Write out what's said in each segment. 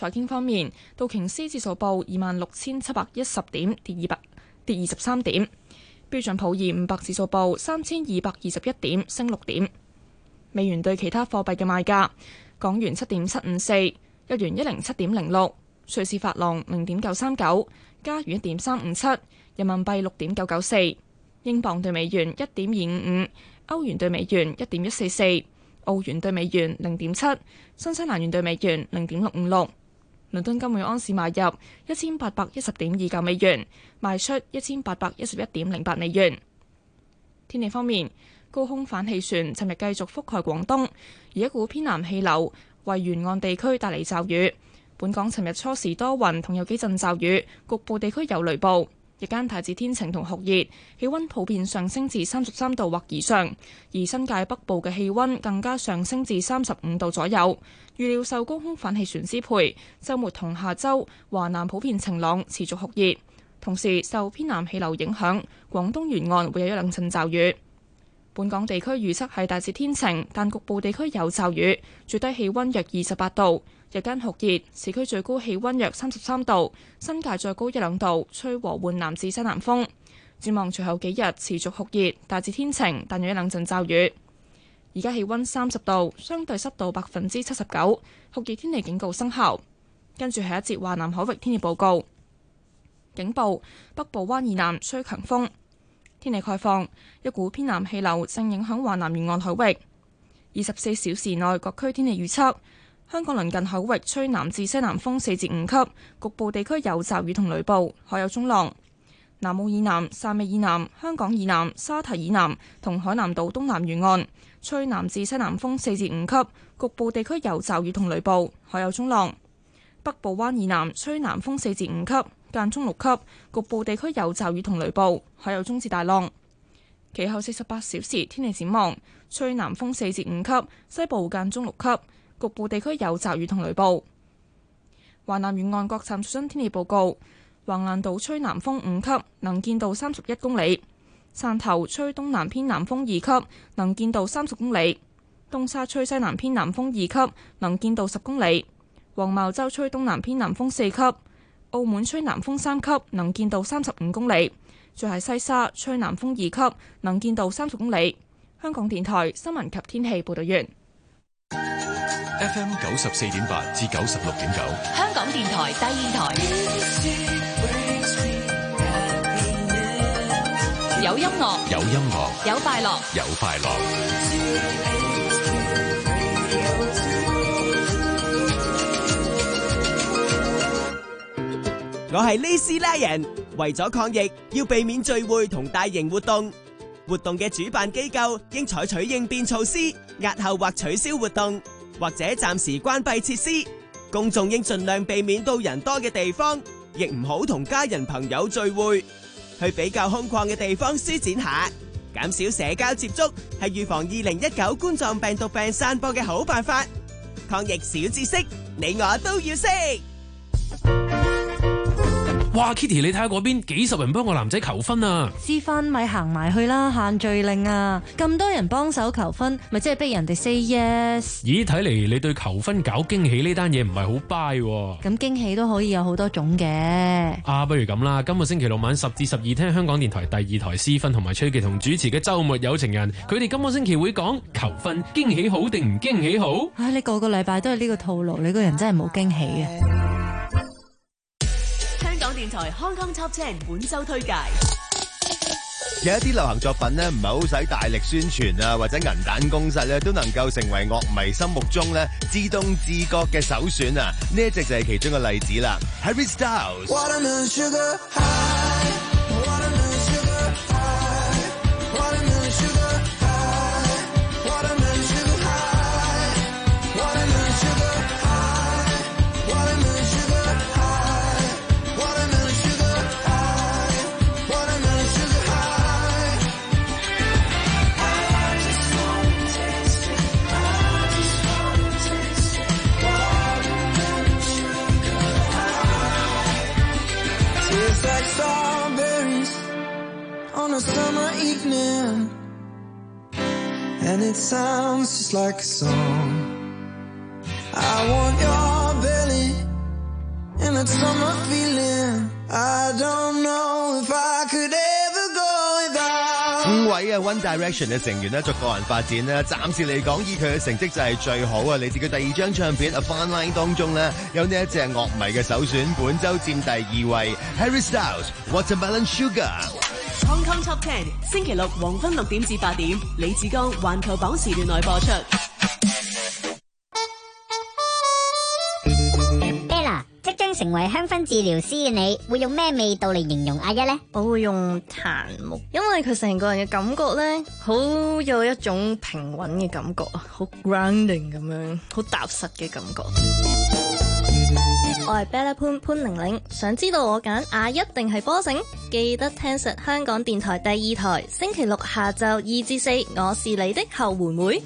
財經方面，道瓊斯指數報26,710點，跌23點；標準普爾500指數報3,221點，升6點。美元對其他貨幣嘅賣價：港元7.754，日元107.06，瑞士法郎0.939，加元1.357，人民幣6.994，英鎊對美元1.255，歐元對美元1.144，澳元對美元0.7，新西蘭元對美元0.656。倫敦金每盎司買入1810.29美元，賣出1811.08美元。天氣方面，高空反氣旋尋日繼續覆蓋廣東，而一股偏南氣流為沿岸地區帶嚟驟雨。本港尋日初時多雲同有幾陣驟雨，局部地區有雷暴。日間大致天晴同酷熱，氣溫普遍上升至33度或以上，而新界北部嘅氣溫更加上升至35度左右。預料受高空反氣旋支配，週末同下週華南普遍晴朗，持續酷熱。同時受偏南氣流影響，廣東沿岸會有一兩陣驟雨。本港地區預測係大致天晴，但局部地區有驟雨，最低氣溫約28度。日間酷熱，市區最高氣溫約33度，新界再高1-2度，吹和緩南至西南風。展望隨後幾日持續酷熱，大致天晴，但有一兩陣驟雨。而家氣溫30度，相對濕度79%，酷熱天氣警告生效。跟住係一節華南海域天氣報告。警報：北部灣以南吹強風。天氣概況：一股偏南氣流正影響華南沿岸海域。24小時內各區天氣預測。香港鄰近海域吹南至西南風4至5級，局部地區有驟雨同雷暴，海有中浪。南澳以南、汕尾以南、香港以南、沙堤以南同海南島東南沿岸吹南至西南風4至5級，局部地區有驟雨同雷暴，海有中浪。北部灣以南吹南風4至5級，間中6級，局部地區有驟雨同雷暴，海有中至大浪。其後48小時天氣展望，吹南風4至5級，西部間中6級。局部地區有驟雨同雷暴。華南沿岸各站最新天氣報告：橫瀾島吹南風5級，能見度31公里；汕頭吹東南偏南風2級，能見度30公里；東沙吹西南偏南風2級，能見度10公里；黃茅洲吹東南偏南風4級；澳門吹南風3級，能見度35公里；最係西沙吹南風2級，能見度30公里。香港電台新聞及天氣報道完。 FM 94.8至96.9， 香港電台第二台，有音樂， 有音樂， 有快樂， 有快樂。 我係呢斯拉人，為咗抗疫，要避免聚會同大型活動。活動嘅主辦機構應採取應變措施，押後或取消活動，或者暫時關閉設施。公眾應盡量避免到人多嘅地方，亦唔好同家人朋友聚會。去比較空曠嘅地方舒展下，減少社交接觸，係預防2019冠狀病毒病散播嘅好辦法。抗疫小知識，你我都要識。 哇 Kitty， 你睇下嗰邊幾十人幫個男仔求婚啊！ 試婚咪行埋去啦，限聚令啊！咁多人幫手求婚，咪即係逼人哋 say yes。 咦，睇嚟你對求婚搞驚喜呢單嘢唔係好 buy 喎。 咁驚喜都可以有好多種嘅。 不如咁啦，今個星期六晚10至12聽香港電台第二台私婚同埋崔記同主持嘅週末有情人，佢哋今個星期會講求婚驚喜好定唔驚喜好？ 你個個禮拜都係呢個套路，你個人真係冇驚喜嘅。 電台 Hong Kong Top 10本周推介， 有一啲流行作品咧，唔係好使大力宣傳啊，或者銀彈攻勢咧，都能夠成為樂迷心目中咧自動自覺嘅首選啊！呢一隻就係其中嘅例子啦。Harry Styles。 On a summer evening, and it sounds just like a song. I want your belly 位啊 One Direction 嘅成員咧作個人發展咧，暫時嚟講以佢嘅成績就係最好啊！嚟自佢第2張唱片《A Fine Line》當中咧，有呢一隻樂迷嘅首選，本周佔第2位 Harry Styles Watermelon Sugar。Hong Kong Top 10星期六黃昏6點至8點，李志剛環球榜時段內播出。 即將成為香薰治療師嘅你，會用咩味道嚟形容阿一呢？ 我會用檀木，因為佢成個人嘅感覺呢，好有一種平穩嘅感覺啊，好 grounding 咁樣，好踏實嘅感覺。我係 Bella 潘玲玲，想知道我揀阿一定係波繩？記得聽實香港電台第2台，星期六下晝2至4，我是你的後援會。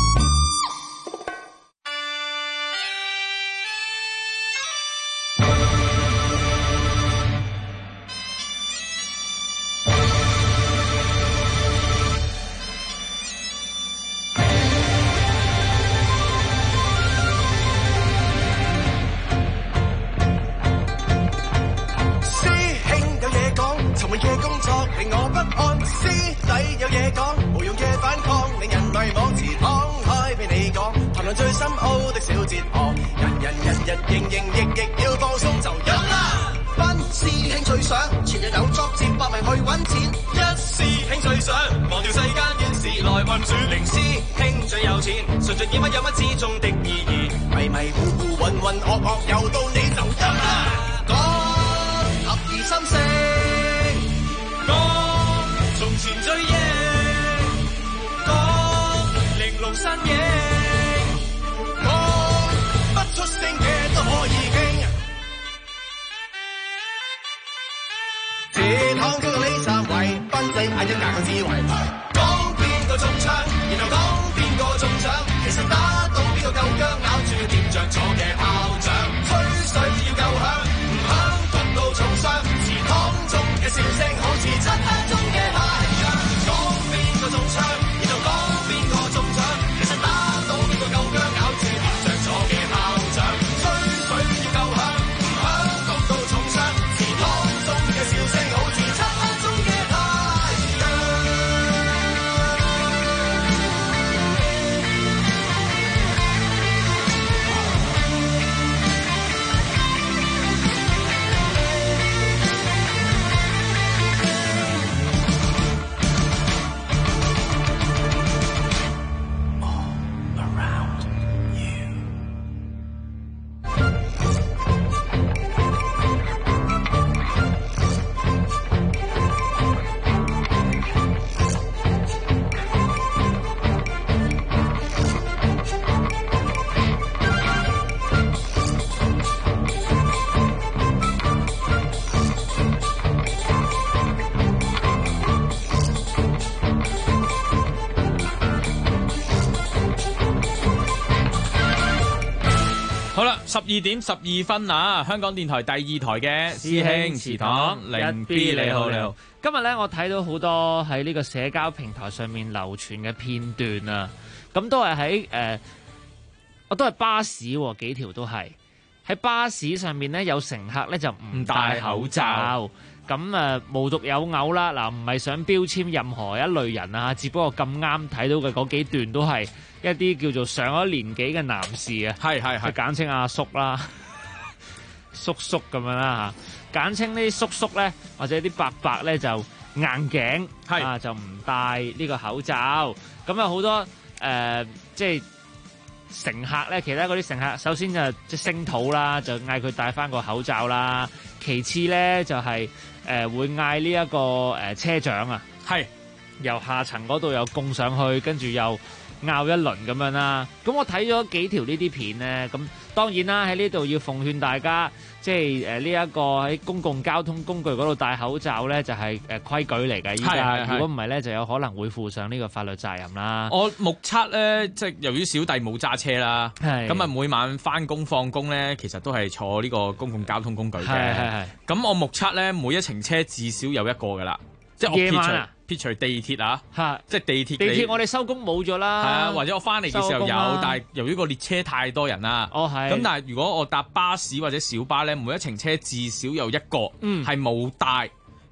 12點12分啊！香港電台第2台嘅師兄祠堂零 B 你好你好。 今日咧我睇到好多喺呢個社交平台上面流傳嘅片段啊，咁都係喺我都係巴士喎，幾條都係喺巴士上面咧，有乘客咧就唔戴口罩。咁無獨有偶啦，嗱唔係想標籤任何一類人啊，只不過咁啱睇到嘅嗰幾段都係一啲叫做上咗年紀嘅男士啊，係簡稱阿叔啦，叔叔咁樣啦嚇，簡稱呢啲叔叔咧或者啲伯伯咧就硬頸啊，就唔戴呢個口罩。咁有好多即係乘客咧，其他嗰啲乘客首先就即係聲討啦，就嗌佢戴翻個口罩啦。其次咧就係會嗌呢一個車長啊，由下層嗰度又供上去，跟住又拗一輪咁樣啦。咁我睇咗幾條呢啲片咧，咁當然啦喺呢度要奉勸大家，即係呢一個喺公共交通工具嗰度戴口罩咧，就係規矩嚟嘅。依家如果唔係咧，就有可能會負上呢個法律責任啦。 我目測咧，即係由於小弟冇揸車啦，咁啊每晚翻工放工咧，其實都係坐呢個公共交通工具嘅。咁我目測咧，每一程車至少有一個噶啦，即係我撇除地鐵啊，即係地鐵我哋收工冇咗啦。 係啊，或者我翻嚟嘅時候有，但係由於個列車太多人啦。咁但係如果我搭巴士或者小巴咧，每一程車至少有一個係冇戴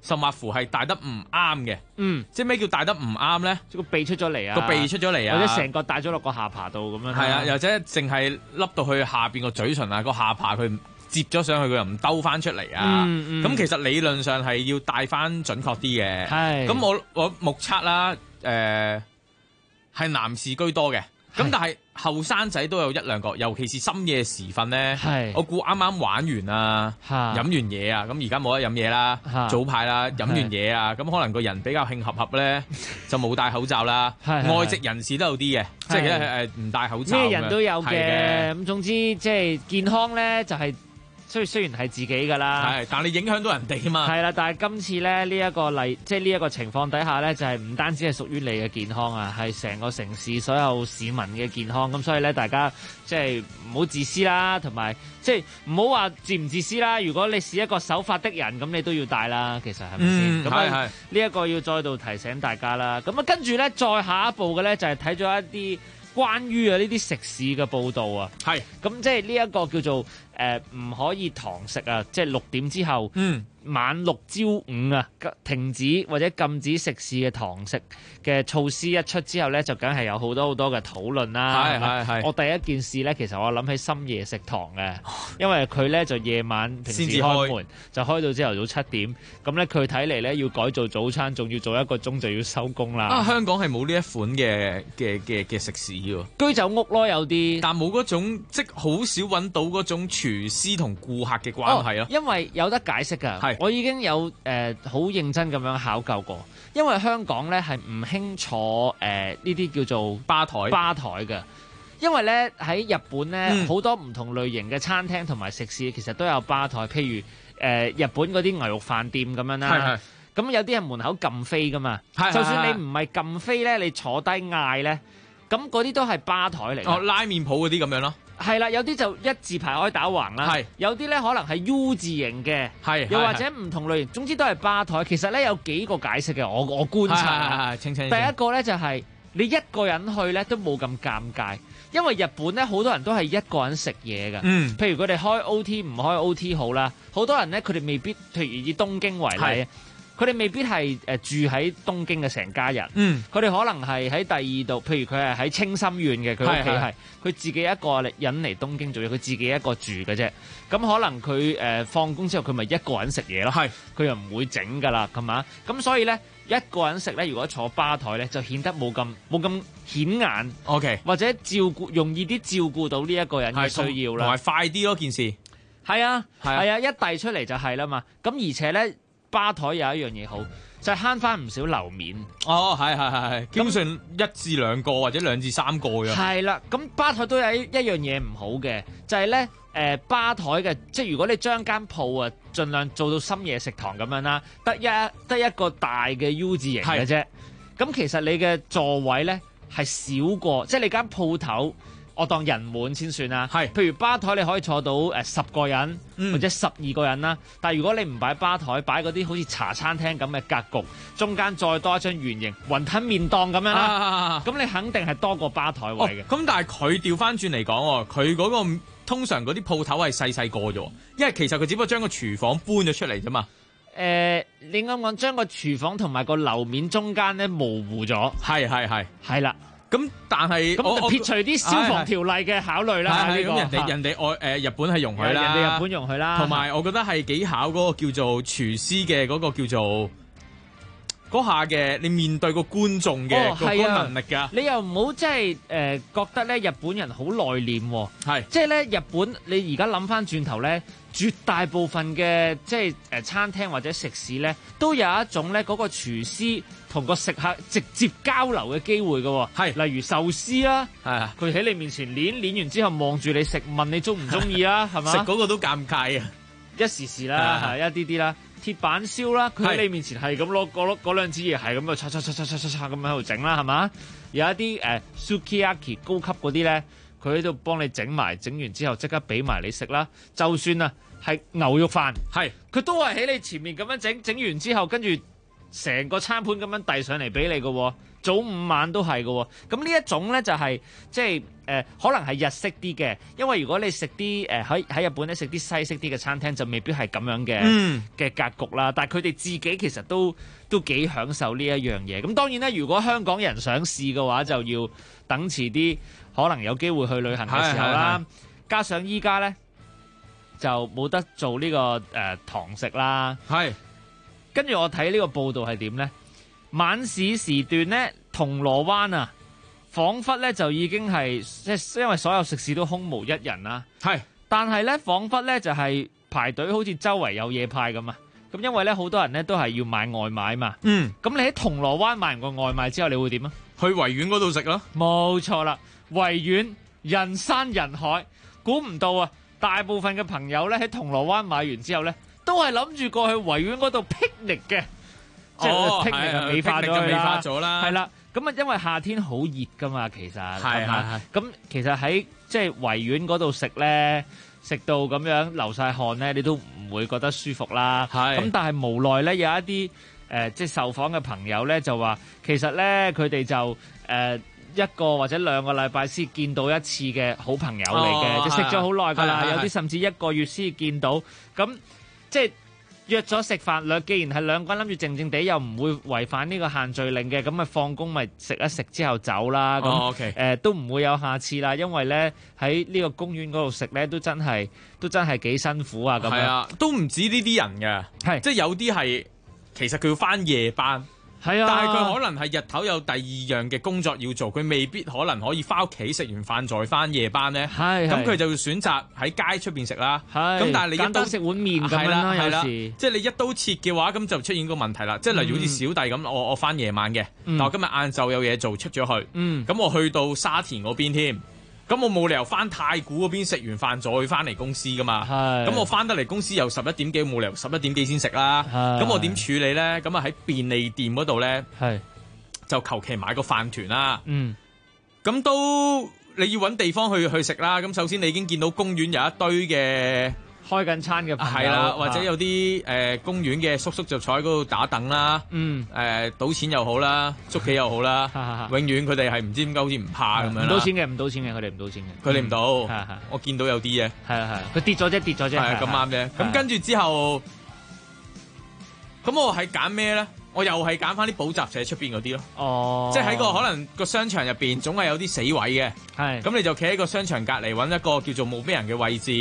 甚或乎係戴得唔啱嘅。即係咩叫戴得唔啱咧？ 個鼻出咗嚟啊！ 個鼻出咗嚟啊！ 或者成個戴咗落個下巴度咁樣。 係啊，又或者淨係凹到去下邊個嘴唇啊，個下巴佢接咗上去，佢又唔兜翻出嚟啊！咁其實理論上係要戴翻準確啲嘅。係。咁我目測啦，係男士居多嘅。咁但係後生仔都有一兩個，尤其是深夜時分咧。我估啱啱玩完啊，飲完嘢啊，咁而家冇得飲嘢啦，早排啦，飲完嘢啊，咁可能個人比較興合合咧，就冇戴口罩啦。外籍人士都有啲嘅，即係唔戴口罩。 咩人都有嘅，咁總之即係健康咧就係。雖然係自己㗎啦， 但係你影響到人哋啊嘛。 係啦，但係今次咧呢一個即係呢一個情況底下咧，就係唔單止係屬於你嘅健康啊，係成個城市所有市民嘅健康。咁所以咧，大家即係唔好自私啦，同埋即係唔好話自唔自私啦。如果你是一個守法的人，咁你都要戴啦。其實係咪先？咁呢一個要再度提醒大家啦。咁啊，跟住咧再下一步嘅咧就係睇咗一啲關於呢啲食肆嘅報導啊。係咁，即係呢一個叫做。唔可以堂食啊！即係6點之後，晚6朝5啊，停止或者禁止食肆嘅堂食嘅措施一出之後咧，就梗係有好多嘅討論啦。係。我第一件事咧，其實我諗起深夜食堂嘅，因為佢咧就夜晚平時開門就開到朝頭早7點，咁咧佢睇嚟咧要改做早餐，仲要做1個鐘就要收工啦。 香港係冇呢一款嘅食肆喎， 居酒屋咯有啲， 但冇嗰種即係好少揾到嗰種廚師同顧客嘅關係咯。 因為有得解釋㗎。我已經有好認真咁樣考究過，因為香港咧係唔興坐呢啲叫做吧台嘅，因為咧喺日本咧好多唔同類型嘅餐廳同埋食肆其實都有吧台，譬如日本嗰啲牛肉飯店咁樣啦，咁有啲係門口撳飛㗎嘛，就算你唔係撳飛咧，你坐低嗌咧，咁嗰啲都係吧台嚟。 拉麵鋪嗰啲咁樣咯。 係啦，有啲就一字排開打橫啦，有啲咧可能係 U 字形嘅，又或者唔同類型，總之都係吧台。其實咧有幾個解釋嘅，我觀察。第一個咧就係你一個人去咧都冇咁尷尬，因為日本咧好多人都係一個人食嘢㗎。譬如佢哋開 OT 唔開 OT 好啦，好多人咧佢哋未必，譬如以東京為例。佢哋未必係住喺東京嘅成家人，佢哋可能係喺第二度，譬如佢係喺青森縣嘅，佢屋企係佢自己一個人嚟東京做嘢，佢自己一個住嘅啫。咁可能佢放工之後，佢咪一個人食嘢咯，佢又唔會整㗎啦，係嘛？咁所以咧一個人食咧，如果坐吧台咧，就顯得冇咁顯眼，OK，或者容易啲照顧到呢一個人嘅需要啦， 同埋快啲嗰件事。 係啊，一遞出嚟就係啦嘛。咁而且咧。吧台有一樣嘢好，就係慳翻唔少樓面。 係，基本上1至2個或者2至3個嘅。係啦，咁吧台都有一樣嘢唔好嘅，就係咧吧台嘅，即係如果你將間鋪啊，盡量做到深夜食堂咁樣啦，得一個大嘅 U 字形嘅啫。咁其實你嘅座位咧係少過，即係你間鋪頭。我當人滿先算啦，譬如吧台你可以坐到10個人或者12個人啦，但係如果你唔擺吧台，擺嗰啲好似茶餐廳咁嘅格局，中間再多一張圓形雲吞麵檔咁樣啦，咁你肯定係多過吧台位嘅。 咁但係佢調翻轉嚟講，佢嗰個通常嗰啲鋪頭係細個啫，因為其實佢只不過將個廚房搬咗出嚟啫嘛。 你啱講將個廚房同埋個樓面中間咧模糊咗，係啦。 咁但係咁撇除啲消防條例嘅考慮啦， 咁人哋日本係容許啦， 人哋日本容許啦， 同埋我覺得係幾考嗰個叫做廚師嘅嗰個叫做嗰下嘅你面對個觀眾嘅嗰個能力㗎。 你又唔好即係覺得咧日本人好內斂喎，即係咧日本你而家諗翻轉頭咧，絕大部分嘅即係餐廳或者食肆咧都有一種咧嗰個廚師同個食客直接交流嘅機會嘅，例如壽司啦，佢喺你面前攣完之後望住你食，問你中唔中意啦，係嘛？ 食嗰個都尷尬啊！ 一時時啦，一啲啦，鐵板燒啦，佢喺你面前係咁攞嗰兩支嘢，係咁啊，咁喺度整啦，係嘛？有一啲sukiyaki 高級嗰啲咧，佢喺度幫你整埋，整完之後即刻俾埋你食啦。就算啊係牛肉飯，佢都係喺你前面咁樣整完之後，跟住成個餐盤咁樣遞上嚟俾你嘅，早午晚都係嘅。咁呢一種咧就係即係可能係日式啲嘅，因為如果你食啲喺日本咧食啲西式啲嘅餐廳就未必係咁樣嘅格局啦。但係佢哋自己其實都幾享受呢一樣嘢。咁當然咧，如果香港人想試嘅話，就要等遲啲，可能有機會去旅行嘅時候啦。加上依家咧就冇得做呢個堂食啦。係。跟住我睇呢個報道係點呢？晚市時段呢，銅鑼灣啊，彷彿呢就已經係即係因為所有食肆都空無一人啦。係，但係呢，彷彿呢就係排隊好似周圍有嘢派咁啊！咁因為呢，好多人呢都係要買外賣嘛。咁你喺銅鑼灣買完個外賣之後，你會點啊？去維園嗰度食咯。冇錯啦，維園人山人海，估唔到啊！大部分嘅朋友呢喺銅鑼灣買完之後呢，都係諗住過去維園嗰度霹靂嘅。即係霹靂就美化咗啦，係啦。咁啊，因為夏天好熱噶嘛，其實係嘛。咁其實喺即係維園嗰度食咧，食到咁樣流晒汗咧，你都唔會覺得舒服啦。咁但係無奈咧，有一啲即係受訪嘅朋友咧就話，其實咧佢哋就一個或者兩個禮拜先見到一次嘅好朋友嚟嘅，即係識咗好耐㗎啦。有啲甚至一個月先見到，咁即係。約咗食飯，既然係兩個人諗住靜靜地，又唔會違反呢個限聚令嘅，咁咪放工咪食一食之後走啦。咁都唔會有下次啦，因為咧喺呢個公園嗰度食咧都真係幾辛苦啊。咁樣都唔止呢啲人嘅，即係有啲係其實佢要返夜班。係啊，但係佢可能係日頭有第二樣嘅工作要做，佢未必可能可以翻屋企食完飯再翻夜班咧。係，咁佢就會選擇喺街出邊食啦。係，咁但係你一刀食碗麵咁樣啦，有時即係你一刀切嘅話，咁就出現個問題啦。即係例如好似小弟咁，我翻夜晚嘅，但我今日晏晝有嘢做出咗去，咁我去到沙田嗰邊添。咁我冇理由翻太古嗰邊食完飯再翻嚟公司噶嘛，咁我翻得嚟公司又11點幾，冇理由11點幾先食啦。咁我點處理咧？咁啊喺便利店嗰度咧，就求其買個飯團啦。咁都你要揾地方去食啦。咁首先你已經見到公園有一堆嘅開緊餐嘅朋友， 係啦，或者有啲公園嘅叔叔就坐喺嗰度打等啦。賭錢又好啦，捉棋又好啦，永遠佢哋係唔知點解好似唔怕咁樣。唔賭錢嘅，唔賭錢嘅，佢哋唔賭錢嘅， 佢哋唔賭。我見到有啲嘅， 佢跌咗啫， 係咁啱啫。咁跟住之後，咁我係揀咩咧？我又係揀翻啲補習社出邊嗰啲咯。即係喺個可能個商場入邊，總係有啲死位嘅。咁你就企喺個商場隔離揾一個叫做冇咩人嘅位置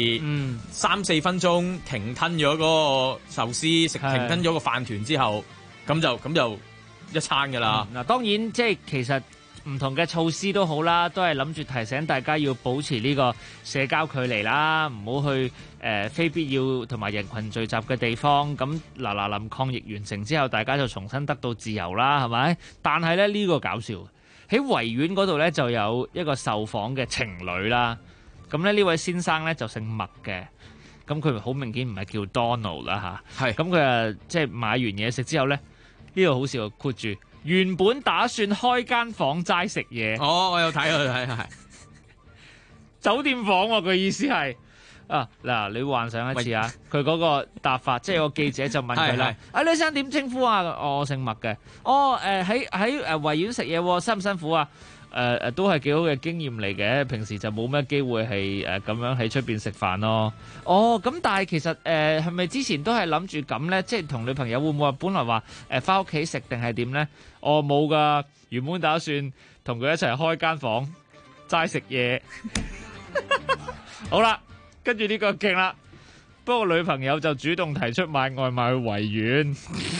，3-4分鐘停吞咗嗰個壽司，停吞咗個飯團之後，咁就一餐㗎啦。 嗱，當然即係其實唔同嘅措施都好啦，都係諗住提醒大家要保持呢個社交距離啦，唔好去非必要同埋人群聚集嘅地方。咁臨抗疫完成之後，大家就重新得到自由啦，係咪？但係咧呢個搞笑，喺維園嗰度咧就有一個受訪嘅情侶啦。咁咧呢位先生咧就姓麥嘅，咁佢好明顯唔係叫 Donald 啦嚇。咁佢即係買完嘢食之後咧，呢個好笑，括住原本打算開間房齋食嘢。 我有睇，係酒店房喎，佢意思係嗱，你幻想一次啊，佢嗰個答法，即係個記者就問佢啦，你想點稱呼啊？我姓麥嘅。喺維園食嘢，辛唔辛苦啊？都係幾好嘅經驗嚟嘅，平時就冇咩機會係咁樣喺出邊食飯咯。咁但係其實係咪之前都係諗住咁咧？即係同女朋友會唔會話本來話翻屋企食定係點咧？冇噶，原本打算同佢一齊開間房齋食嘢。好啦，跟住呢個勁啦，不過女朋友就主動提出買外賣去維園。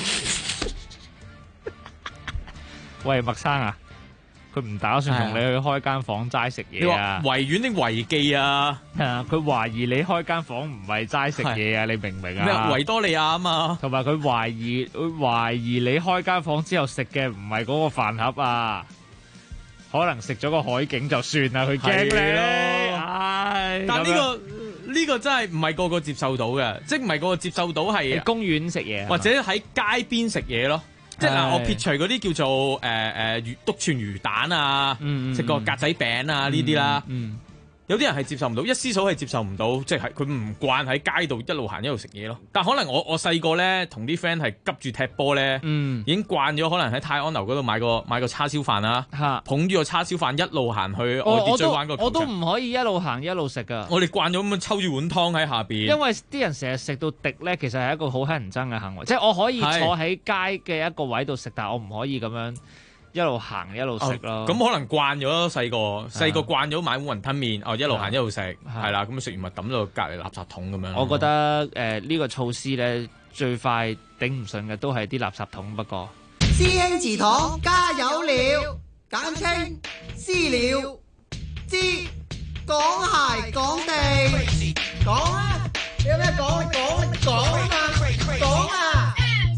喂，麥生啊！佢唔打算同你去開間房齋食嘢啊！ 維園定維記啊？ 佢懷疑你開間房唔係齋食嘢啊！你明唔明啊？ 咩維多利亞啊嘛？ 同埋佢懷疑你開間房之後食嘅唔係嗰個飯盒啊，可能食咗個海景就算啦，佢驚你。 但呢個真係唔係個個接受到嘅，即係唔係個個接受到係公園食嘢， 或者喺街邊食嘢咯。即係嗱，我撇除嗰啲叫做篤串魚蛋啊，食個格仔餅啊呢啲啦。 有啲人係接受唔到，一絲嫂係接受唔到，即係佢唔慣喺街度一路行一路食嘢咯。但可能我細個咧同啲 friend 係急住踢波咧，已經慣咗，可能喺泰安樓嗰度買個叉燒飯啦，捧住個叉燒飯一路行去愛啲追灣個球場。 我都唔可以一路行一路食噶。 我哋慣咗咁樣抽住碗湯喺下邊。 因為啲人成日食到滴咧，其實係一個好乞人憎嘅行為。即係我可以坐喺街嘅一個位度食，但係我唔可以咁樣一路行一路食咯。 咁可能慣咗細個慣咗買碗雲吞麵，一路行一路食，係啦。咁食完咪抌到隔離垃圾桶咁樣。 我覺得呢個措施咧最快頂唔順嘅都係啲垃圾桶。不過師兄祠堂加油了，簡稱私了，知講鞋講地講啊！你有咩講？你講啊！講啊！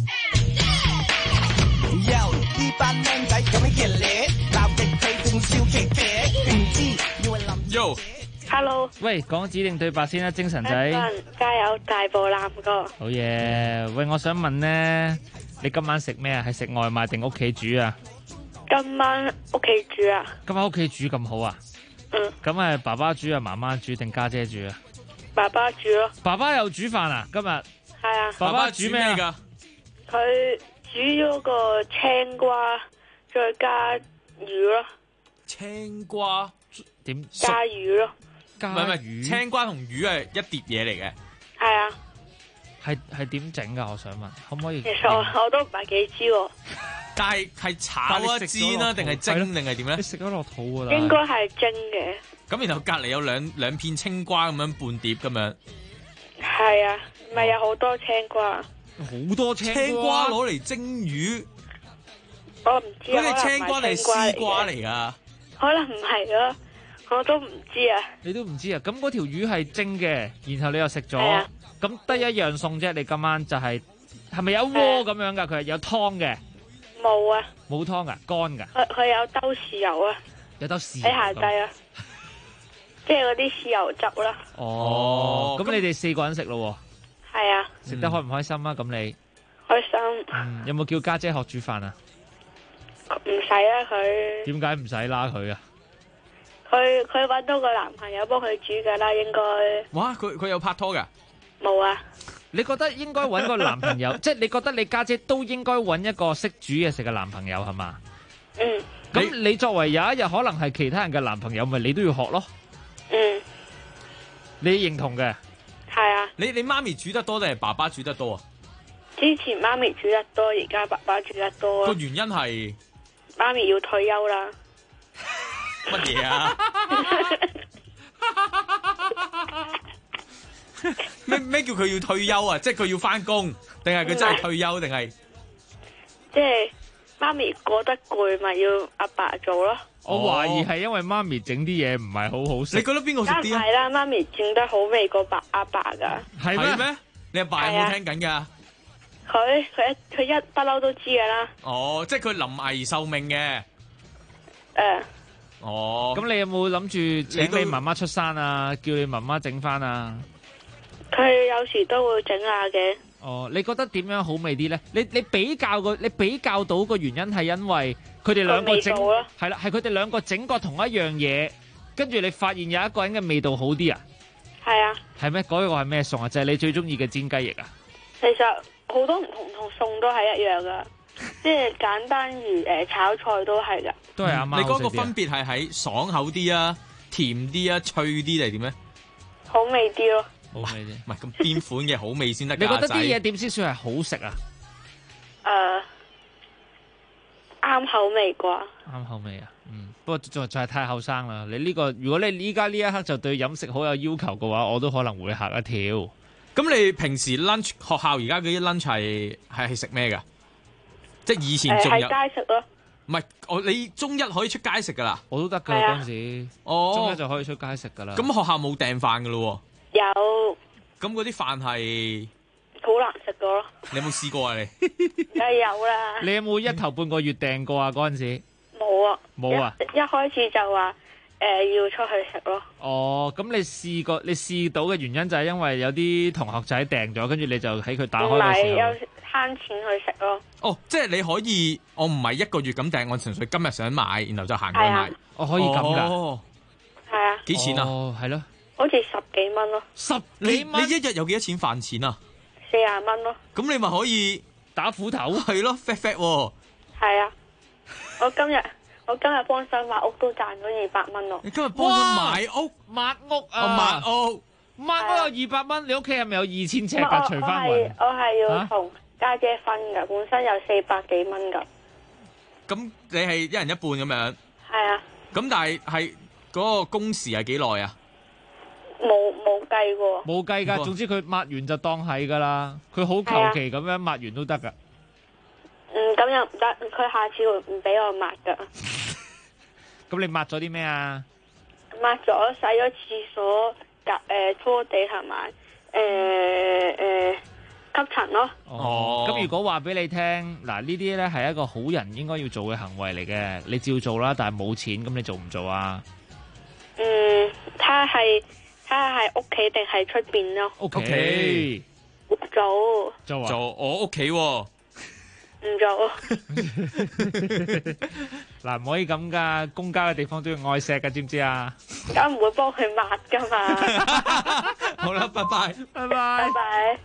呢班靚仔咁樣熱烈，鬧極佢仲笑騎騎，唔知要係林。 Yo， Hello。 喂，講指定對白先啦，精神仔。 加油，大步攬哥。 好嘢。喂，我想問咧，你今晚食咩啊？係食外賣定屋企煮啊？ 今晚屋企煮啊。 今晚屋企煮咁好啊？ 嗯。 咁係爸爸煮啊，媽媽煮定家姐煮啊？ 爸爸煮咯。 爸爸又煮飯啊？今日。係啊。 爸爸煮咩㗎？ 佢煮咗個青瓜，再加魚咯。 青瓜點？ 加魚咯。 唔係魚，青瓜同魚係一碟嘢嚟嘅。 係啊。 係點整㗎？我想問，可唔可以？ 其實我都唔係幾知喎。 但係炒啊煎啊，定係蒸定係點咧？ 你食咗落肚㗎啦。 應該係蒸嘅。 咁然後隔離有兩片青瓜咁樣半碟咁樣。 係啊，咪有好多青瓜。 好多青瓜攞嚟蒸魚。 我唔知啊。 嗰啲青瓜定係絲瓜嚟㗎？ 可能唔係咯，我都唔知啊。 你都唔知啊？咁嗰條魚係蒸嘅，然後你又食咗，咁得一樣餸啫。你今晚就係咪有鍋咁樣㗎？佢係有湯嘅。 冇啊。 冇湯㗎，乾㗎。 佢有兜豉油啊。 有兜豉油。 喺下底啊。即係嗰啲豉油汁啦。 哦。咁你哋4個人食咯喎。 係啊。 食得開唔開心啊？咁你。 開心。 有冇叫家姐學煮飯啊？ 唔使啦，佢。 點解唔使拉佢啊？ 佢搵到個男朋友幫佢煮噶啦，應該。 哇！佢有拍拖噶？ 冇啊。 你覺得應該搵個男朋友，即係你覺得你家姐都應該搵一個識煮嘢食嘅男朋友係嘛？ 嗯。 咁你作為有一日可能係其他人嘅男朋友，咪你都要學咯？ 嗯。 你認同嘅？ 係啊。 你媽咪煮得多定係爸爸煮得多啊？ 之前媽咪煮得多，而家爸爸煮得多啊。 個原因係媽咪要退休啦。 乜嘢啊？咩叫佢要退休啊？即係佢要翻工，定係佢真係退休，定係？ 即係媽咪覺得攰，咪要阿爸做咯。 我懷疑係因為媽咪整啲嘢唔係好好食。 你覺得邊個食啲啊？ 係啦，媽咪整得好味過阿爸噶。 係咩？ 你阿爸有冇聽緊噶？ 佢一不嬲都知噶啦。 哦，即係佢臨危受命嘅。哦， 咁你有冇諗住請你媽媽出山啊？叫你媽媽整翻啊？ 佢有時都會整下嘅。 哦，你覺得點樣好味啲咧？你比較到個原因係因為佢哋兩個整係啦，係佢哋兩個整過同一樣嘢，跟住你發現有一個人嘅味道好啲啊？ 係啊。 係咩？嗰個係咩餸啊？就係你最中意嘅煎雞翼啊？ 其實好多唔同餸都係一樣噶。即係簡單如炒菜都係噶， 都係阿媽。 你嗰個分別係喺爽口啲啊、甜啲啊、脆啲定係點咧？ 好味啲咯。 好味啲， 唔係咁邊款嘅好味先得。 你覺得啲嘢點先算係好食啊？ 啱口味啩。 啱口味啊，不過就係太後生啦。你呢個，如果你依家呢一刻就對飲食好有要求嘅話，我都可能會嚇一跳。 咁你平時 lunch 學校而家嗰啲 lunch 係食咩噶？即係以前仲有喺街食咯。 唔係，你中一可以出街食噶啦。 我都得噶嗰陣時。哦，中一就可以出街食噶啦。 咁學校冇訂飯噶咯？ 有。 咁嗰啲飯係好難食噶咯。 你有冇試過啊？你梗係有啦。 你有冇一頭半個月訂過啊？嗰陣時冇啊。 冇啊。 一開始就話要出去食咯。 哦，咁你試到嘅原因就係因為有啲同學仔訂咗，跟住你就喺佢打開嘅時候。 有慳錢去食咯。 哦，即係你可以，我唔係一個月咁訂，我純粹今日想買，然後就行過去買。 我可以咁噶。 係啊。 幾錢啊？ 係咯， 好似10幾蚊咯。 10 幾蚊？你一日有幾多錢飯錢啊 ？40蚊咯。 咁你咪可以打斧頭？ 係咯 ，fat fat 喎。 係啊，我今日幫手買屋都賺咗200蚊咯。 你今日幫手買屋抹屋啊？ 抹屋有200蚊，你屋企係咪有2000尺㗎？除翻勻。 我係要同家姐分㗎，本身有400幾蚊㗎。 咁你係一人一半咁樣？ 係啊。 咁但係嗰個工時係幾耐啊？ 冇計過。 冇計㗎，總之佢抹完就當係㗎啦。佢好求其咁樣抹完都得㗎。 咁又唔得，佢下次會唔俾我抹㗎。 咁你抹咗啲咩啊？ 抹咗洗咗廁所、拖地同埋吸塵咯。 咁如果話俾你聽，嗱呢啲咧係一個好人應該要做嘅行為嚟嘅，你照做啦，但係冇錢，咁你做唔做啊？ 睇下係屋企定係出邊咯。 屋企做我屋企喎。 唔做。 嗱，唔可以咁噶，公家嘅地方都要愛錫噶，知唔知啊？ 梗唔會幫佢抹噶嘛。 好啦，拜拜， 拜拜， 拜拜。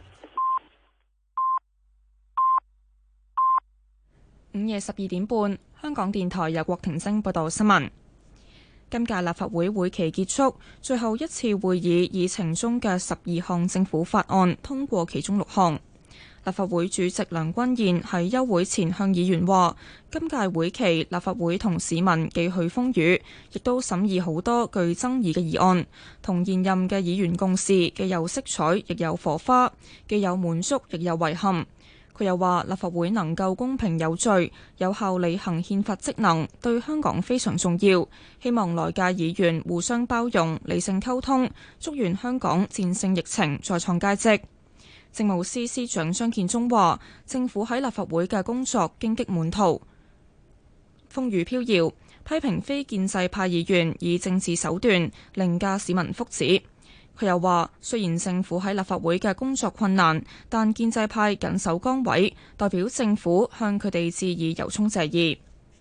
午夜12點半，香港電台由郭婷晶報道新聞。今屆立法會會期結束，最後一次會議議程中嘅12項政府法案通過其中6項。立法會主席梁君彥喺休會前向議員話，今屆會期立法會同市民既許風雨，亦都審議好多具爭議嘅議案，同現任嘅議員共事，既有色彩，亦有火花，既有滿足，亦有遺憾。佢又話，立法會能夠公平有序、有效履行憲法職能，對香港非常重要。希望來屆議員互相包容、理性溝通，祝願香港戰勝疫情，再創佳績。政務司司長張建宗話，政府喺立法會嘅工作荊棘滿途、風雨飄搖，批評非建制派議員以政治手段凌駕市民福祉。佢又話，雖然政府喺立法會嘅工作困難，但建制派緊守崗位，代表政府向佢哋致以由衷謝意。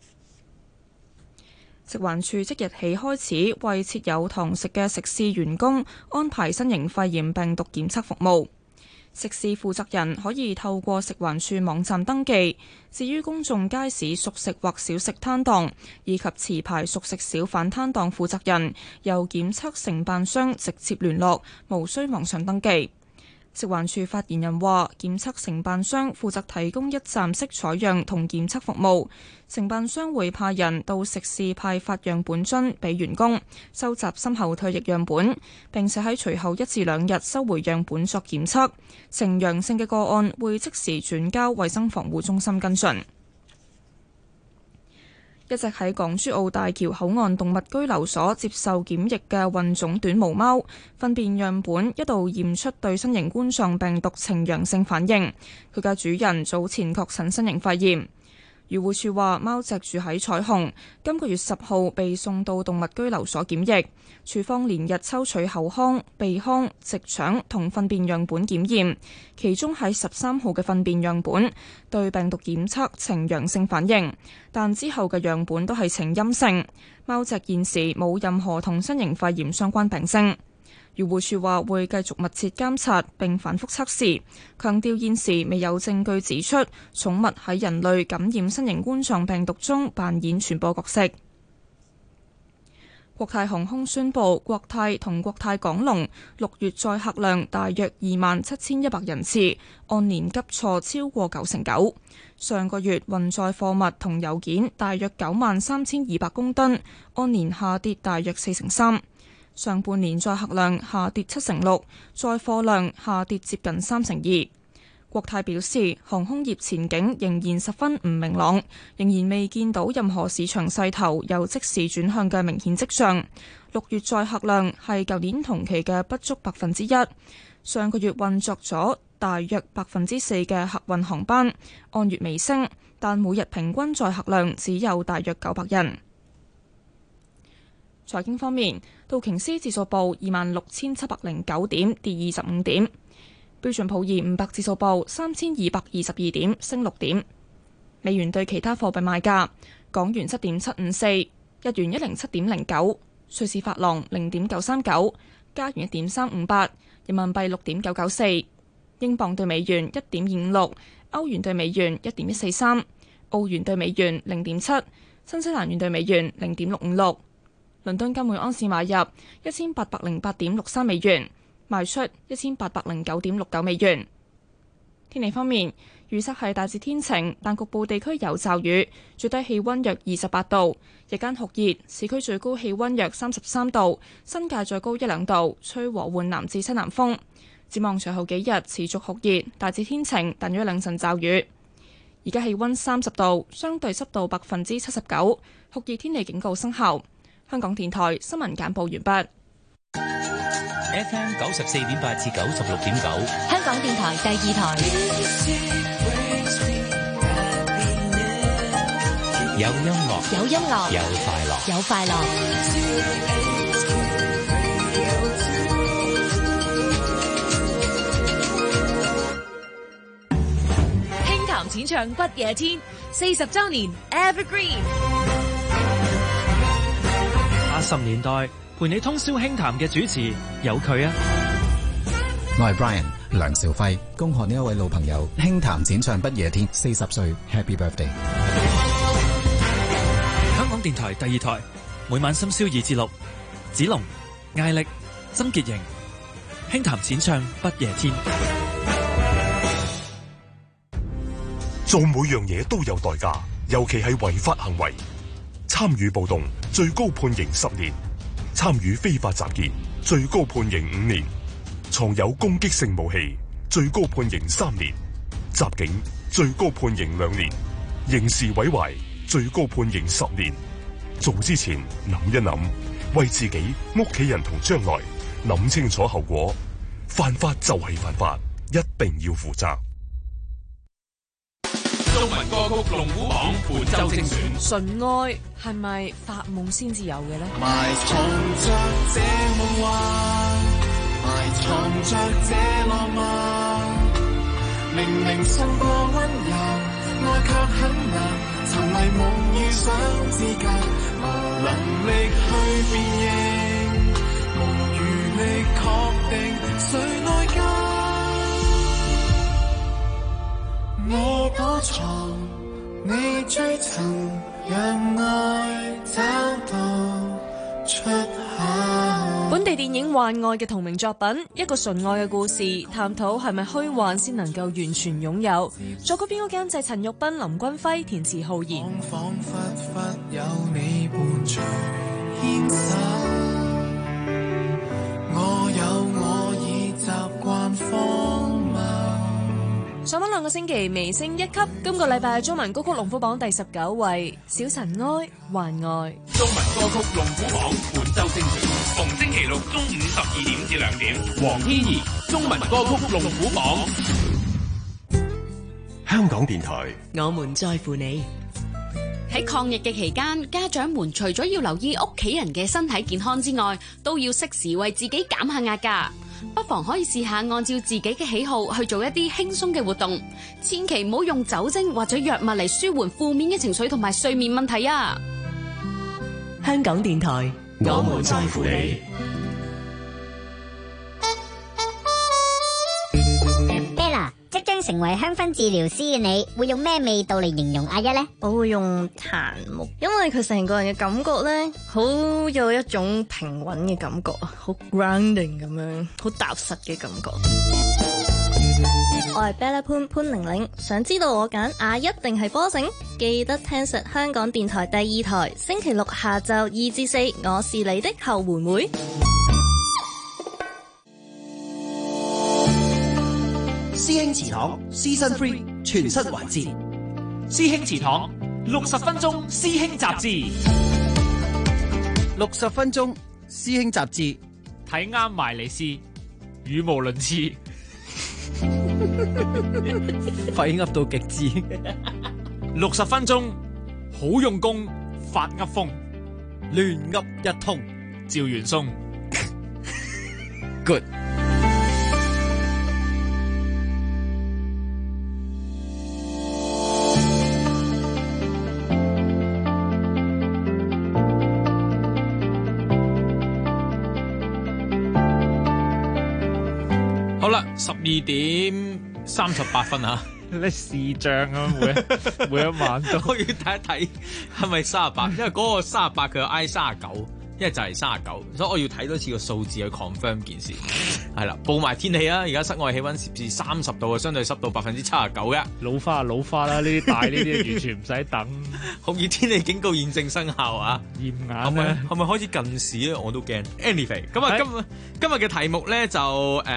食環署即日起開始為設有堂食嘅食肆員工安排新型肺炎病毒檢測服務。食肆負責人可以透過食環署網站登記，至於公眾街市熟食或小食攤檔以及持牌熟食小販攤檔負責人，由檢測承辦商直接聯絡，無需網上登記。食環署發言人話，檢測承辦商負責提供一站式採樣同檢測服務，承辦商會派人到食肆派發樣本樽俾員工，收集深喉唾液樣本，並且喺隨後1至2日收回樣本作檢測，呈陽性嘅個案會即時轉交衛生防護中心跟進。一直喺港珠澳大橋口岸動物居留所接受檢疫嘅混種短毛貓，糞便樣本一度驗出對新型冠狀病毒呈陽性反應，佢嘅主人早前確診新型肺炎。漁護署話，貓隻住喺彩虹，今個月10號被送到動物居留所檢疫，署方連日抽取口腔、鼻腔、直腸同糞便樣本檢驗，其中喺13號嘅糞便樣本對病毒檢測呈陽性反應，但之後嘅樣本都係呈陰性。貓隻現時冇任何同新型肺炎相關病徵。漁護署話會繼續密切監察並反覆測試，強調現時未有證據指出寵物喺人類感染新型冠狀病毒中扮演傳播角色。國泰航空宣布，國泰同國泰港龍6月載客量大約27,100人次，按年急挫超過9%。上個月運載貨物同郵件大約93,200公噸，按年下跌大約4%。上半年載客量下跌7%，載貨量下跌接近3%。國泰表示，航空業前景仍然十分唔明朗，仍然未見到任何市場勢頭有即時轉向嘅明顯跡象。6月載客量係舊年同期嘅不足1%。上個月運作咗大約4%嘅客運航班，按月微升，但每日平均載客量只有大約900人。財經方面，道瓊斯指數報26,709點，跌25點；標準普爾500指數報3,222點，升6點。美元對其他貨幣賣價：港元7.754，日元107.09， 瑞士法郎0.939，加元1.358，人民幣6.994，英鎊對美元1.256，歐元對美元1.143，澳元對美元0.7，新西蘭元對美元0.656。倫敦金每盎司買入1808.63美元，賣出1809.69美元。天氣方面，預測係大致天晴，但局部地區有驟雨，最低氣溫約28度，日間酷熱，市區最高氣溫約33度，新界再高1-2度，吹和緩南至西南風。展望隨後幾日持續酷熱，大致天晴，但有2陣驟雨。而家氣溫30度，相對濕度79%，酷熱天氣警告生效。香港電台新聞簡報完畢。 FM 94.8至96.9， 香港電台第2台。 有音樂， 有音樂， 有快樂， 有快樂。 輕談淺唱不夜天40週年 Evergreen。 80年代陪你通宵輕談嘅主持有佢啊！ 我係 Brian 梁兆輝，恭賀呢一位老朋友輕談淺唱不夜天40歲 Happy Birthday！ 香港電台第2台每晚深宵2至6，子龍、艾力、曾潔瑩，輕談淺唱不夜天。 做每樣嘢都有代價，尤其係違法行為。參與暴動最高判刑10年，參與非法集結最高判刑5年，藏有攻擊性武器最高判刑3年，襲警最高判刑2年，刑事毀壞最高判刑10年。做之前諗一諗，為自己、屋企人同將來諗清楚後果。犯法就係犯法，一定要負責。 中文歌曲龍虎榜本周精選， 純愛係咪發夢先至有嘅呢？ 埋藏着這夢幻，埋藏着這浪漫，明明信過溫柔，愛卻很難，沉迷夢與想之間，無能力去辨認，無餘力確定誰內間。我躲藏，你追尋，讓愛找到出口。 本地電影《幻愛》嘅同名作品，一個純愛嘅故事，探討係咪虛幻先能夠完全擁有。作曲編曲監製陳玉斌、林君輝，填詞浩然。 彷彿忽有你伴隨牽手，我有我已習慣荒謬。 上返2個星期，微升1級。今個禮拜中文歌曲龍虎榜第19位，小塵埃幻愛。 中文歌曲龍虎榜本周精選，逢星期六中午12點至2點。黃天怡，中文歌曲龍虎榜。 香港電台， 我們在乎你。 喺抗疫嘅期間，家長們除咗要留意屋企人嘅身體健康之外，都要適時為自己減下壓㗎。不妨可以試下按照自己嘅喜好去做一啲輕鬆嘅活動，千祈唔好用酒精或者藥物嚟舒緩負面嘅情緒同埋睡眠問題啊！ 香港電台，我們在乎你。 Bella， 即將成為香薰治療師嘅你，會用咩味道嚟形容阿一呢？ 我會用檀木，因為佢成個人嘅感覺呢，好有一種平穩嘅感覺啊，好 grounding 咁樣，好踏實嘅感覺。我係 Bella 潘玲玲，想知道我揀阿一定係波繩？記得聽實香港電台第2台，星期六下晝2至4，我是你的後援會。 師兄祠堂 Season 3全新環節， 師兄祠堂60分鐘師兄雜誌 ，60分鐘師兄雜誌， 睇啱埋嚟試，語無倫次， 廢噏到極致。 60分鐘好用功，發噏風， 亂噏一通， 趙元松 ，good。 12:38啊！ 你視像啊，每一晚都我要睇一睇係咪38，因為嗰個38佢有挨39，因為就係39，所以我要睇多次個數字去 confirm 件事。係啦，報埋天氣啊！而家室外氣溫攝氏30度啊，相對濕度79%嘅。 老花啦，呢啲大呢啲完全唔使等。 酷熱天氣警告現正生效啊！ 驗眼係咪開始近視咧？我都驚。Anyway， 咁啊今日嘅題目咧就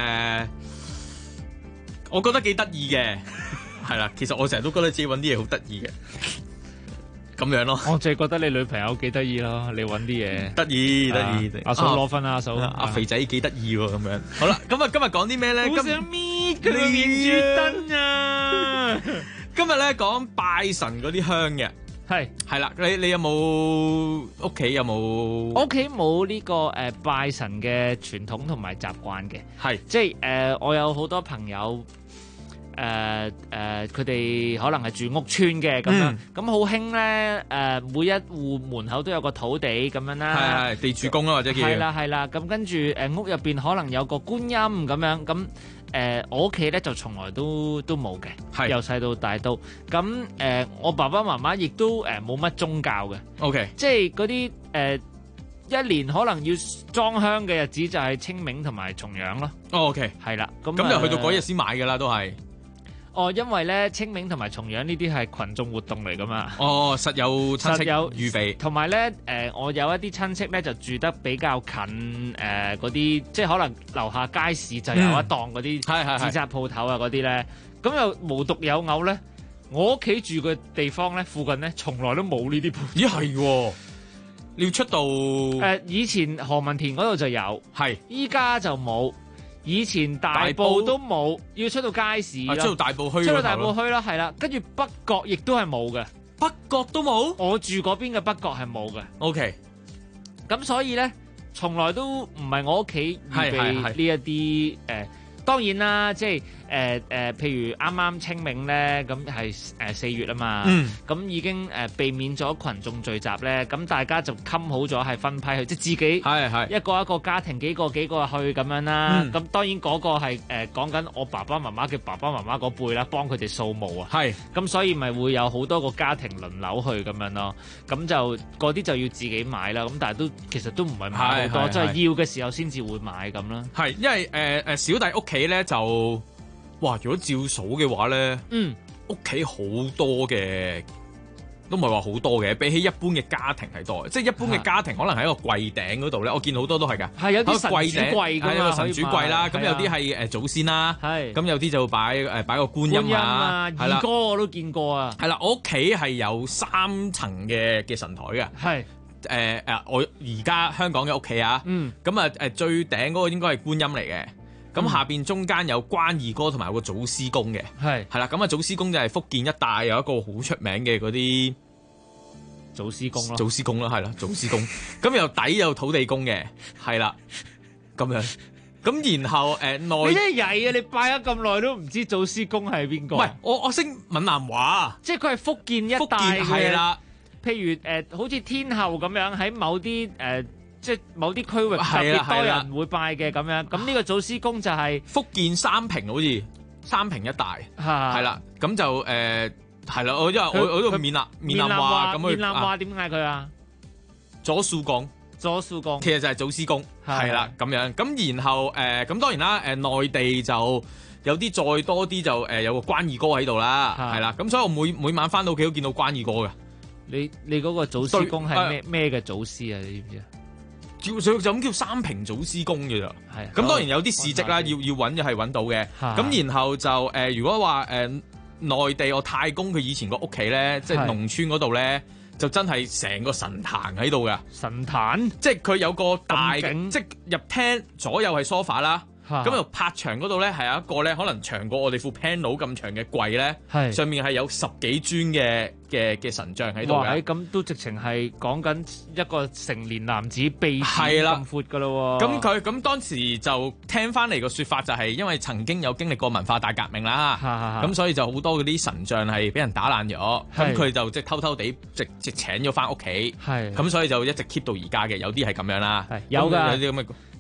我覺得幾得意嘅。係啦，其實我成日都覺得自己揾啲嘢好得意嘅，咁樣咯。 我淨係覺得你女朋友幾得意咯，你揾啲嘢得意。 阿嫂攞分啊，阿嫂。 阿肥仔幾得意喎，咁樣。好啦，咁啊今日講啲咩咧？ 好想搣佢個面珠燈啊！ 今日咧講拜神嗰啲香嘅，係啦。你有冇屋企有冇？ 屋企冇呢個拜神嘅傳統同埋習慣嘅，即係我有好多朋友。佢哋可能係住屋村嘅咁樣，咁好興咧。每一戶門口都有個土地咁樣啦， 係地主公啦或者叫係啦。咁跟住屋入邊可能有個觀音咁樣，咁我屋企咧就從來都冇嘅，由細到大都咁。我爸爸媽媽亦都冇乜宗教嘅。 OK， 即係嗰啲一年可能要裝香嘅日子就係清明同埋重陽咯。 OK， 係啦，咁就去到嗰日先買㗎啦，都係。 因為咧清明同埋重陽呢啲係群眾活動嚟噶嘛。 實有親戚預備。同埋咧我有一啲親戚咧就住得比較近嗰啲，即係可能樓下街市就有一檔嗰啲紙紮鋪頭啊嗰啲咧。咁又無獨有偶咧，我屋企住嘅地方咧附近咧從來都冇呢啲鋪。 咦係喎，你要出到以前何文田嗰度就有，依家就冇。以前大埔都冇，要出到街市啦， 出到大埔墟， 出到大埔墟啦，係啦。跟住北角亦都係冇嘅， 北角都冇。 我住嗰邊嘅北角係冇嘅。 OK， 咁所以咧，從來都唔係我屋企預備呢一啲當然啦，即係譬如啱啱清明咧，咁係4月啊嘛，咁已經避免咗群眾聚集咧，咁大家就冚好咗係分批去，即係自己一個一個家庭幾個去咁樣啦。咁當然嗰個係講緊我爸爸媽媽嘅爸爸媽媽嗰輩啦，幫佢哋掃墓啊。咁所以咪會有好多個家庭輪流去咁樣咯。咁就嗰啲就要自己買啦。咁但係其實都唔係買好多，即係要嘅時候先至會買咁啦。 係因為小弟屋企咧就。哇！如果照數嘅話咧，屋企好多嘅，都唔係話好多嘅，比起一般嘅家庭係多嘅。即係一般嘅家庭可能喺一個櫃頂嗰度咧，我見好多都係㗎。 係有啲神主櫃㗎嘛， 有個神主櫃啦。咁有啲係祖先啦，咁有啲就擺個觀音啊， 二哥我都見過啊。 係啦，我屋企係有3層嘅神台嘅。我而家香港嘅屋企啊，咁最頂嗰個應該係觀音嚟嘅。咁下邊中間有關二哥同埋有個祖師公嘅，係啦。咁祖師公就係福建一帶有一個好出名嘅嗰啲祖師公咯， 祖師公啦，係啦，祖師公。咁又底有土地公嘅，係啦，咁樣。咁然後內你真係曳啊！你拜咗咁耐都唔知祖師公係邊個？ 唔係，我識閩南話， 即係佢係福建一帶嘅， 係啦。 譬如好似天后咁樣喺某啲即係某啲區域特別多人會拜嘅咁樣，咁呢個祖師公就係福建三平，好似三平一帶，係啦，咁就係啦，因為我都閩南話咁去。 閩南話點嗌佢啊？ 左樹公，其實就係祖師公，係啦咁樣。咁然後咁當然啦，內地就有啲再多啲就有個關二哥喺度啦，係啦。咁所以我每晚翻到屋企都見到關二哥嘅。 你嗰個祖師公係咩嘅祖師啊？你知唔知啊？ 就咁叫三平祖師公嘅咋，咁當然有啲事蹟啦，要揾就係揾到嘅。咁然後就如果話內地我太公佢以前個屋企咧，即係農村嗰度咧，就真係成個神壇喺度㗎。 神壇， 即係佢有個大，即係入廳左右係 sofa 啦。咁就拍牆嗰度咧，係有一個咧，可能長過我哋副 panel 咁長嘅櫃咧，上面係有10幾尊嘅神像喺度嘅。 咁都直情係講緊一個成年男子鼻子咁闊噶咯。 咁佢咁當時就聽翻嚟個說法就係因為曾經有經歷過文化大革命啦，咁所以就好多嗰啲神像係俾人打爛咗，咁佢就即係偷偷地直請咗翻屋企，咁所以就一直 keep 到而家嘅，有啲係咁樣啦。 有㗎， 有啲咁嘅。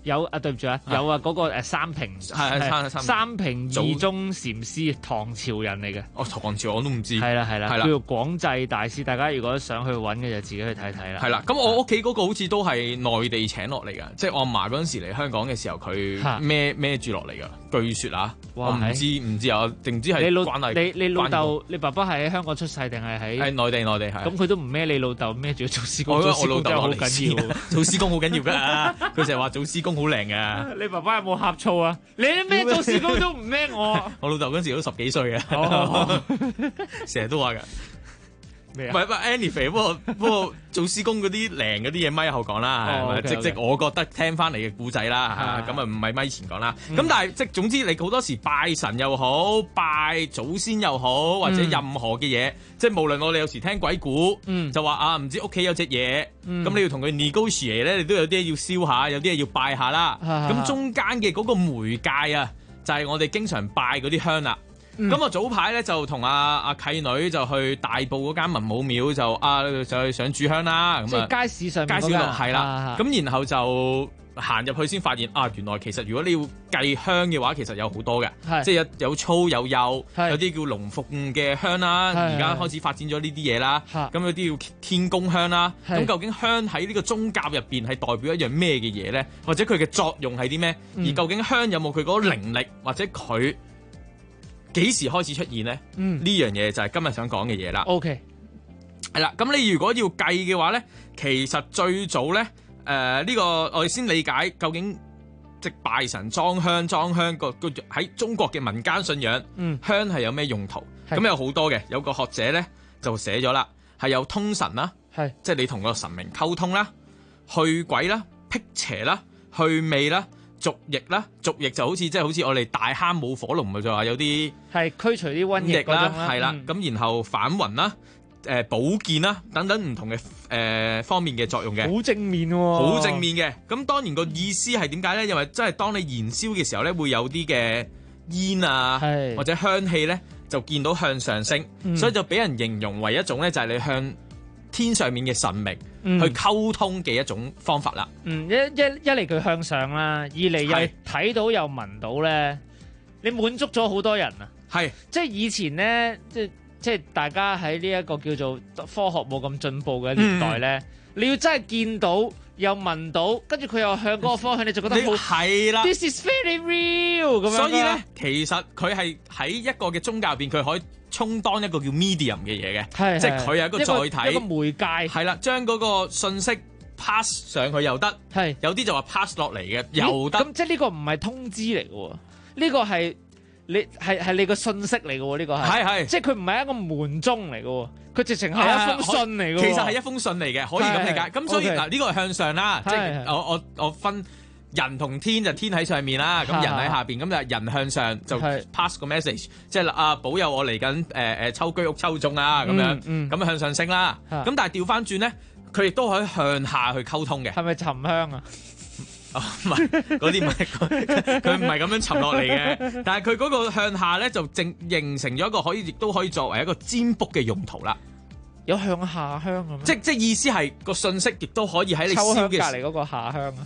有啊，對唔住啊，有啊，嗰個三平三平二宗禪師，唐朝人嚟嘅。 哦，唐朝我都唔知。 係啦，叫做廣濟大師。大家如果想去揾嘅就自己去睇睇啦。 係啦，咁我屋企嗰個好似都係內地請落嚟㗎，即係我阿嫲嗰陣時嚟香港嘅時候，佢孭住落嚟㗎。據說啊，我唔知啊，定唔知係關係？ 你老豆，你爸爸係喺香港出世定係喺？ 係內地係。咁佢都唔孭你老豆，孭住做師公。 我老豆好緊要， 做師公好緊要㗎。佢成日話做師公好靚㗎。 你爸爸有冇呷醋啊？你孭做師公都唔孭我。 我老豆嗰陣時都10幾歲嘅，成日都話㗎。唔係 anyway， 不過做施工嗰啲靚嗰啲嘢咪後講啦，即我覺得聽翻嚟嘅故仔啦，咁啊唔係咪前講啦。咁但係即總之你好多時拜神又好，拜祖先又好，或者任何嘅嘢，即無論我哋有時聽鬼故，就話啊唔知屋企有隻嘢，咁你要同佢 negotiate 咧，你都有啲要燒下，有啲嘢要拜下啦。咁中間嘅嗰個媒介啊，就係我哋經常拜嗰啲香啦。咁我早排咧就同阿契女就去大埔嗰間文武廟就去上炷香啦，咁啊街市上面街市度係啦，咁然後就行入去先發現原來其實如果你要計香嘅話，其實有好多嘅，即係有粗有幼，有啲叫龍鳳嘅香啦，而家開始發展咗呢啲嘢啦，咁有啲叫天公香啦，咁究竟香喺呢個宗教入邊係代表一樣咩嘅嘢咧？或者佢嘅作用係啲咩？而究竟香有冇佢嗰個靈力，或者佢幾時開始出現呢？呢樣嘢就係今日想講嘅嘢啦。 OK， 係啦，咁你如果要計嘅話呢，其實最早呢，呢個我哋先理解究竟即拜神裝香個喺中國嘅民間信仰，香係有咩用途？咁有好多嘅，有個學者呢就寫咗啦，係有通神啦，即係你同個神明溝通啦，去鬼啦、辟邪啦、去味啦。逐疫啦，逐疫就好似我哋大坑冇火龍，咪就話有啲係驅除啲瘟疫啦，係啦，咁然後反魂啦、保健啦等等唔同嘅方面嘅作用嘅， 好正面喎， 好正面嘅。咁當然個意思係點解咧？因為真係當你燃燒嘅時候咧，會有啲嘅煙啊或者香氣咧，就見到向上升，所以就俾人形容為一種咧，就係你向天上面嘅神明去溝通嘅一種方法啦。 一嚟佢向上啦，二嚟又睇到又聞到咧，你滿足咗好多人啊。 係， 即係以前咧，即係大家喺呢一個叫做科學冇咁進步嘅年代咧，你要真係見到又聞到，跟住佢又向嗰個方向，你就覺得好係啦。 This is very real 咁樣。 所以咧，其實佢係喺一個嘅宗教入邊，佢可以充當一個叫 medium 嘅嘢嘅，即係佢係一個載體， 一個媒介， 係啦，將嗰個信息 pass 上去又得，有啲就話 pass 落嚟嘅又得。 咁即係呢個唔係通知嚟嘅喎，呢個係係你個信息嚟嘅喎，呢個係即係佢唔係一個門鐘嚟嘅喎，佢直情係一封信嚟嘅。 其實係一封信嚟嘅，可以咁理解。咁所以嗱，呢個係向上啦，即係我分。人同天就天喺上面啦，咁人喺下邊，咁就人向上就 pass 個 message，即係保佑我嚟緊抽居屋抽中啊咁樣，咁向上升啦。咁但係調翻轉咧，佢亦都可以向下去溝通嘅。 係咪沉香啊？ 唔係，嗰啲唔係佢唔係咁樣沉落嚟嘅，但係佢嗰個向下咧就形成咗一個亦都可以作為一個占卜嘅用途啦。 有向下香咁？ 即意思係個信息亦都可以喺你燒嘅隔離嗰個下香啊。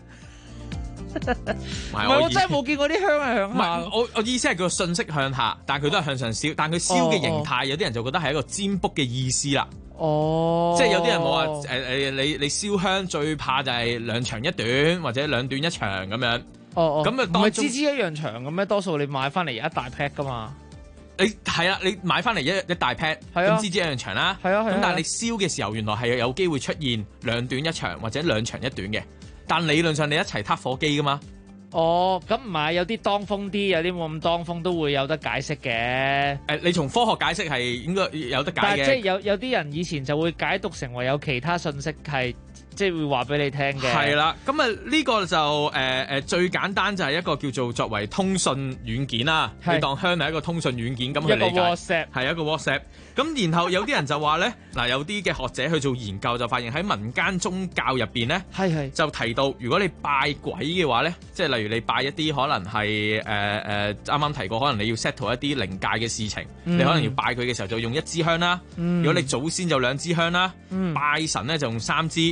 唔係我真係冇見過啲香係向下。 我意思係佢個信息向下，但係佢都係向上燒，但係佢燒嘅形態，有啲人就覺得係一個占卜嘅意思啦。 哦， 即係有啲人冇話你燒香最怕就係兩長一短或者兩短一長咁樣。咁啊， 唔係支支一樣長嘅咩？多數你買翻嚟有一大 pack 噶嘛。 你係啦，你買翻嚟一大 pack，咁支支一樣長啦。係啊，咁但係你燒嘅時候，原來係有機會出現兩短一長或者兩長一短嘅。但理論上你一齊撻火機噶嘛？ 哦，咁唔係，有啲當風啲，有啲冇咁當風，都會有得解釋嘅。 你從科學解釋係應該有得解嘅。 但係即係有啲人以前就會解讀成為有其他信息係。即係會話俾你聽嘅。 係啦，咁啊呢個就最簡單就係一個叫做作為通訊軟件啦。你當香係一個通訊軟件咁去理解。一個 WhatsApp 係一個 WhatsApp。咁然後有啲人就話咧，嗱有啲嘅學者去做研究就發現喺民間宗教入邊咧，就提到如果你拜鬼嘅話咧，即係例如你拜一啲可能係啱啱提過，可能你要 settle 一啲靈界嘅事情，你可能要拜佢嘅時候就用一支香啦。如果你祖先就兩支香啦，拜神咧就用3支。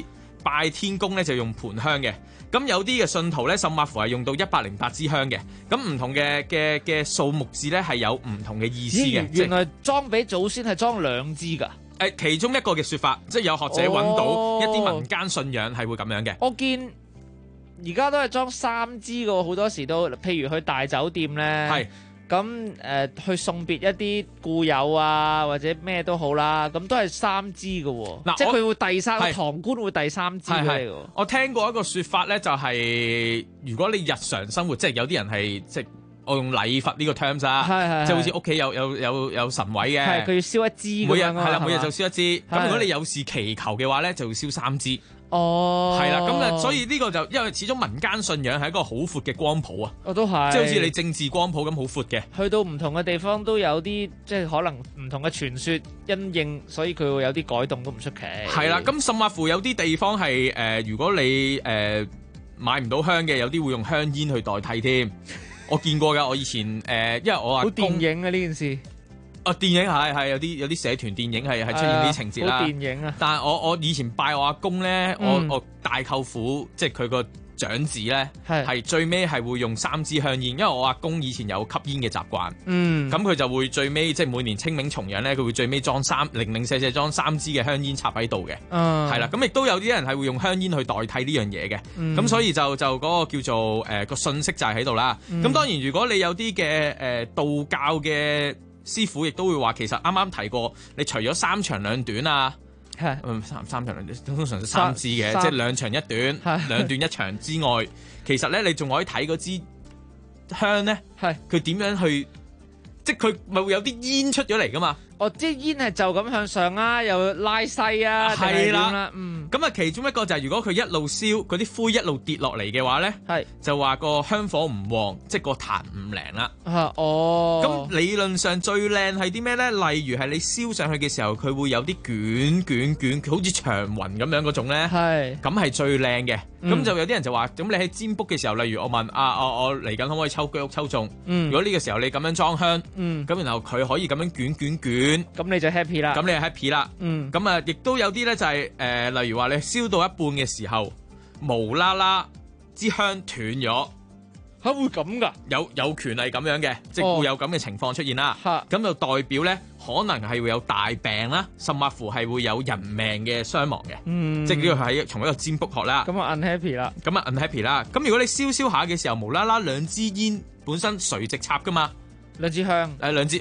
拜天公咧就用盤香嘅，咁有啲嘅信徒咧甚至乎係用到108支香嘅，咁唔同嘅數目字咧係有唔同嘅意思嘅。 原來裝俾祖先係裝2支㗎。 其中一個嘅説法，即係有學者揾到一啲民間信仰係會咁樣嘅。 我見而家都係裝3支嘅喎，好多時都，譬如去大酒店咧，係咁去送別一啲故友啊，或者咩都好啦，咁都係3支嘅喎。即係佢會遞堂官會遞3支俾你嘅。 我聽過一個説法咧，就係如果你日常生活，即係有啲人係即係。我用禮佛呢個 terms 啊，即係好似屋企有神位嘅， 係佢要燒一支， 每日就燒一支。咁如果你有事祈求嘅話咧，就要燒3支。 哦， 係啦，咁所以呢個就因為始終民間信仰係一個好闊嘅光譜啊。 我都係， 即係好似你政治光譜咁好闊嘅。 去到唔同嘅地方都有啲即係可能唔同嘅傳說因應，所以佢會有啲改動都唔出奇。 係啦，咁甚至乎有啲地方係如果你買唔到香嘅，有啲會用香煙去代替添。我見過㗎，我以前因為我話好電影啊呢件事。 電影係有啲社團電影係出現呢啲情節啦。 好電影啊！ 但係我以前拜我阿公咧，我大舅父即係佢個長子咧，係最尾係會用3支香煙，因為我阿公以前有吸煙嘅習慣。咁佢就會最尾即係每年清明重陽咧，佢會最尾裝零舍裝3支嘅香煙插喺度嘅。係啦，咁亦都有啲人係會用香煙去代替呢樣嘢嘅。咁所以就嗰個叫做個信息就係喺度啦。咁當然如果你有啲嘅道教嘅師傅亦都會話，其實啱啱提過，你除咗3長2短啊。三長兩短，通常3支嘅，即係2長1短，2短1長之外，其實咧你仲可以睇嗰支香咧，佢點樣去，即係佢咪會有啲煙出咗嚟噶嘛？ 即係煙係就咁向上啊，又拉細啊，係啦， 咁啊，其中一個就係如果佢一路燒，嗰啲灰一路跌落嚟嘅話咧，就話個香火唔旺，即係個壇唔靈啦。咁理論上最靚係啲咩咧？例如係你燒上去嘅時候，佢會有啲捲，好似長雲咁樣嗰種咧，咁係最靚嘅。咁就有啲人就話，咁你喺占卜嘅時候，例如我問我嚟緊可唔可以抽居屋抽中？如果呢個時候你咁樣裝香，咁然後佢可以咁樣捲。 咁你就 happy 啦， 咁你係 happy 啦，咁啊，亦都有啲咧就係例如話你燒到一半嘅時候，無啦啦支香斷咗， 會咁噶？ 有權係咁樣嘅，即係會有咁嘅情況出現啦。咁就代表咧，可能係會有大病啦，甚至乎係會有人命嘅傷亡嘅。即係呢個係從一個占卜學啦。 咁啊 unhappy 啦， 咁如果你燒下嘅時候，無啦啦2支煙本身垂直插噶嘛。 2支香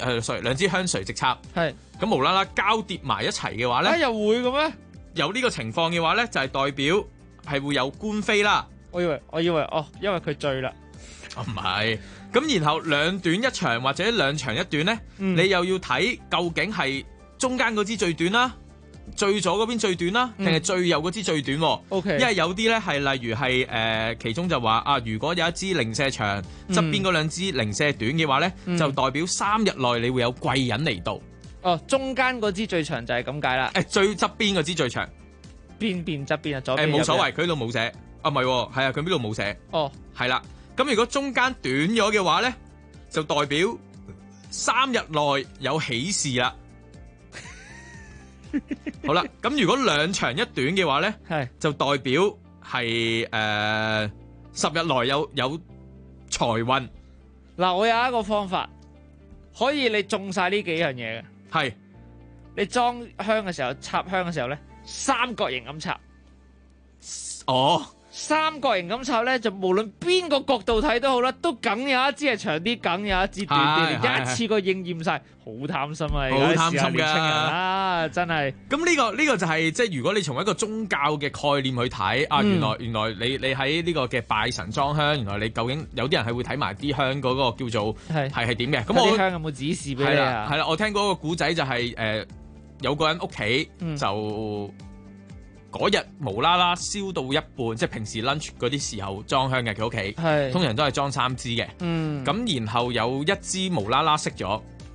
，2支香垂直插，咁無啦啦交疊埋一齊嘅話咧， 又會嘅咩？ 有呢個情況嘅話咧，就係代表係會有官非啦。 我以為因為佢醉啦， 唔係。咁然後2短1長或者2長1短咧，你又要睇究竟係中間嗰支最短啦，最左嗰邊最短啦，定係最右嗰支最短？OK，因為有啲咧係例如係其中就話如果有一支零舍長，側邊嗰2支零舍短嘅話咧，就代表3日內你會有貴人嚟到。 中間嗰支最長就係咁解啦。 最側邊嗰支最長， 邊側邊啊？左邊冇所謂，佢呢度冇寫。唔係，係啊，佢呢度冇寫。係啦。咁如果中間短咗嘅話咧，就代表3日內有喜事啦。好啦，咁如果2長1短嘅話咧，就代表係10日內有財運。 嗱，我有一個方法，可以你中晒呢幾樣嘢嘅。 係， 你裝香嘅時候，插香嘅時候咧，3角形咁插。3角形咁插咧，就無論邊個角度睇都好啦，都梗有一支係長啲，梗有一支短啲，一次過應驗晒，好貪心啊！ 好貪心㗎， 年輕人啊，真係。 咁呢個就係即係如果你從一個宗教嘅概念去睇，原來你喺呢個嘅拜神裝香，原來你究竟有啲人係會睇埋啲香嗰個叫做係點嘅？咁我香有冇指示俾你啊？ 係啦，我聽嗰個古仔就係有個人屋企就。嗰日無啦啦燒到一半，即係平時 lunch 嗰啲時候裝香嘅佢屋企，通常都係裝3支嘅。咁然後有1支無啦啦熄咗，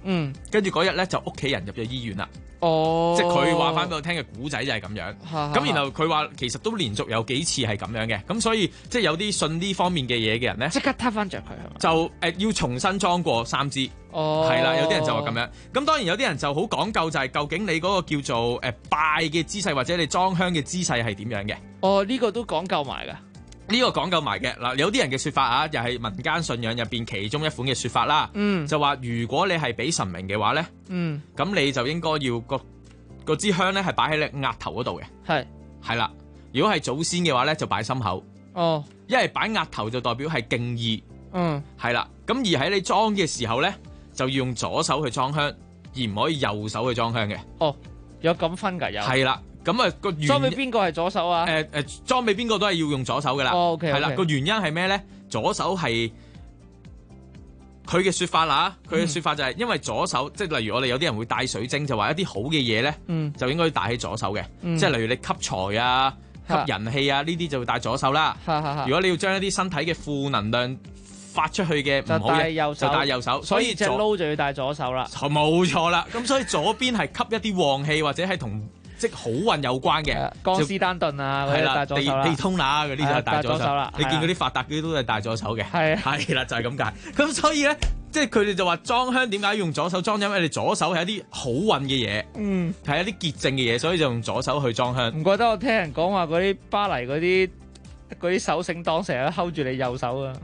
跟住嗰日咧就屋企人入咗醫院啦。 哦， 即係佢話翻俾我聽嘅古仔就係咁樣。咁然後佢話其實都連續有幾次係咁樣嘅，咁所以即係有啲信呢方面嘅嘢嘅人咧， 即刻撻翻着佢係嘛？ 就要重新裝過3支。係啦，有啲人就話咁樣。咁當然有啲人就好講究，就係究竟你嗰個叫做拜嘅姿勢或者你裝香嘅姿勢係點樣嘅。 哦，呢個都講究埋㗎。 呢個講究埋嘅嗱，有啲人嘅説法啊，又係民間信仰入邊其中一款嘅説法啦。就話如果你係俾神明嘅話咧，咁你就應該要個支香咧係擺喺你額頭嗰度嘅。係啦，如果係祖先嘅話咧，就擺心口。 哦， 因為擺額頭就代表係敬意。係啦。咁而喺你裝嘅時候咧，就要用左手去裝香，而唔可以右手去裝香嘅。 哦，有咁分㗎？有。係啦。咁啊個裝俾邊個係左手啊？ 裝俾邊個都係要用左手噶啦。 OK。 係啦，個原因係咩咧？左手係佢嘅説法啦。佢嘅説法就係因為左手，即係例如我哋有啲人會帶水晶，就話一啲好嘅嘢咧，就應該帶喺左手嘅。即係例如你吸財啊、吸人氣啊呢啲就會帶左手啦。如果你要將一啲身體嘅負能量發出去嘅唔好嘢，就帶右手。 所以隻撈就要帶左手啦。 冇錯啦。咁所以左邊係吸一啲旺氣或者係同即好運有關嘅， 江斯丹頓啊，係啦， 地通拿嗰啲就係帶左手啦。你見嗰啲發達嗰啲都係帶左手嘅，係啦，就係咁解。咁所以咧，即係佢哋就話裝香點解要用左手裝？因為你左手係一啲好運嘅嘢，係一啲潔淨嘅嘢，所以就用左手去裝香。 唔覺得我聽人講話嗰啲巴黎嗰啲手繩黨成日睺住你右手啊？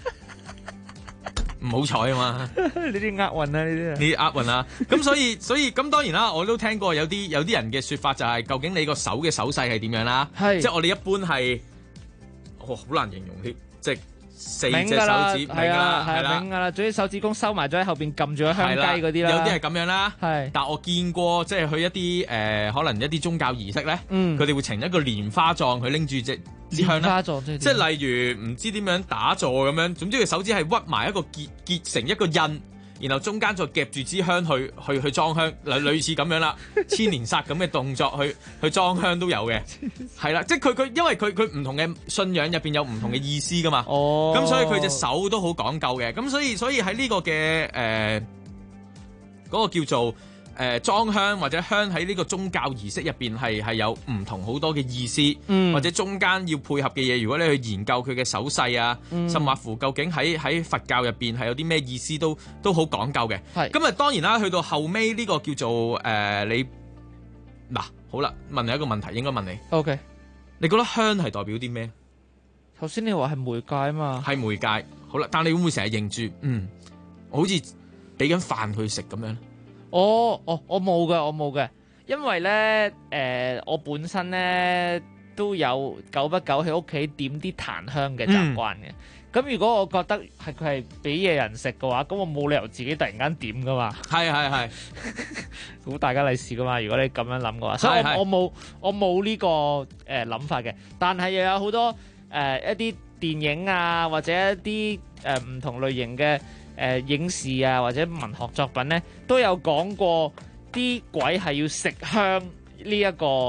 唔好彩啊嘛！ 呢啲厄運啊，呢啲厄運啊！咁所以咁當然啦，我都聽過有啲人嘅説法就係究竟你個手嘅手勢係點樣啦？即係我哋一般係，好難形容添，即係4隻手指， 係啦，明㗎啦，總之手指公收埋咗喺後邊撳住個香雞嗰啲啦。 有啲係咁樣啦，但我見過即係去一啲可能一啲宗教儀式咧，佢哋會呈一個蓮花狀，佢拎住支香啦，即係例如唔知點樣打坐咁樣，總之佢手指係屈埋一個結成一個印，然後中間再夾住支香去裝香，類似咁樣啦，千年殺咁嘅動作去裝香都有嘅，係啦，即係佢因為佢唔同嘅信仰入邊有唔同嘅意思噶嘛，咁所以佢隻手都好講究嘅，咁所以喺呢個嘅嗰個叫做裝香或者香喺呢個宗教儀式入邊係有唔同好多嘅意思，或者中間要配合嘅嘢。如果你去研究佢嘅手勢啊，甚至乎究竟喺佛教入邊係有啲咩意思都好講究嘅。咁啊當然啦，去到後尾呢個叫做你嗱好啦，問你一個問題，應該問你 OK， 你覺得香係代表啲咩？ 頭先你話係媒介啊嘛， 係媒介。好啦，但你會唔會成日認住我好似俾緊飯佢食咁樣？ 我冇嘅，因為咧我本身咧都有久不久喺屋企點啲檀香嘅習慣嘅。咁如果我覺得佢係俾嘢人食嘅話，咁我冇理由自己突然間點噶嘛。係，好大家利是噶嘛。如果你咁樣諗嘅話，所以我冇呢個諗法嘅。但係又有好多一啲電影啊，或者一啲唔同類型嘅影視啊，或者文學作品咧，都有講過啲鬼係要食香呢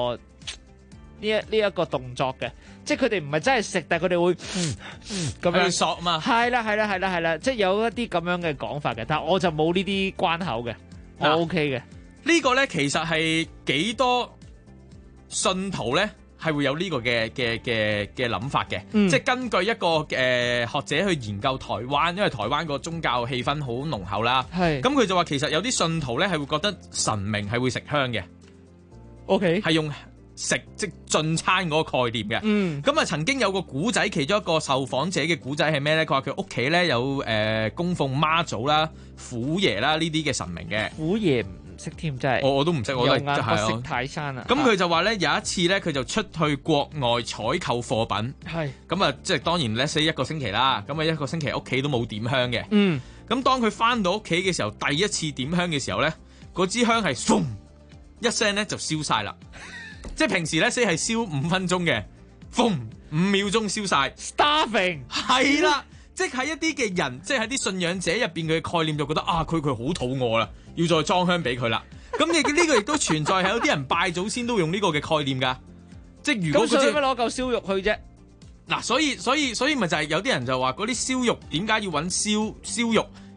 一個動作嘅，即係佢哋唔係真係食，但係佢哋會咁樣索嘛。係啦，即係有一啲咁樣嘅講法嘅，但係我就冇呢啲關口嘅，我 OK 嘅。 呢個咧其實係幾多信徒咧？係會有呢個嘅諗法嘅，即係根據一個學者去研究台灣，因為台灣個宗教氣氛好濃厚啦。咁佢就話其實有啲信徒咧係會覺得神明係會食香嘅。OK， 係用食即進餐嗰個概念嘅。咁啊曾經有個古仔，其中一個受訪者嘅古仔係咩咧？佢話佢屋企咧有供奉媽祖啦、虎爺啦呢啲嘅神明嘅。虎爺識添，真係我都唔識，我都係不識泰山啊！咁佢就話咧，有一次咧，佢就出去國外採購貨品，咁啊，即係當然咧，say 一個星期啦，咁啊一個星期屋企都冇點香嘅，咁當佢翻到屋企嘅時候，第一次點香嘅時候咧，嗰支香係嗖一聲咧就燒晒啦，即係平時咧 say 係燒5分鐘嘅，嗖5秒鐘燒晒 ，starving 係啦。即係一啲嘅人，即係喺啲信仰者入邊嘅概念就覺得啊，佢好肚餓啦，要再裝香俾佢啦。咁你呢個亦都存在係有啲人拜祖先都用呢個嘅概念㗎。即係如果佢攞嚿燒肉去啫。嗱， 所以咪就係有啲人就話嗰啲燒肉點解要揾燒肉，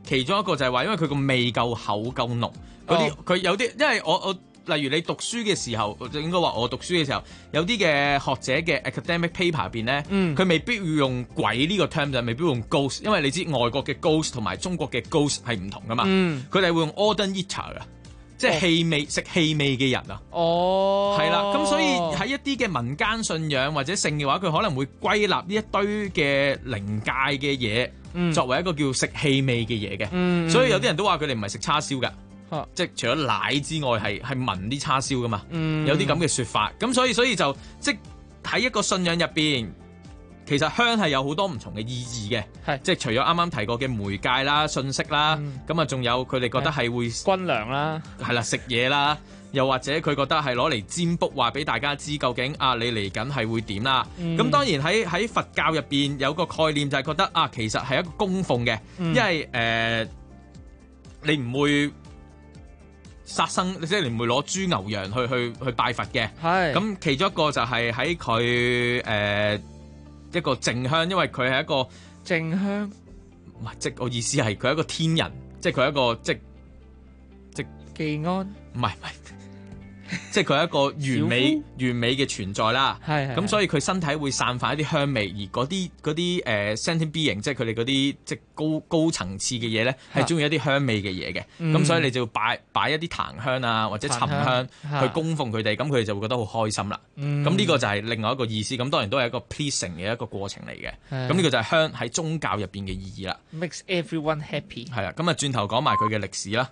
其中一個就係話，因為佢個味夠厚夠濃，嗰啲佢有啲，因為我例如你讀書嘅時候，應該話我讀書嘅時候，有啲嘅學者嘅 academic paper 入邊咧，佢未必要用鬼呢個 term，就未必用 ghost， 因為你知外國嘅 ghost 同埋中國嘅 ghost 係唔同噶嘛，佢哋會用 organ eater 噶。即係氣味食氣味嘅人啊，係啦，咁所以喺一啲嘅民間信仰或者性嘅話，佢可能會歸納呢一堆嘅靈界嘅嘢，作為一個叫食氣味嘅嘢嘅，所以有啲人都話佢哋唔係食叉燒㗎，即係除咗奶之外係聞啲叉燒㗎嘛，有啲咁嘅説法，咁所以就即喺一個信仰入邊。其實香係有好多唔同嘅意義嘅，即係除咗啱啱提過嘅媒介啦、信息啦，咁啊仲有佢哋覺得係會軍糧啦， 係啦食嘢啦，又或者佢覺得係攞嚟占卜，話俾大家知究竟你嚟緊係會點啦。咁當然喺佛教入邊有個概念就係覺得其實係一個供奉嘅，因為你唔會殺生，即係你唔會攞豬牛羊去拜佛嘅。咁其中一個就係喺佢一個淨香，因為佢係一個淨香， 唔係即我意思係佢係一個天人，即係佢係一個即技安， 唔係，即係佢係一個完美嘅存在啦。咁所以佢身體會散發一啲香味，而嗰啲sentient being，即係佢哋嗰啲即係高層次嘅嘢咧，係中意一啲香味嘅嘢嘅。咁所以你就要擺一啲檀香啊或者沉香去供奉佢哋，咁佢哋就會覺得好開心啦。咁呢個就係另外一個意思。咁當然都係一個 pleasing 嘅一個過程嚟嘅。咁呢個就係香喺宗教入邊嘅意義啦。 Makes everyone happy。 係啊，咁啊轉頭講埋佢嘅歷史啦。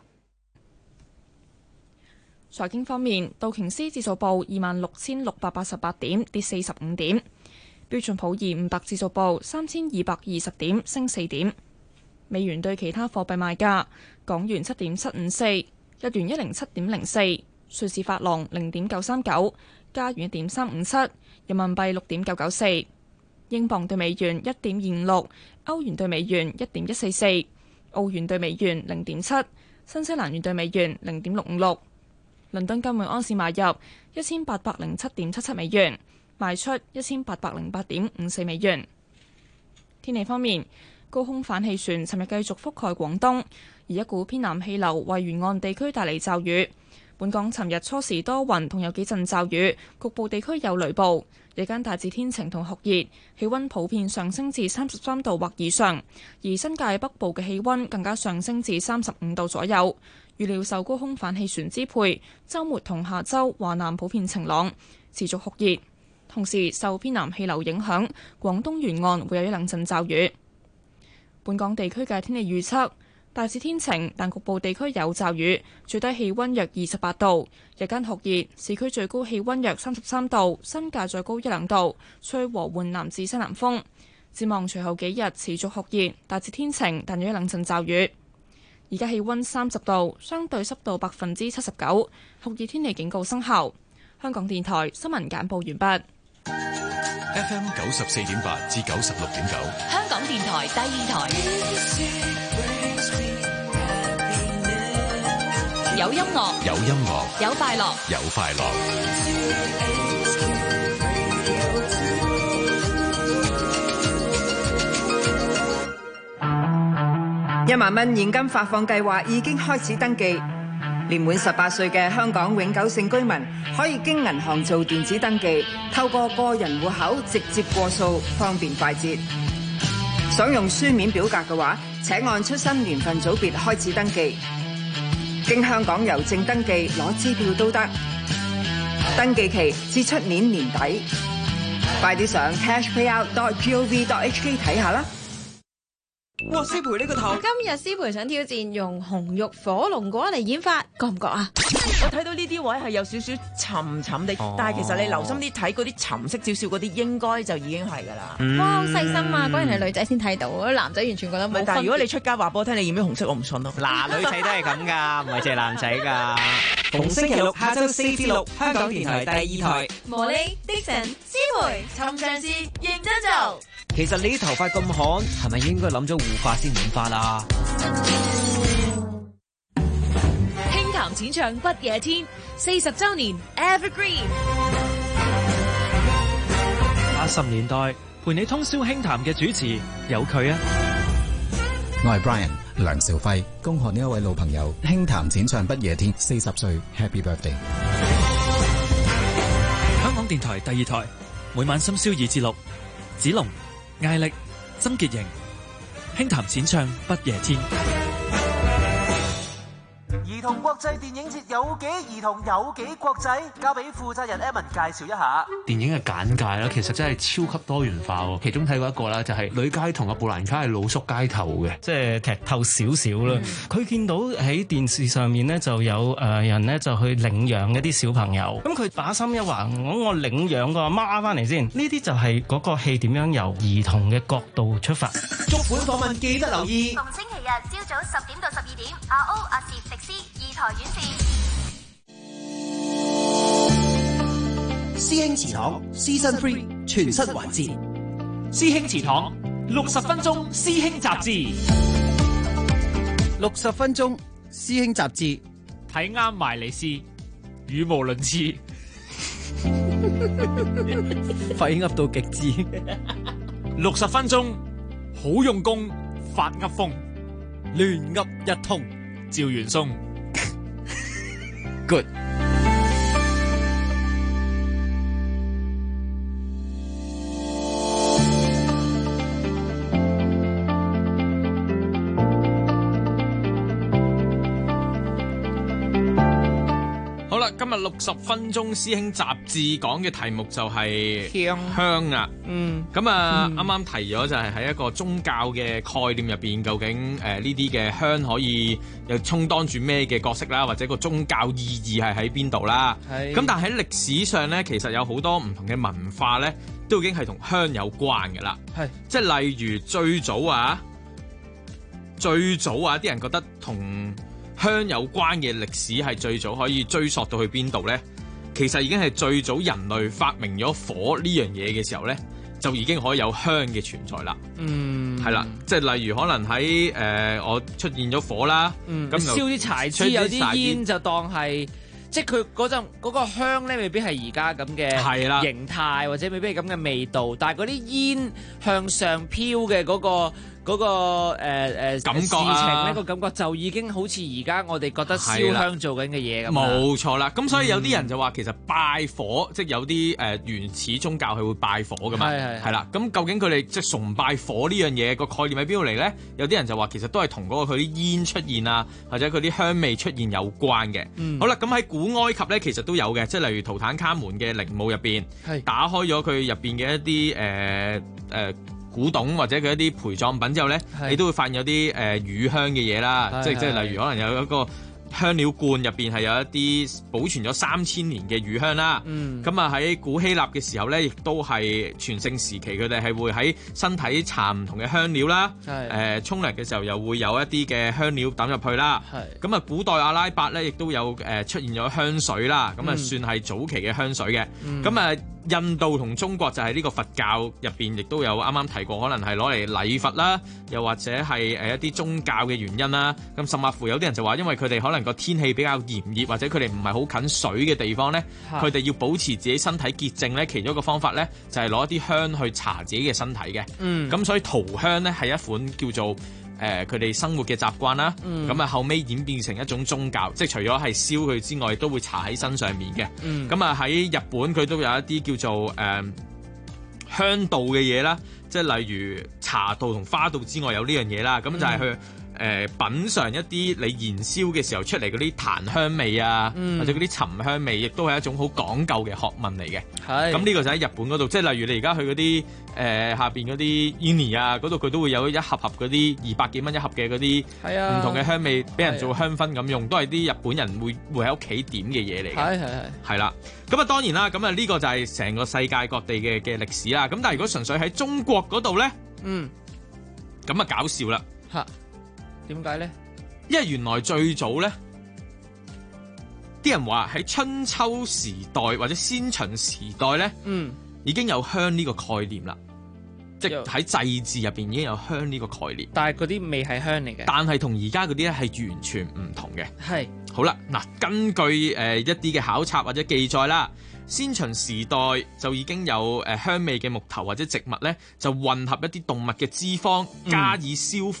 財經方面，道瓊斯指數報26,688點，跌45點；標準普爾500指數報3,220點，升4點。美元對其他貨幣賣價：港元7.754，日元107.04，瑞士法郎0.939，加元1.357，人民幣6.994，英鎊對美元1.256，歐元對美元1.144，澳元對美元0.7，新西蘭元對美元0.656。倫敦金每盎司買入1807.77美元，賣出1808.54美元。天氣方面，高空反氣旋尋日繼續覆蓋廣東，而一股偏南氣流為沿岸地區帶嚟驟雨。本港尋日初時多雲同有幾陣驟雨，局部地區有雷暴。日間大致天晴同酷熱，氣溫普遍上升至33度或以上，而新界北部嘅氣溫更加上升至35度左右。預料受高空反氣旋支配，週末同下週華南普遍晴朗，持續酷熱。同時受偏南氣流影響，廣東沿岸會有一兩陣驟雨。本港地區嘅天氣預測大致天晴，但局部地區有驟雨，最低氣溫約28度，日間酷熱，市區最高氣溫約33度，新界再高1-2度，吹和緩南至西南風。展望隨後幾日持續酷熱，大致天晴，但有一兩陣驟雨。而家氣溫30度，相對濕度79%，酷熱天氣警告生效。香港電台新聞簡報完畢。 FM 94.8至96.9， 香港電台第二台，有音樂， 有音樂， 有快樂， 有快樂。 1萬蚊現金發放計劃已經開始登記，年滿18歲嘅香港永久性居民可以經銀行做電子登記，透過個人戶口直接過數，方便快捷。想用書面表格嘅話，請按出生年份組別開始登記，經香港郵政登記攞支票都得，登記期至出年年底。快啲上 cashpayout.gov.hk 睇下啦。 哇！師培呢個頭，今日師培想挑戰用紅肉火龍果嚟染髮，覺唔覺啊？ 我睇到呢啲位係有少少沉沉地，但係其實你留心啲睇嗰啲沉色少少嗰啲，應該就已經係噶啦。 哇！好細心啊，果然係女仔先睇到，男仔完全覺得冇分別。 但係如果你出街話俾我聽你染咗紅色，我唔信咯。 嗱，女仔都係咁噶，唔係淨係男仔噶。 逢星期六下晝4至6， 香港電台第2台。 魔力Dixon師培尋常事認真做。 其實你啲頭髮咁旱，係咪應該諗咗護髮先染髮啦？ 輕談淺唱不夜天40週年 Evergreen。 80年代陪你通宵輕談嘅主持有佢啊！ 我係 Brian， 梁兆輝，恭賀呢一位老朋友輕談淺唱不夜天40歲 Happy Birthday。 香港電台第二台，每晚深宵2至6，子龍、艾力、曾潔瑩，輕談淺唱不夜天。 兒童國際電影節有幾兒童有幾國際，交俾負責人 Evan 介紹一下。 電影嘅簡介啦，其實真係超級多元化喎。其中睇過一個啦，就係女街童嘅布蘭卡係露宿街頭嘅， 即係劇透少少啦。佢見到喺電視上面咧就有人咧就去領養一啲小朋友，咁佢把心一橫，我領養個阿媽翻嚟先。呢啲就係嗰個戲點樣由兒童嘅角度出發。 足本訪問記得留意。 逢星期日朝早10點到12點，阿歐阿攝迪斯2台院線。 師兄祠堂 Season 3全新環節， 師兄祠堂60分鐘師兄雜誌 ，60分鐘師兄雜誌， 睇啱埋你試，語無倫次， 廢噏到極致。 60分鐘好用功，發噏風，亂噏一通，趙元松。 Good。 今日60分鐘師兄雜誌講嘅題目就係香啊，咁啊啱啱提咗就係喺一個宗教嘅概念入邊，究竟呢啲嘅香可以又充當住咩嘅角色啦，或者個宗教意義係喺邊度啦？咁但係喺歷史上咧，其實有好多唔同嘅文化咧，都已經係同香有關嘅啦。即係例如最早啊，啲人覺得同香有關嘅歷史係最早可以追溯到去邊度呢？其實已經係最早人類發明咗火呢樣嘢嘅時候呢，就已經可以有香嘅存在啦。係啦，即係例如可能喺我出現咗火啦， 咁燒啲柴枝，有啲煙就當係，即係佢嗰個香咧，未必係而家咁嘅形態，或者未必係咁嘅味道，但係嗰啲煙向上飄嘅嗰個感覺事情呢個感覺就已經好似而家我哋覺得燒香做緊嘅嘢咁。 冇錯啦，咁所以有啲人就話其實拜火，即係有啲原始宗教係會拜火噶嘛，係啦。咁究竟佢哋即係崇拜火呢樣嘢個概念喺邊度嚟咧？有啲人就話其實都係同嗰個佢啲煙出現啊，或者佢啲香味出現有關嘅。好啦，咁喺古埃及咧，其實都有嘅，即係例如圖坦卡門嘅陵墓入邊，打開咗佢入邊嘅一啲古董或者佢一啲陪葬品之後咧，你都會發現有啲乳香嘅嘢啦，即係例如可能有一個香料罐入邊係有一啲保存咗3000年嘅乳香啦。咁啊喺古希臘嘅時候咧，亦都係全盛時期，佢哋係會喺身體搽唔同嘅香料啦。沖涼嘅時候又會有一啲嘅香料抌入去啦。咁啊古代阿拉伯咧亦都有出現咗香水啦。咁啊算係早期嘅香水嘅。咁啊印度同中國就係呢個佛教入邊，亦都有啱啱提過，可能係攞嚟禮佛啦，又或者係一啲宗教嘅原因啦。咁甚至乎有啲人就話，因為佢哋可能個天氣比較炎熱，或者佢哋唔係好近水嘅地方呢，佢哋要保持自己身體潔淨呢，其中一個方法呢，就係攞一啲香去搽自己嘅身體嘅。咁所以塗香呢，係一款叫做佢哋生活嘅習慣啦。咁啊後尾演變成一種宗教，即係除咗係燒佢之外，都會搽喺身上面嘅。咁啊喺日本佢都有一啲叫做香道嘅嘢啦，即係例如茶道同花道之外有呢樣嘢啦。咁就係去品嚐一啲你燃燒嘅時候出嚟嗰啲檀香味啊，或者嗰啲沉香味，亦都係一種好講究嘅學問嚟嘅。咁呢個就喺日本嗰度，即係例如你而家去嗰啲下邊嗰啲 uni 啊，嗰度佢都會有一盒嗰啲200幾蚊一盒嘅嗰啲唔同嘅香味，俾人做香薰咁用，都係啲日本人會喺屋企點嘅嘢嚟嘅。係啦，咁啊當然啦，咁啊呢個就係成個世界各地嘅歷史啦。咁但係如果純粹喺中國嗰度咧，咁啊搞笑啦。 點解咧？ 因為原來最早咧，啲人話喺春秋時代或者先秦時代咧，已經有香呢個概念啦。即係喺祭祀入邊已經有香呢個概念。 但係嗰啲未係香嚟嘅。 但係同而家嗰啲咧係完全唔同嘅。 係。 好啦，嗱，根據一啲嘅考察或者記載啦，先秦時代就已經有香味嘅木頭或者植物咧，就混合一啲動物嘅脂肪加以消化。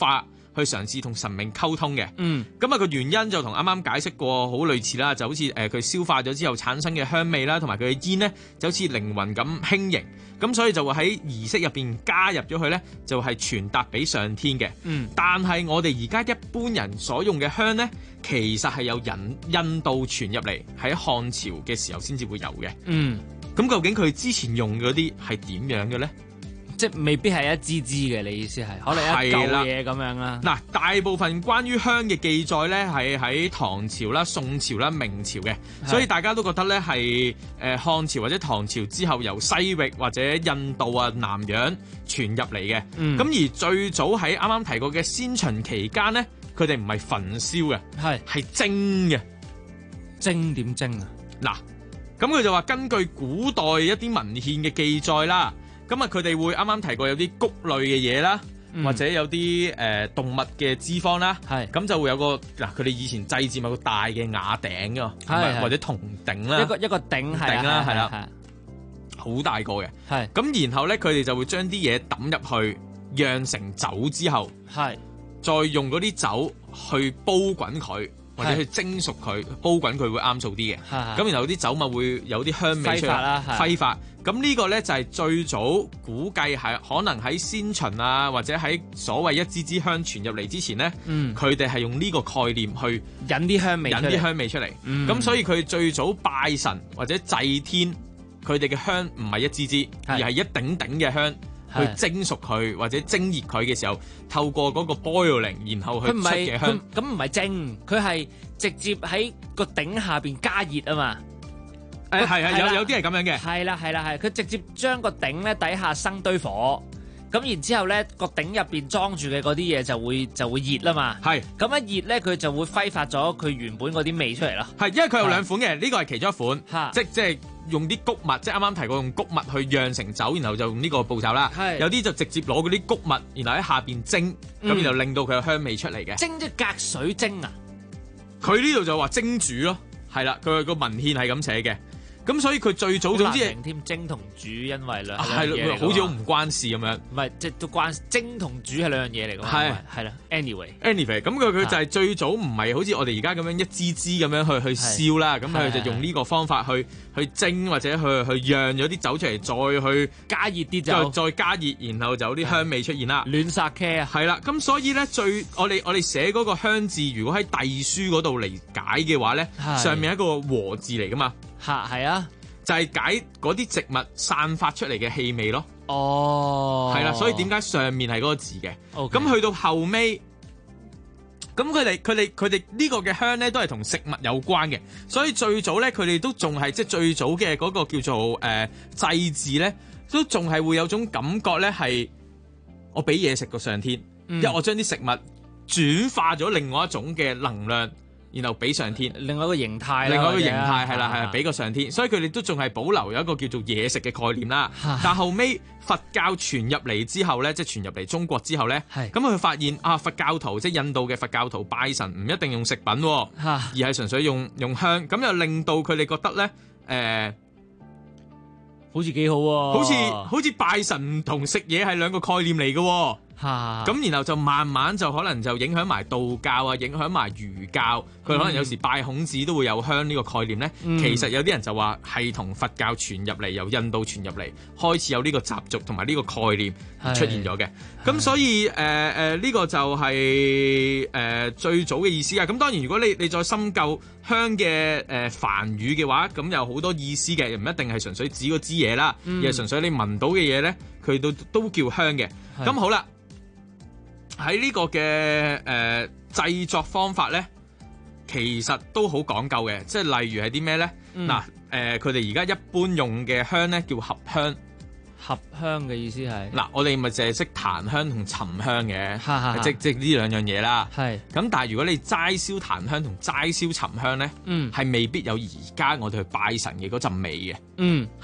去嘗試同神明溝通嘅。咁啊個原因就同啱啱解釋過好類似啦，就好似佢消化咗之後產生嘅香味啦，同埋佢嘅煙呢，就好似靈魂咁輕盈，咁所以就會喺儀式入邊加入咗佢呢，就係傳達俾上天嘅。但係我哋而家一般人所用嘅香呢，其實係由印度傳入嚟，喺漢朝嘅時候先至會有嘅。咁究竟佢之前用嗰啲係點樣嘅呢？ 即係未必係一支支嘅，你意思係可能一嚿嘢咁樣啦。 嗱，大部分關於香嘅記載咧，係喺唐朝啦、宋朝啦、明朝嘅，所以大家都覺得咧係漢朝或者唐朝之後由西域或者印度啊、南洋傳入嚟嘅。咁而最早喺啱啱提過嘅先秦期間咧，佢哋唔係焚燒嘅，係蒸嘅。 蒸點蒸啊？ 嗱，咁佢就話根據古代一啲文獻嘅記載啦。咁啊，佢哋會啱啱提過有啲穀類嘅嘢啦，或者有啲動物嘅脂肪啦，咁就會有個嗱，佢哋以前祭祀咪個大嘅瓦頂㗎，或者銅鼎啦， 一個鼎啦，係啦，好大個嘅，咁然後咧，佢哋就會將啲嘢抌入去釀成酒之後，再用嗰啲酒去煲滾佢。或者去蒸熟佢，煲滾佢會啱數啲嘅。咁然後啲酒咪會有啲香味出嚟，揮發。咁呢個咧就係最早估計係可能喺先秦啊，或者喺所謂一支支香傳入嚟之前咧，佢哋係用呢個概念去引啲香味出嚟。 咁所以佢最早拜神或者祭天，佢哋嘅香唔係一支支，而係一頂頂嘅香。去蒸熟佢或者蒸熱佢嘅時候，透過嗰個 boiling， 然後去出嘅香。 咁唔係蒸，佢係直接喺個頂下邊加熱啊嘛。 有啲係咁樣嘅。 係啦，佢直接將個頂咧底下生堆火，咁然之後咧個頂入邊裝住嘅嗰啲嘢就會熱啦嘛。咁一熱咧，佢就會揮發咗佢原本嗰啲味出嚟咯。 因為佢有兩款嘅，呢個係其中一款，即係用啲穀物，即係啱啱提過用穀物去釀成酒，然後就用呢個步驟啦。有啲就直接攞嗰啲穀物，然後喺下邊蒸，咁然後令到佢有香味出嚟嘅。 蒸即係隔水蒸啊？ 佢呢度就話蒸煮咯，係啦，佢個文獻係咁寫嘅。咁所以佢最早總之添蒸同煮，因為兩係好似好唔關事咁樣。 唔係，即係都關蒸同煮係兩樣嘢嚟㗎嘛。係啦。anyway， 咁佢就係最早唔係好似我哋而家咁樣一支支咁樣去燒啦。咁佢就用呢個方法去蒸或者去釀咗啲酒出嚟，再去加熱啲酒， 再加熱，然後就有啲香味出現啦。 亂殺茄啊！ 係啦。咁所以咧，我哋寫嗰個香字，如果喺隸書嗰度嚟解嘅話咧，上面係一個和字嚟㗎嘛。 係啊， 就係解嗰啲植物散發出嚟嘅氣味咯。係啦，所以點解上面係嗰個字嘅？咁去到後尾，咁佢哋呢個嘅香咧都係同食物有關嘅，所以最早咧佢哋都仲係即係最早嘅嗰個叫做祭祀咧，都仲係會有種感覺咧係我俾嘢食個上天，因為我將啲食物轉化咗另外一種嘅能量。然後俾上天， 另外一個形態係啦，俾個上天，所以佢哋都仲係保留有一個叫做嘢食嘅概念啦。但後尾佛教傳入嚟之後咧，即係傳入嚟中國之後咧，咁佢發現佛教徒即係印度嘅佛教徒拜神唔一定用食品，而係純粹用香，咁又令到佢哋覺得咧， 好似幾好喎， 好似拜神同食嘢係兩個概念嚟嘅。咁然後就慢慢就可能就影響埋道教啊，影響埋儒教，佢可能有時拜孔子都會有香呢個概念咧。其實有啲人就話係同佛教傳入嚟，由印度傳入嚟，開始有呢個習俗同埋呢個概念出現咗嘅。咁所以呢個就係最早嘅意思啊。咁當然如果你再深究香嘅梵語嘅話，咁有好多意思嘅，唔一定係純粹指嗰支嘢啦，而係純粹你聞到嘅嘢咧，佢都叫香嘅。咁好啦。喺呢個嘅製作方法咧，其實都好講究嘅，即係例如係啲咩咧？嗱，佢哋而家一般用嘅香咧叫合香。 合香嘅意思係嗱，我哋咪淨係識檀香同沉香嘅，即呢兩樣嘢啦。咁但係如果你齋燒檀香同齋燒沉香咧，係未必有而家我哋去拜神嘅嗰陣味嘅。係啦。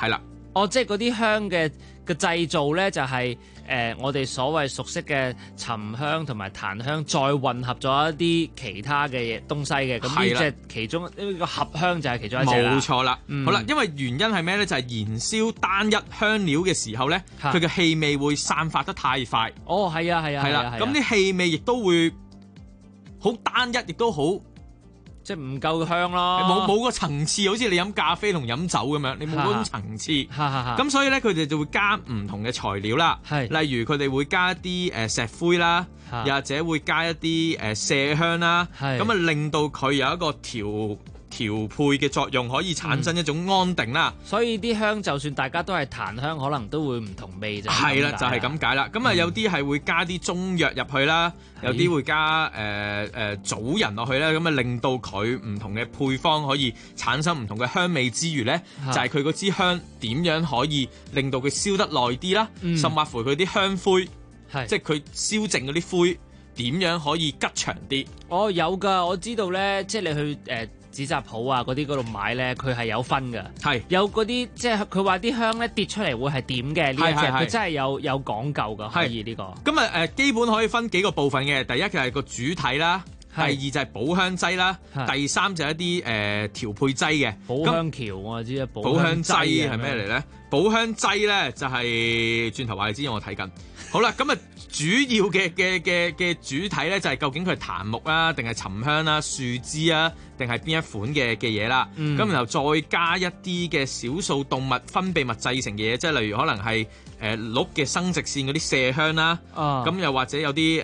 即係嗰啲香嘅製造咧，就係、我哋所謂熟悉嘅沉香同埋檀香，再混合咗一啲其他嘅東西嘅。咁呢隻其中呢個合香就係其中一隻啦。 冇錯啦。好啦，因為原因係咩咧？就係、燃燒單一香料嘅時候咧，佢嘅氣味會散發得太快。 哦，係啊，係啊，係啦。 咁啲氣味亦都會好單一，亦都好。 即係唔夠香咯， 冇個層次，好似你飲咖啡同飲酒咁樣，你冇嗰種層次。咁所以咧，佢哋就會加唔同嘅材料啦。例如佢哋會加一啲石灰啦，又或者會加一啲麝香啦。咁啊，令到佢有一個調配嘅作用，可以產生一種安定啦。 所以啲香就算大家都係檀香，可能都會唔同味就係啦，就係咁解啦。咁啊，有啲係會加啲中藥入去啦，有啲會加棗仁落去啦，咁啊令到佢唔同嘅配方可以產生唔同嘅香味之餘咧，就係佢嗰支香點樣可以令到佢燒得耐啲啦，甚至乎佢啲香灰，即係佢燒剩嗰啲灰點樣可以吉長啲。 哦，有㗎，我知道咧，即係你去紙紮鋪啊嗰啲嗰度買咧，佢係有分㗎， 係有嗰啲即係佢話啲香咧跌出嚟會係點嘅呢一隻，佢真係有講究㗎，可以呢個。 咁啊基本可以分幾個部分嘅，第一就係個主體啦，第二就係補香劑啦，第三就係一啲調配劑嘅。 補香橋我知啊， 補香劑係咩嚟咧？補香劑咧就係轉頭話你知，我睇緊。好啦，咁啊主要嘅主體咧就係究竟佢係檀木啊，定係沉香啦、樹枝啊，定係邊一款嘅嘢啦？咁然後再加一啲嘅少數動物分泌物製成嘅嘢，即係例如可能係鹿嘅生殖腺嗰啲麝香啦，咁又或者有啲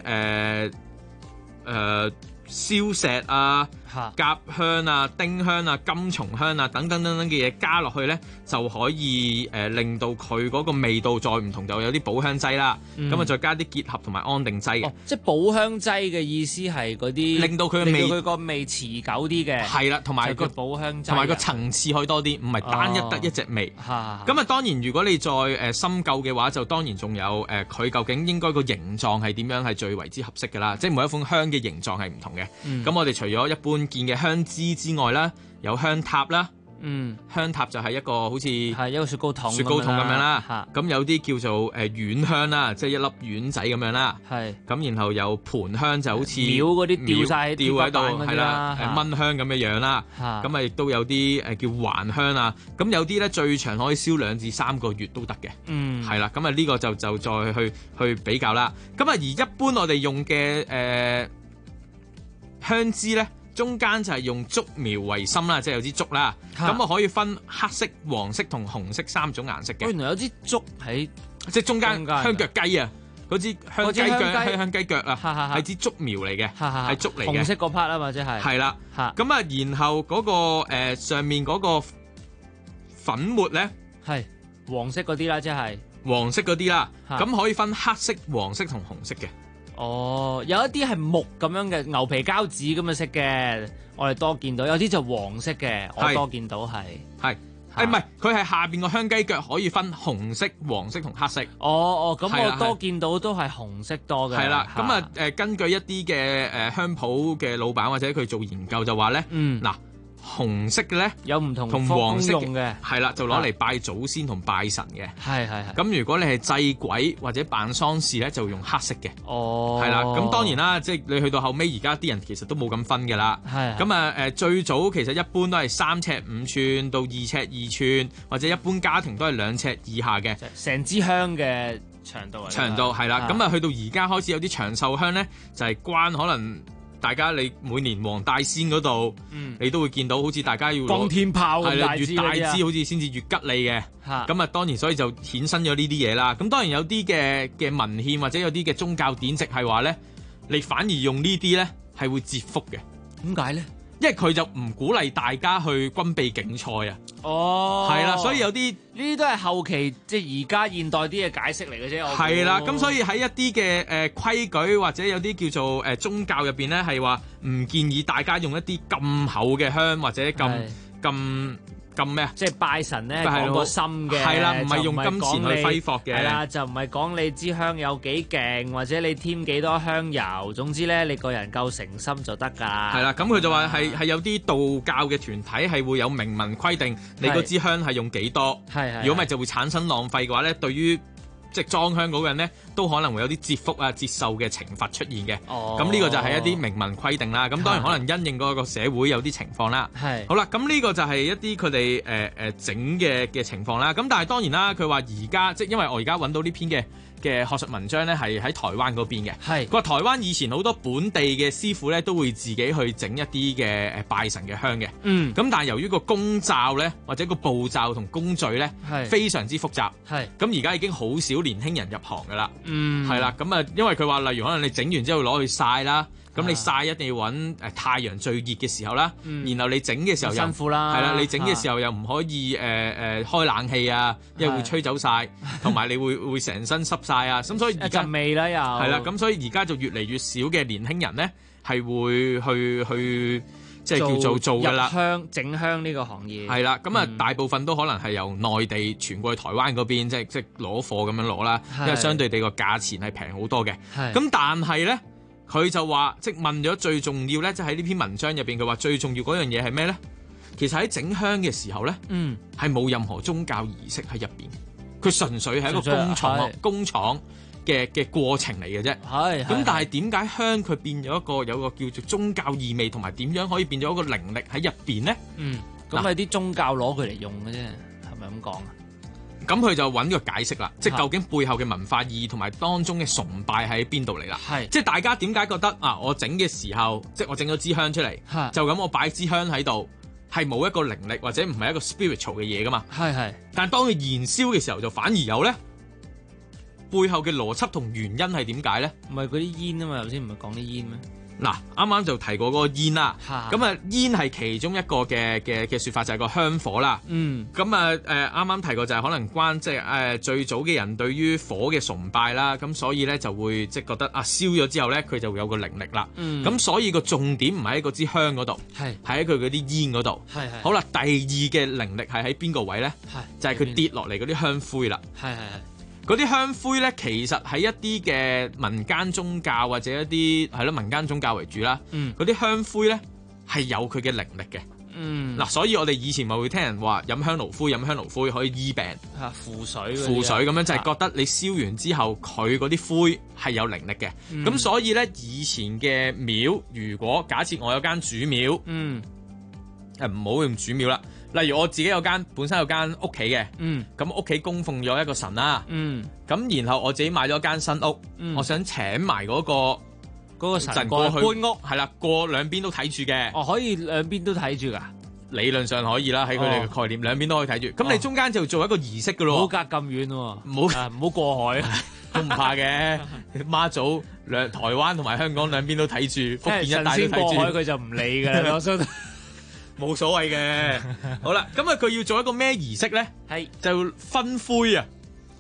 燒石啊、甲香啊、丁香啊、金松香啊等等嘅嘢加落去咧，就可以令到佢嗰個味道再唔同，就有啲補香劑啦。咁啊再加啲結合同埋安定劑嘅。 即係補香劑嘅意思係嗰啲令到佢嘅個味持久啲嘅。 係啦，同埋個補香劑， 同埋個層次可以多啲，唔係單一得一隻味。咁啊當然如果你再深究嘅話，就當然仲有佢究竟應該個形狀係點樣係最為之合適㗎啦。即係每一款香嘅形狀係唔同嘅。咁我哋除咗一般見嘅香枝之外啦，有香塔啦，香塔就係一個好似係一個雪糕筒咁樣啦。咁有啲叫做丸香啦，即係一粒丸仔咁樣啦。咁然後有盤香就好似廟嗰啲吊喺度， 係啦，蚊香咁嘅樣啦。咁啊亦都有啲叫環香啊。咁有啲咧最長可以燒2至3個月都得嘅。係啦，咁啊呢個就再去比較啦。咁啊而一般我哋用嘅香枝咧，中間就係用竹苗為心啦，即係有支竹啦。咁我可以分黑色、黃色同紅色3種顏色嘅。 原來有支竹喺即係中間香腳雞啊，嗰支香雞腳啊，係支竹苗嚟嘅，係竹嚟嘅。 紅色嗰 part 啊嘛，即係。 係啦。咁啊，然後嗰個上面嗰個粉末咧， 係黃色嗰啲啦，即係黃色嗰啲啦。咁可以分黑色、黃色同紅色嘅。 有一啲係木咁樣嘅牛皮膠紙咁嘅色嘅，我哋多見到；有啲就黃色嘅，我多見到係。 唔係，佢係下邊個香雞腳可以分紅色、黃色同黑色。 咁我多見到都係紅色多嘅。 係啦，咁啊根據一啲嘅香鋪嘅老闆或者佢做研究就話咧，嗱。紅色嘅咧有唔同同黃色嘅， 係啦，就攞嚟拜祖先同拜神嘅。 係。 咁如果你係祭鬼或者辦喪事咧，就用黑色嘅。係啦。咁當然啦，即係你去到後尾，而家啲人其實都冇咁分㗎啦。咁啊最早其實一般都係3尺5寸到2尺2寸，或者一般家庭都係2尺以下嘅。 成支香嘅長度係啦。咁啊去到而家開始有啲長壽香咧，就係關可能。大家你每年黃大仙嗰度，你都會見到好似大家要放天炮咁大支， 越大支好似先至越吉利嘅。咁啊當然所以就衍生咗呢啲嘢啦。咁當然有啲嘅文獻或者有啲嘅宗教典籍係話咧，你反而用呢啲咧係會折福嘅。 點解咧？ 因為佢就唔鼓勵大家去軍備競賽啊。係啦，所以有啲呢啲都係後期即係而家現代啲嘅解釋嚟嘅啫。 係啦，咁所以喺一啲嘅規矩或者有啲叫做宗教入邊咧，係話唔建議大家用一啲咁厚嘅香或者咁咁咩啊？ 即係拜神咧係講個心嘅， 係啦，唔係用金錢去揮霍嘅， 係啦，就唔係講你支香有幾勁，或者你添幾多香油，總之咧你個人夠誠心就得㗎。 係啦，咁佢就話係有啲道教嘅團體係會有明文規定你嗰支香係用幾多，如果唔係就會產生浪費嘅話咧，對於即係裝香嗰個人咧，都可能會有啲折福啊、折壽嘅懲罰出現嘅。咁呢個就係一啲明文規定啦。咁當然可能因應嗰個社會有啲情況啦。好啦，咁呢個就係一啲佢哋整嘅情況啦。咁但係當然啦，佢話而家即係因為我而家揾到呢篇嘅學術文章咧，係喺台灣嗰邊嘅。佢話台灣以前好多本地嘅師傅咧，都會自己去整一啲嘅拜神嘅香嘅。咁但係由於個功效咧，或者個步驟同工序咧，非常之複雜。咁而家已經好少年輕人入行㗎啦。係啦，咁啊，因為佢話例如可能你整完之後攞去曬啦。咁你曬一定要揾太陽最熱嘅時候啦，然後你整嘅時候又辛苦啦， 係啦，你整嘅時候又唔可以開冷氣啊，因為會吹走晒，同埋你會成身濕晒啊，咁所以而家一陣味啦又係啦，咁所以而家就越嚟越少嘅年輕人咧係會去即係叫做㗎啦， 整香呢個行業係啦，咁啊大部分都可能係由內地傳過去台灣嗰邊，即係攞貨咁樣攞啦，因為相對地個價錢係平好多嘅，咁但係咧。佢就話，即係問咗最重要咧，即係喺呢篇文章入邊，佢話最重要嗰樣嘢係咩咧？其實喺整香嘅時候咧，係冇任何宗教儀式喺入邊，佢純粹係一個工廠嘅過程嚟嘅啫。咁但係點解香佢變咗有個叫做宗教意味，同埋點樣可以變咗一個靈力喺入邊咧？ 咁係啲宗教攞佢嚟用嘅啫，係咪咁講啊？ 咁佢就揾個解釋啦，即係究竟背後嘅文化意義同埋當中嘅崇拜喺邊度嚟啦？即係大家點解覺得啊？我整嘅時候，即係我整咗支香出嚟，就咁我擺支香喺度，係冇一個靈力或者唔係一個 spiritual 嘅嘢噶嘛？但係當佢燃燒嘅時候，就反而有咧。背後嘅邏輯同原因係點解咧？ 唔係嗰啲煙啊嘛，頭先唔係講啲煙咩？ 嗱，啱啱就提過嗰個煙啦，咁啊煙係其中一個嘅説法，就係個香火啦。咁啊啱啱提過就係可能關即係最早嘅人對於火嘅崇拜啦，咁所以咧就會即係覺得啊燒咗之後咧佢就會有個靈力啦。咁所以個重點唔係喺嗰支香嗰度，係喺佢嗰啲煙嗰度。好啦，第二嘅靈力係喺邊個位咧？就係佢跌落嚟嗰啲香灰啦。嗰啲香灰咧，其實喺一啲嘅民間宗教或者一啲係咯民間宗教為主啦。嗰啲香灰咧係有佢嘅靈力嘅。嗱，所以我哋以前咪會聽人話飲香爐灰可以醫病。 符水咁樣就係覺得你燒完之後，佢嗰啲灰係有靈力嘅。咁所以咧，以前嘅廟，如果假設我有間主廟，唔好用主廟啦。例如我自己本身有間屋企嘅，咁屋企供奉咗一個神啦，咁然後我自己買咗間新屋，我想請埋嗰個神過去搬屋，係啦，過兩邊都睇住嘅。 可以兩邊都睇住㗎？ 理論上可以啦，喺佢哋嘅概念，兩邊都可以睇住。咁你中間就做一個儀式㗎咯。 唔好隔咁遠喎，唔好過海， 都唔怕嘅。媽祖台灣同埋香港兩邊都睇住，福建一帶都睇住。 過海佢就唔理㗎啦，我相信。 冇所謂嘅，好啦，咁啊佢要做一個咩儀式咧？就分灰啊，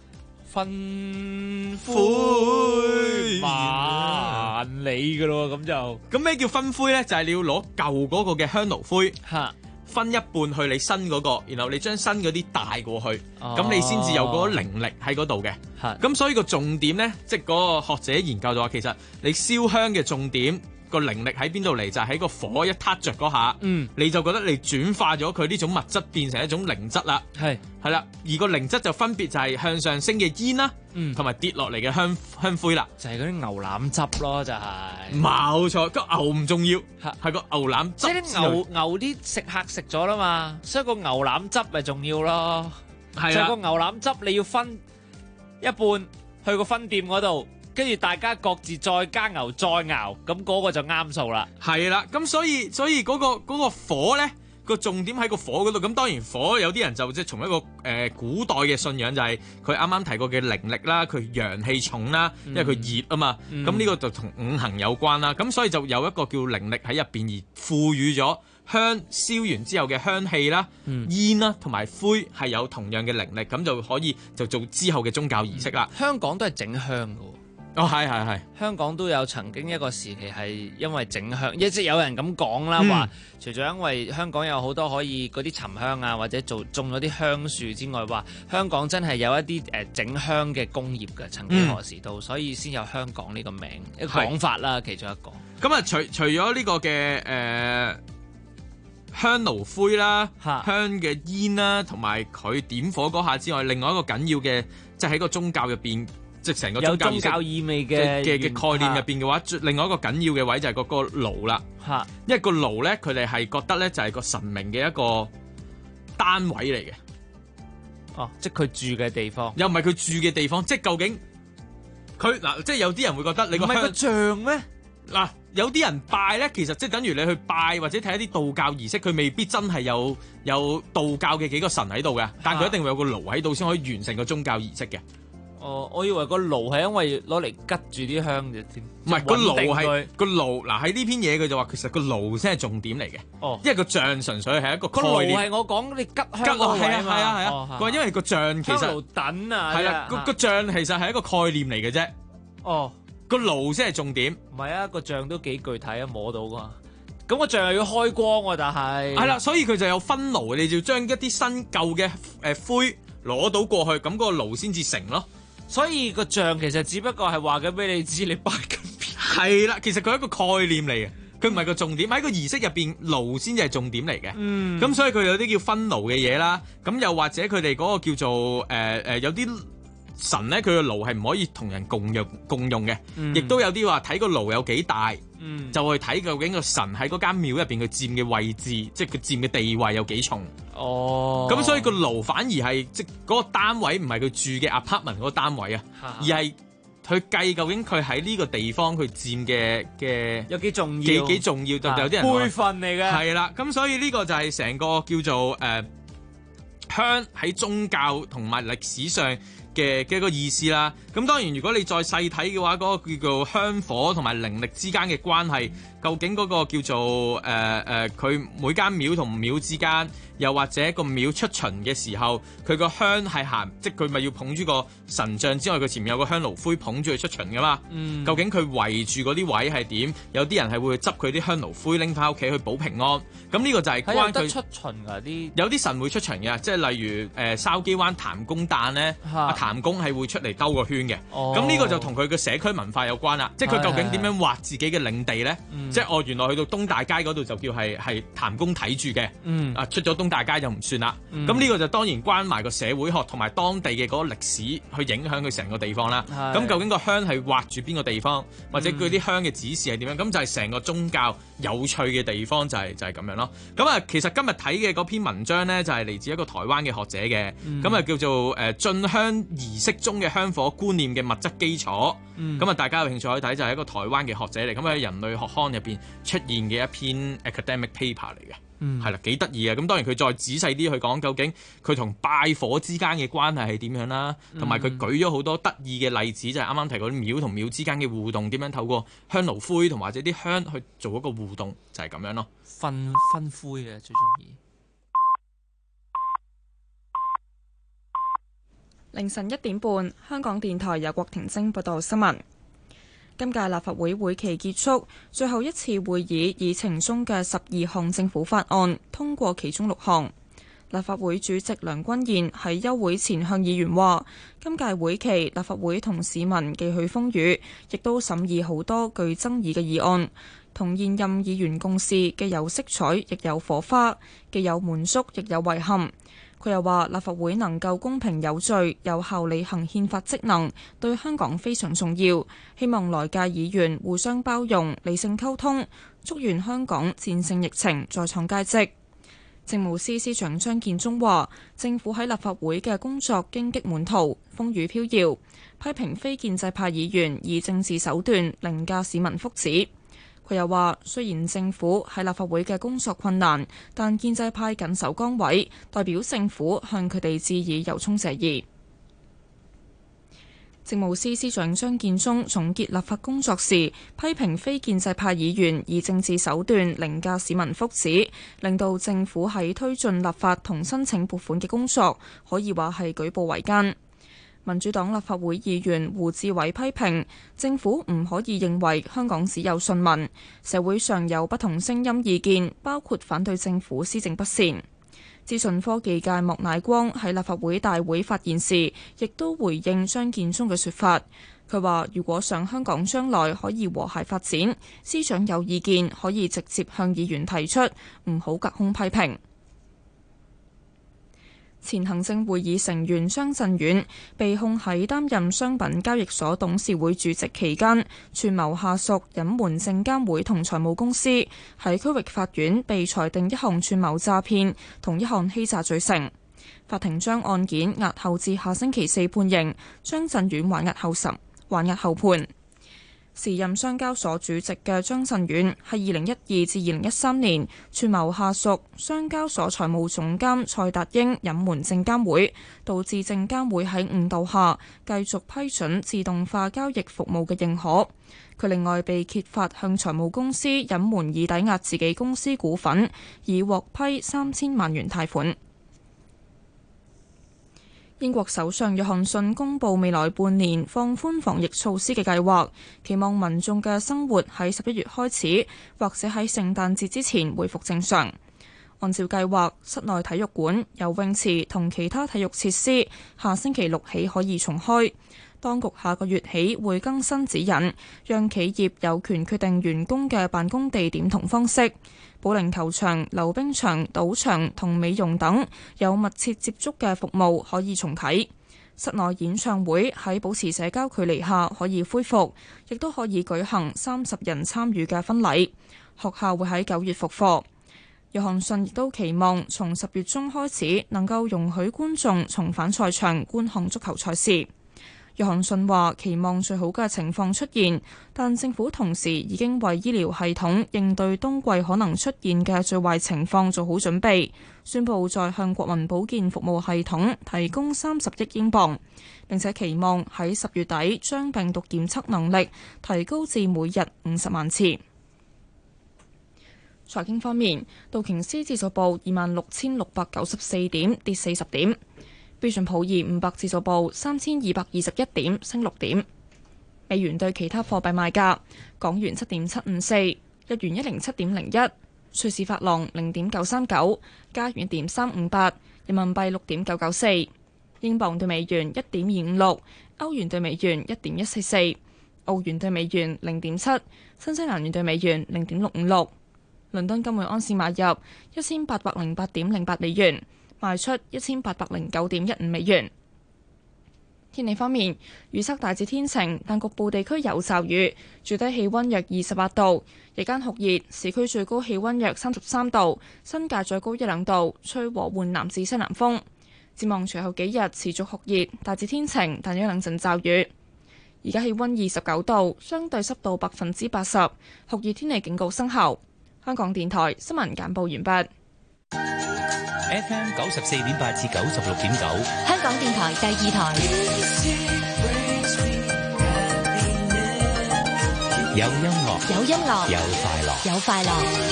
分灰萬里噶咯，咁咩叫分灰咧？就係你要攞舊嗰個嘅香爐灰，分一半去你新嗰個，然後你將新嗰啲帶過去，咁你先至有嗰個靈力喺嗰度嘅。咁所以個重點咧，即係嗰個學者研究就話，其實你燒香嘅重點。個靈力喺邊度嚟？就係喺個火一撻着嗰下，你就覺得你轉化咗佢呢種物質變成一種靈質啦。係啦，而個靈質就分別就係向上升嘅煙啦，同埋跌落嚟嘅香灰啦。 就係嗰啲牛腩汁咯，就係。 冇錯，個牛唔重要，係個牛腩汁。 即係啲牛啲食客食咗啦嘛，所以個牛腩汁咪重要咯。係啊，個牛腩汁你要分一半去個分店嗰度。跟住大家各自再加牛再熬，咁嗰個就啱數啦。 係啦，咁所以嗰個火咧個重點喺個火嗰度。咁當然火有啲人就即係從一個古代嘅信仰就係佢啱啱提過嘅靈力啦，佢陽氣重啦，因為佢熱啊嘛。咁呢個就同五行有關啦。咁所以就有一個叫靈力喺入邊而賦予咗香燒完之後嘅香氣啦、煙啦同埋灰係有同樣嘅靈力，咁就可以就做之後嘅宗教儀式啦。 香港都係整香㗎喎。 哦，係。 香港都有曾經一個時期係因為整香，即係有人咁講啦，話除咗因為香港有好多可以嗰啲沉香啊，或者種咗啲香樹之外，話香港真係有一啲整香嘅工業嘅，曾經何時到，所以先有香港呢個名一個講法啦，其中一個。 咁啊，除咗呢個嘅香爐灰啦、香嘅煙啦，同埋佢點火嗰下之外，另外一個緊要嘅，即係喺個宗教入邊。即係成個宗教意味嘅概念入邊嘅話，另外一個緊要嘅位就係嗰個爐啦。因為個爐咧，佢哋係覺得咧就係個神明嘅一個單位嚟嘅。 哦，即係佢住嘅地方， 又唔係佢住嘅地方，即係究竟佢嗱，即係有啲人會覺得你個像咩？ 嗱，有啲人拜咧，其實即係等於你去拜或者睇一啲道教儀式，佢未必真係有道教嘅幾個神喺度嘅，但係佢一定會有個爐喺度先可以完成個宗教儀式嘅。 哦，我以為個爐係因為攞嚟吉住啲香嘅添， 唔係個爐係個爐嗱，喺呢篇嘢佢就話其實個爐先係重點嚟嘅。哦，因為個像純粹係一個概念。 個爐係我講你吉香嗰位啊嘛。係啊。佢話因為個像其實香爐等啊。係啦， 個像其實係一個概念嚟嘅啫。哦，個爐先係重點。 唔係啊，個像都幾具體啊，摸到㗎。咁個像又要開光喎，但係係啦，所以佢就有分爐，你就要將一啲新舊嘅灰攞到過去，咁個爐先至成咯。 所以個像其實只不過係話緊俾你知你拜緊邊。 係啦，其實佢係一個概念嚟嘅，佢唔係個重點。喺個儀式入邊，爐先至係重點嚟嘅。咁所以佢有啲叫分爐嘅嘢啦。咁又或者佢哋嗰個叫做有啲神咧，佢個爐係唔可以同人共用嘅。亦都有啲話睇個爐有幾大，就去睇究竟個神喺嗰間廟入邊佢佔嘅位置，即係佢佔嘅地位有幾重。哦，咁所以個爐反而係即係嗰個單位唔係佢住嘅 apartment 嗰個單位啊，而係佢計究竟佢喺呢個地方佢佔嘅有幾重要， 幾重要，就有啲人輩分嚟嘅。 係啦，咁所以呢個就係成個叫做香喺宗教同埋歷史上嘅一個意思啦。咁當然如果你再細睇嘅話，嗰個叫做香火同埋靈力之間嘅關係，究竟嗰個叫做佢每間廟同廟之間，又或者個廟出巡嘅時候，佢個香係行，即係佢咪要捧住個神像之外，佢前面有個香爐灰捧住佢出巡噶嘛。究竟佢圍住嗰啲位係點？有啲人係會執佢啲香爐灰拎翻屋企去保平安。咁呢個就係關佢出巡㗎啲。 有啲神會出巡嘅，即係例如筲箕灣譚公誕咧，阿譚公係會出嚟兜個圈嘅。咁呢個就同佢嘅社區文化有關啦。即係佢究竟點樣劃自己嘅領地咧？即係原來去到東大街嗰度就叫係譚公睇住嘅。出咗東大街就唔算啦。咁呢個就當然關埋個社會學同埋當地嘅嗰個歷史去影響佢成個地方啦。咁究竟個香係劃住邊個地方，或者佢啲香嘅指示係點樣？咁就係成個宗教有趣嘅地方就係咁樣咯。咁啊，其實今日睇嘅嗰篇文章咧，就係嚟自一個台灣嘅學者嘅，咁啊叫做進香儀式中嘅香火觀念嘅物質基礎。咁啊，大家有興趣可以睇，就係一個台灣嘅學者嚟，咁喺人類學刊入邊出現嘅一篇 academic paper 嚟嘅。係啦，幾得意嘅。咁當然佢再仔細啲去講，究竟佢同拜火之間嘅關係係點樣啦，同埋佢舉咗好多得意嘅例子，就係啱啱提過啲廟同廟之間嘅互動，點樣透過香爐灰同或者啲香去做一個互動，就係咁樣咯。 分灰嘅最中意。 凌晨1點半，香港電台由郭婷晶報道新聞。今屆立法會會期結束，最後一次會議議程中嘅12項政府法案通過其中6項。立法會主席梁君彥喺休會前向議員話：今屆會期立法會同市民寄去風雨，亦都審議好多具爭議嘅議案，同現任議員共事既有色彩，亦有火花，既有滿足，亦有遺憾。佢又話：立法會能夠公平有序、有效履行憲法職能，對香港非常重要。希望來屆議員互相包容、理性溝通，祝願香港戰勝疫情，再創佳績。政務司司長張建宗話：政府喺立法會嘅工作荊棘滿途、風雨飄搖，批評非建制派議員以政治手段凌駕市民福祉。佢又話：雖然政府喺立法會嘅工作困難，但建制派緊守崗位，代表政府向佢哋致以由衷謝意。政務司司長張建宗總結立法工作時，批評非建制派議員以政治手段凌駕市民福祉，令到政府喺推進立法同申請撥款嘅工作可以話係舉步維艱。 民主黨立法會議員胡志偉批評政府唔可以認為香港只有信民，社會上有不同聲音意見，包括反對政府施政不善。資訊科技界莫乃光喺立法會大會發言時，亦都回應張建宗嘅說法。佢話：如果想香港將來可以和諧發展，司長有意見可以直接向議員提出，唔好隔空批評。前行政會議成員張震遠被控喺擔任商品交易所董事會主席期間，串謀下屬隱瞞證監會同財務公司，喺區域法院被裁定一項串謀詐騙同一項欺詐罪成。法庭將案件押後至下星期4判刑，張震遠還押後判。時任商交所主席嘅張震遠係2012至2013年串謀下屬商交所財務總監蔡達英隱瞞證監會，導致證監會喺誤導下繼續批准自動化交易服務嘅認可。佢另外被揭發向財務公司隱瞞以抵押自己公司股份，以獲批3000萬元貸款。英國首相約翰遜公布未來半年放寬防疫措施嘅計劃，期望民眾嘅生活喺11月開始，或者喺聖誕節之前恢復正常。按照計劃，室內體育館、游泳池同其他體育設施下星期6起可以重開。當局下個月起會更新指引，讓企業有權決定員工嘅辦公地點同方式。保齡球場、溜冰場、賭場同美容等有密切接觸嘅服務可以重啟。室內演唱會喺保持社交距離下可以恢復，亦都可以舉行30人參與嘅婚禮。學校會喺9月復課。約翰遜亦都期望從10月中開始能夠容許觀眾重返賽場觀看足球賽事。約翰遜話期望最好嘅情況出現，但政府同時已經為醫療系統應對冬季可能出現嘅最壞情況做好準備，宣布再向國民保健服務系統提供30億英鎊，並且期望喺10月底將病毒檢測能力提高至每日50萬次。財經方面，道瓊斯指數報26,694點，跌40點。標準普爾500指數報3221點，升6點。美元對其他貨幣賣價：港元7.754，日元107.01，瑞士法郎0.939，加元1.358，人民幣6.994，英鎊對美元1.256，歐元對美元1.144，澳元對美元0.7，新西蘭元對美元0.656。倫敦金每盎司買入1808.08美元。賣出1809.15美元。天氣方面，預測大致天晴，但局部地區有驟雨，最低氣溫約28度，日間酷熱，市區最高氣溫約33度，新界再高1-2度，吹和緩南至西南風。展望隨後幾日持續酷熱，大致天晴，但有2陣驟雨。而家氣溫29度，相對濕度80%，酷熱天氣警告生效。香港電台新聞簡報完畢。 FM 94.8至96.9， 香港電台第2台。 有音樂， 有音樂， 有快樂， 有快樂。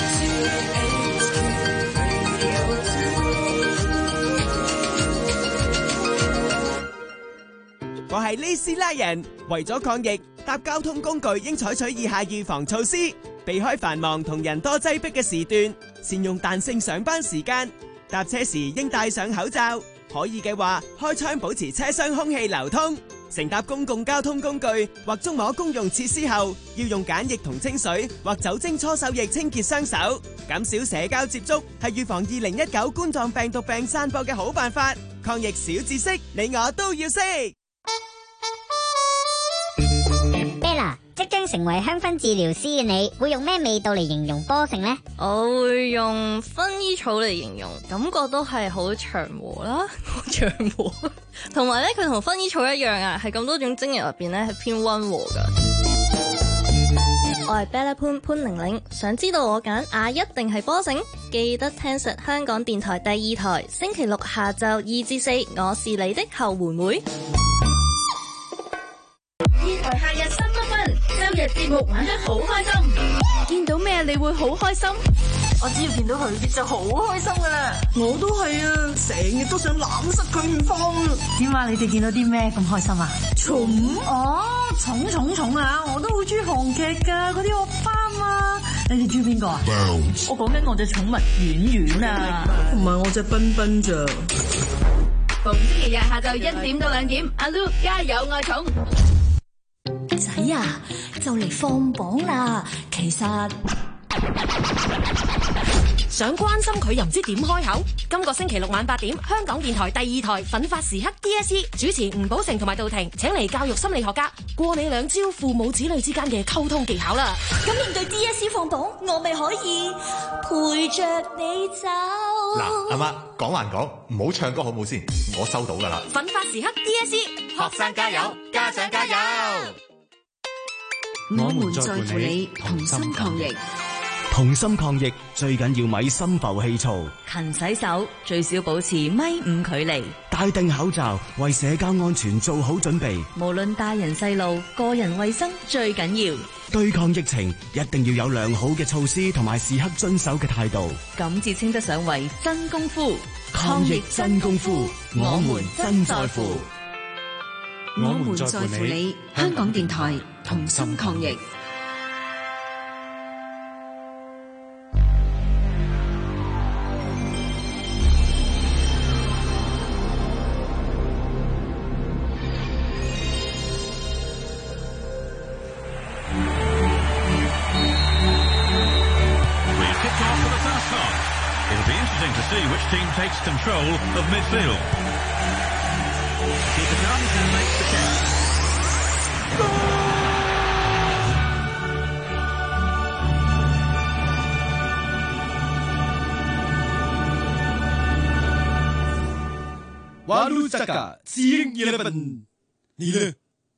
我係呢斯拉人，為咗抗疫，搭交通工具應採取以下預防措施，避開繁忙同人多擠迫嘅時段，善用彈性上班時間。搭車時應戴上口罩，可以嘅話開窗保持車廂空氣流通。乘搭公共交通工具或觸摸公用設施後，要用梘液同清水或酒精搓手液清潔雙手。減少社交接觸係預防2019冠狀病毒病散播嘅好辦法。抗疫小知識，你我都要識。 Bella， 即將成為香薰治療師嘅你，會用咩味道嚟形容波城呢？ 我會用薰衣草嚟形容，感覺都係好祥和啦，好祥和。同埋咧，佢同薰衣草一樣啊，係咁多種精油入邊咧係偏溫和噶。我係 Bella 潘玲玲，想知道我揀啊一定係波城？記得聽實香港電台第2台，星期6下晝2至4，我是你的後援會。 2台夏日新不分，周日節目玩得好開心，見到咩你會好開心？ 我只要見到佢就好開心噶啦。 我都係啊，成日都想攬實佢唔放啊。 點啊？你哋見到啲咩咁開心啊？ 寵哦，寵啊！我都好中意韓劇噶，嗰啲惡霸嘛。你哋中意邊個啊？我講緊我隻寵物婉婉啊， 唔係我隻彬彬咋。 逢星期日下晝1點到2點，阿 Lu 加油愛寵。 仔啊，就嚟放榜啦，其實想關心佢又唔知點開口。今個星期六晚8點，香港電台第2台奮發時刻 DSE 主持吳寶成同埋杜婷，請嚟教育心理學家過你兩招父母子女之間嘅溝通技巧啦。 咁面對 DSE 放榜，我咪可以陪着你走。 嗱，阿媽講還講，唔好唱歌好冇先，我收到噶啦。 奮發時刻 DSE， 學生加油，家長加油。 我們在乎你，同心抗疫。 同心抗疫，最緊要咪心浮氣躁。 勤洗手，最少保持1.5米距離。 戴定口罩，為社交安全做好準備。 無論大人細路，個人衛生最緊要。 對抗疫情，一定要有良好嘅措施同埋時刻遵守嘅態度。 咁至稱得上為真功夫。 抗疫真功夫，我們真在乎。 我們在乎你，香港電台同心抗疫。 Which team takes control of midfield? Keeper comes and makes the catch. Walu Saka, Seeing 11， 你呢？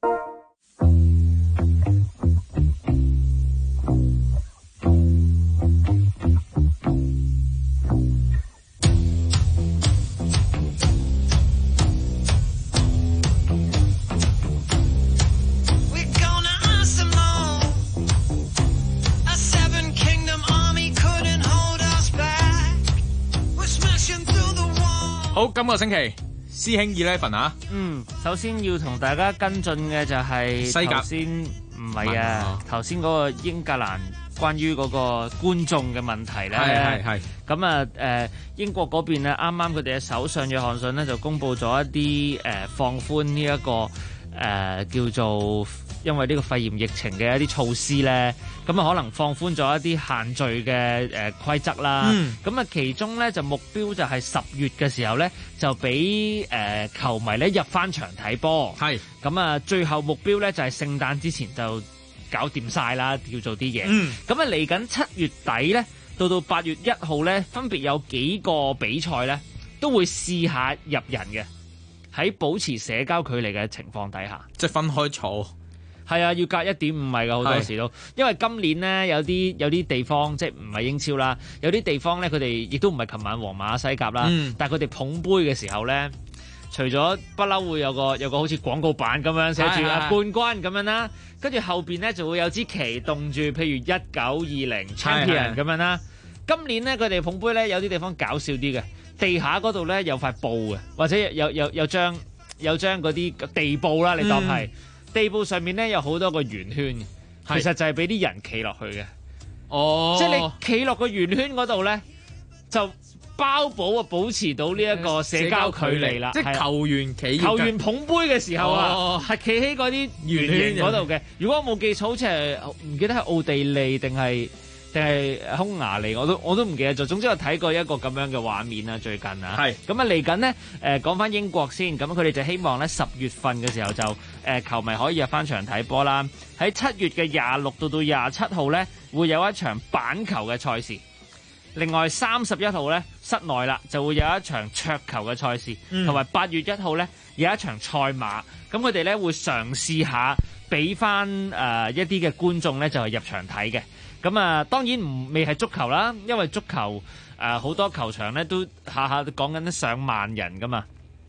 好，今個星期師兄11啊， 首先要同大家跟進嘅就係西甲， 頭先唔係啊，頭先嗰個英格蘭關於嗰個觀眾嘅問題咧， 係咁啊英國嗰邊咧，啱啱佢哋嘅首相約翰遜咧就公布咗一啲放寬呢一個叫做因為呢個肺炎疫情嘅一啲措施咧，咁啊可能放寬咗一啲限聚嘅規則啦。咁啊其中咧就目標就係10月嘅時候咧就俾球迷咧入翻場睇波。係咁啊，最後目標咧就係聖誕之前就搞掂晒啦，叫做啲嘢。咁啊嚟緊7月底咧，到8月1號咧，分別有幾個比賽咧都會試下入人嘅，喺保持社交距離嘅情況底下， 即係分開坐。 係啊，要隔1.5米㗎，好多時都，因為今年咧有啲地方即係唔係英超啦，有啲地方咧佢哋亦都唔係琴晚皇馬西甲啦，但係佢哋捧杯嘅時候咧，除咗不嬲會有個好似廣告板咁樣寫住冠軍咁樣啦，跟住後邊咧就會有支旗棟住，譬如1920 Champion 咁樣啦。今年咧佢哋捧杯咧有啲地方搞笑啲嘅，地下嗰度咧有塊布嘅，或者有張嗰啲地布啦，你當係。地布上面咧有好多個圓圈，其實就係俾啲人企落去嘅。哦，即係你企落個圓圈嗰度咧，就保持到呢一個社交距離啦。即係球員捧杯嘅時候啊，係企喺嗰啲圓形嗰度嘅。如果我冇記錯，好似係唔記得係奧地利定係匈牙利，我都唔記得咗。總之我睇過一個咁樣嘅畫面啦，最近啊。係咁啊，嚟緊呢，講翻英國先。咁佢哋就希望咧10月份嘅時候就球迷可以入翻場睇波啦。喺7月嘅26到27號咧，會有一場板球嘅賽事。另外31號咧室內啦，就會有一場桌球嘅賽事，同埋8月1號咧有一場賽馬。咁佢哋咧會嘗試下俾翻一啲嘅觀眾咧就係入場睇嘅。咁啊，當然未係足球啦，因為足球好多球場咧都下下講緊上萬人噶嘛。係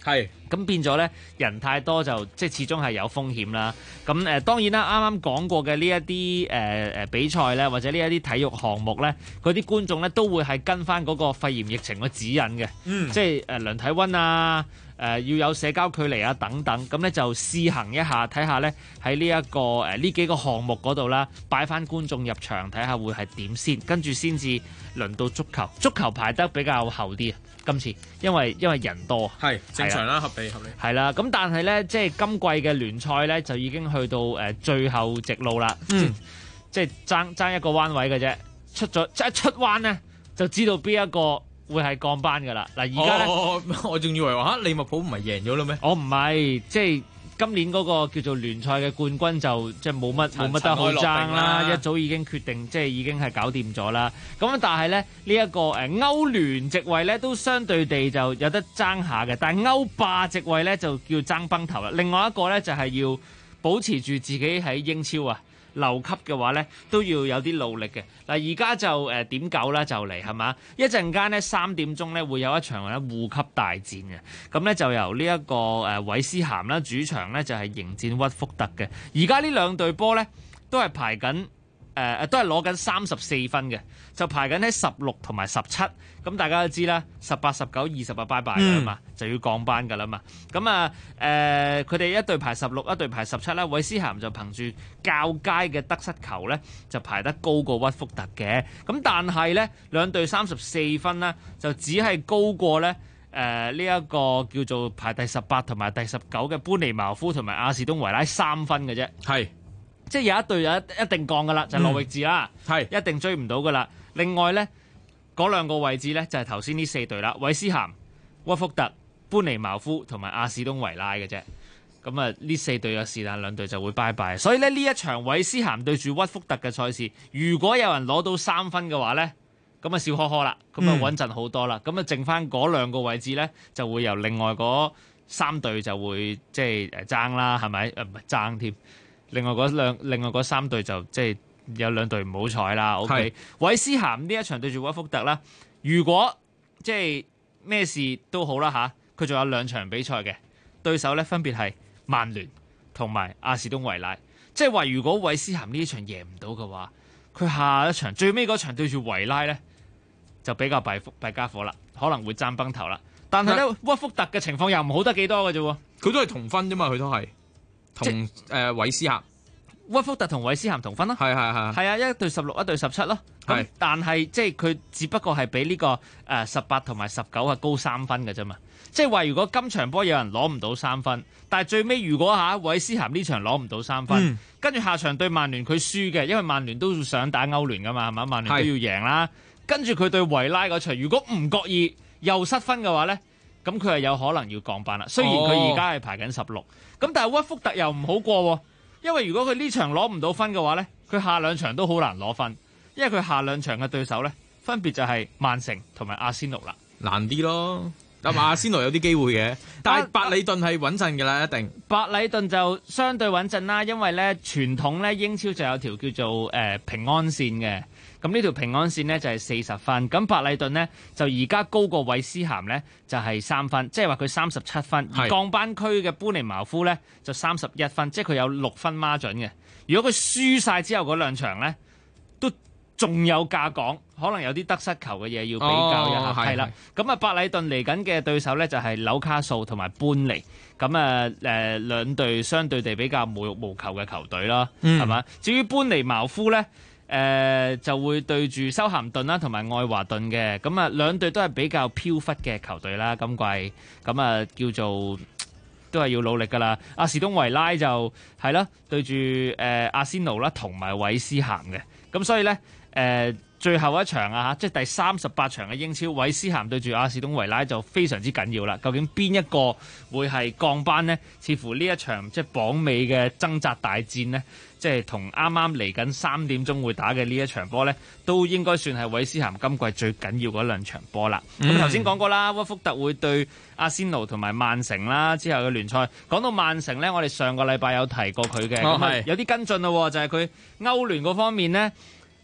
咁變咗咧，人太多就即係始終係有風險啦。咁當然啦，啱啱講過嘅呢一啲比賽咧，或者呢一啲體育項目咧，嗰啲觀眾咧都會係跟翻嗰個肺炎疫情嘅指引嘅，即係量體温啊，要有社交距離啊等等。咁咧就試行一下，睇下咧喺呢一個呢幾個項目嗰度啦，擺翻觀眾入場睇下會係點先，跟住先至輪到足球。足球排得比較後啲啊。今次因為人多係正常啦，合理係啦。咁但係咧，即係今季嘅聯賽咧就已經去到最後直路啦，即係爭一個彎位嘅啫。出咗即係出彎咧，就知道邊一個會係降班㗎啦。嗱，而家咧， 我仲以為話利物浦唔係贏咗啦咩？ 我唔係，即係今年嗰個叫做聯賽嘅冠軍就即係冇乜得好爭啦，一早已經決定，即係已經係搞掂咗啦。咁但係咧呢一個歐聯席位咧都相對地就有得爭下嘅，但係歐霸席位咧就叫爭崩頭啦。另外一個咧就係要保持住自己喺英超啊留級嘅話咧，都要有啲努力嘅。嗱，而家就點9啦，就嚟係嘛？一陣間咧3點鐘咧會有一場咧護級大戰嘅，咁咧就由呢一個韋斯咸啦主場咧就係迎戰屈福特嘅。而家呢兩隊波咧都係排緊都係攞緊34分嘅，就排緊喺16同埋17。咁大家都知啦，18、19、20啊，拜拜㗎嘛，就要降班㗎啦嘛。咁啊佢哋一隊排16，一隊排17啦。韋斯咸就憑住較佳嘅得失球咧，就排得高過屈福特嘅。咁但係咧兩隊34分啦，就只係高過咧呢一個叫做排第18同埋第19嘅般尼茅夫同埋亞士東維拉3分嘅啫。係。即係有一隊一定降㗎啦，就係諾域治啦，一定追唔到㗎啦。另外咧嗰兩個位置咧就係頭先呢4隊啦，韋斯咸、屈福特、般尼茅夫同埋亞士東維拉嘅啫。咁啊呢4隊有是但兩隊就會拜拜。所以咧呢一場韋斯咸對住屈福特嘅賽事，如果有人攞到3分嘅話咧，咁啊笑呵呵啦，咁啊穩陣好多啦。咁啊剩翻嗰兩個位置咧，就會由另外嗰3隊就會即係爭啦，係咪？唔係爭添。另外嗰3隊就即係有2隊唔好彩啦。OK， 韋斯咸呢一場對住屈福特啦，如果即係咩事都好啦嚇，佢仲有2場比賽嘅對手咧，分別係曼聯同埋亞士東維拉。即係話如果韋斯咸呢一場贏唔到嘅話，佢下一場最尾嗰場對住維拉咧就比較弊家伙啦，可能會爭崩頭啦。但係咧屈福特嘅情況又唔好得幾多嘅啫喎， 佢都係同分啫嘛，佢都係。同韋斯咸、 屈福特同韋斯咸同分咯，係啊，一隊16，一隊17咯。咁但係即係佢只不過係比呢個18同埋19係高3分嘅啫嘛。即係話如果今場波有人攞唔到3分，但係最尾如果韋斯咸呢場攞唔到3分，跟住下場對曼聯佢輸嘅，因為曼聯都想打歐聯噶嘛，係嘛？曼聯都要贏啦。跟住佢對維拉嗰場，如果唔覺意又失分嘅話咧，咁佢係有可能要降班啦。雖然佢而家係排緊16。咁但係屈福特又唔好過喎，因為如果佢呢場攞唔到分嘅話咧，佢下2場都好難攞分，因為佢下2場嘅對手咧，分別就係曼城同埋阿仙奴啦， 難啲咯。咁阿仙奴有啲機會嘅，但係白里頓係穩陣嘅啦，一定。 白里頓就相對穩陣啦，因為咧傳統咧英超就有條叫做平安線嘅。咁呢條平安線呢就係40分，咁白禮頓呢就而家高過韋斯咸呢就係3分，即係話佢37分，而降班區嘅般尼茅夫呢就31分，即係佢有6分孖準嘅。如果佢輸晒之後嗰2場呢，都仲有價講，可能有啲得失球嘅嘢要比較一下，係啦。咁啊，白禮頓嚟緊嘅對手呢就係紐卡素同埋般尼，咁啊兩隊相對地比較無欲無求嘅球隊啦，係嘛？至於般尼茅夫呢，就會對住修咸頓啦，同埋愛華頓嘅，咁啊兩隊都係比較飄忽嘅球隊啦。今季咁啊叫做都係要努力噶啦。阿士東維拉就係啦，對住阿仙奴啦，同埋韋斯咸嘅。咁所以咧最後一場啊，即係第38場嘅英超，韋斯咸對住阿士東維拉就非常之緊要啦。究竟邊一個會係降班呢？似乎呢一場即係榜尾嘅掙扎大戰呢，即係同啱啱嚟緊3點鐘會打嘅呢一場波呢，都應該算係韋斯咸今季最緊要嗰2場波啦。咁頭先講過啦，屈福特會對阿仙奴同埋曼城啦，之後嘅聯賽。講到曼城呢，我哋上個禮拜有提過佢嘅，咁有啲跟進咯，就係佢歐聯嗰方面呢。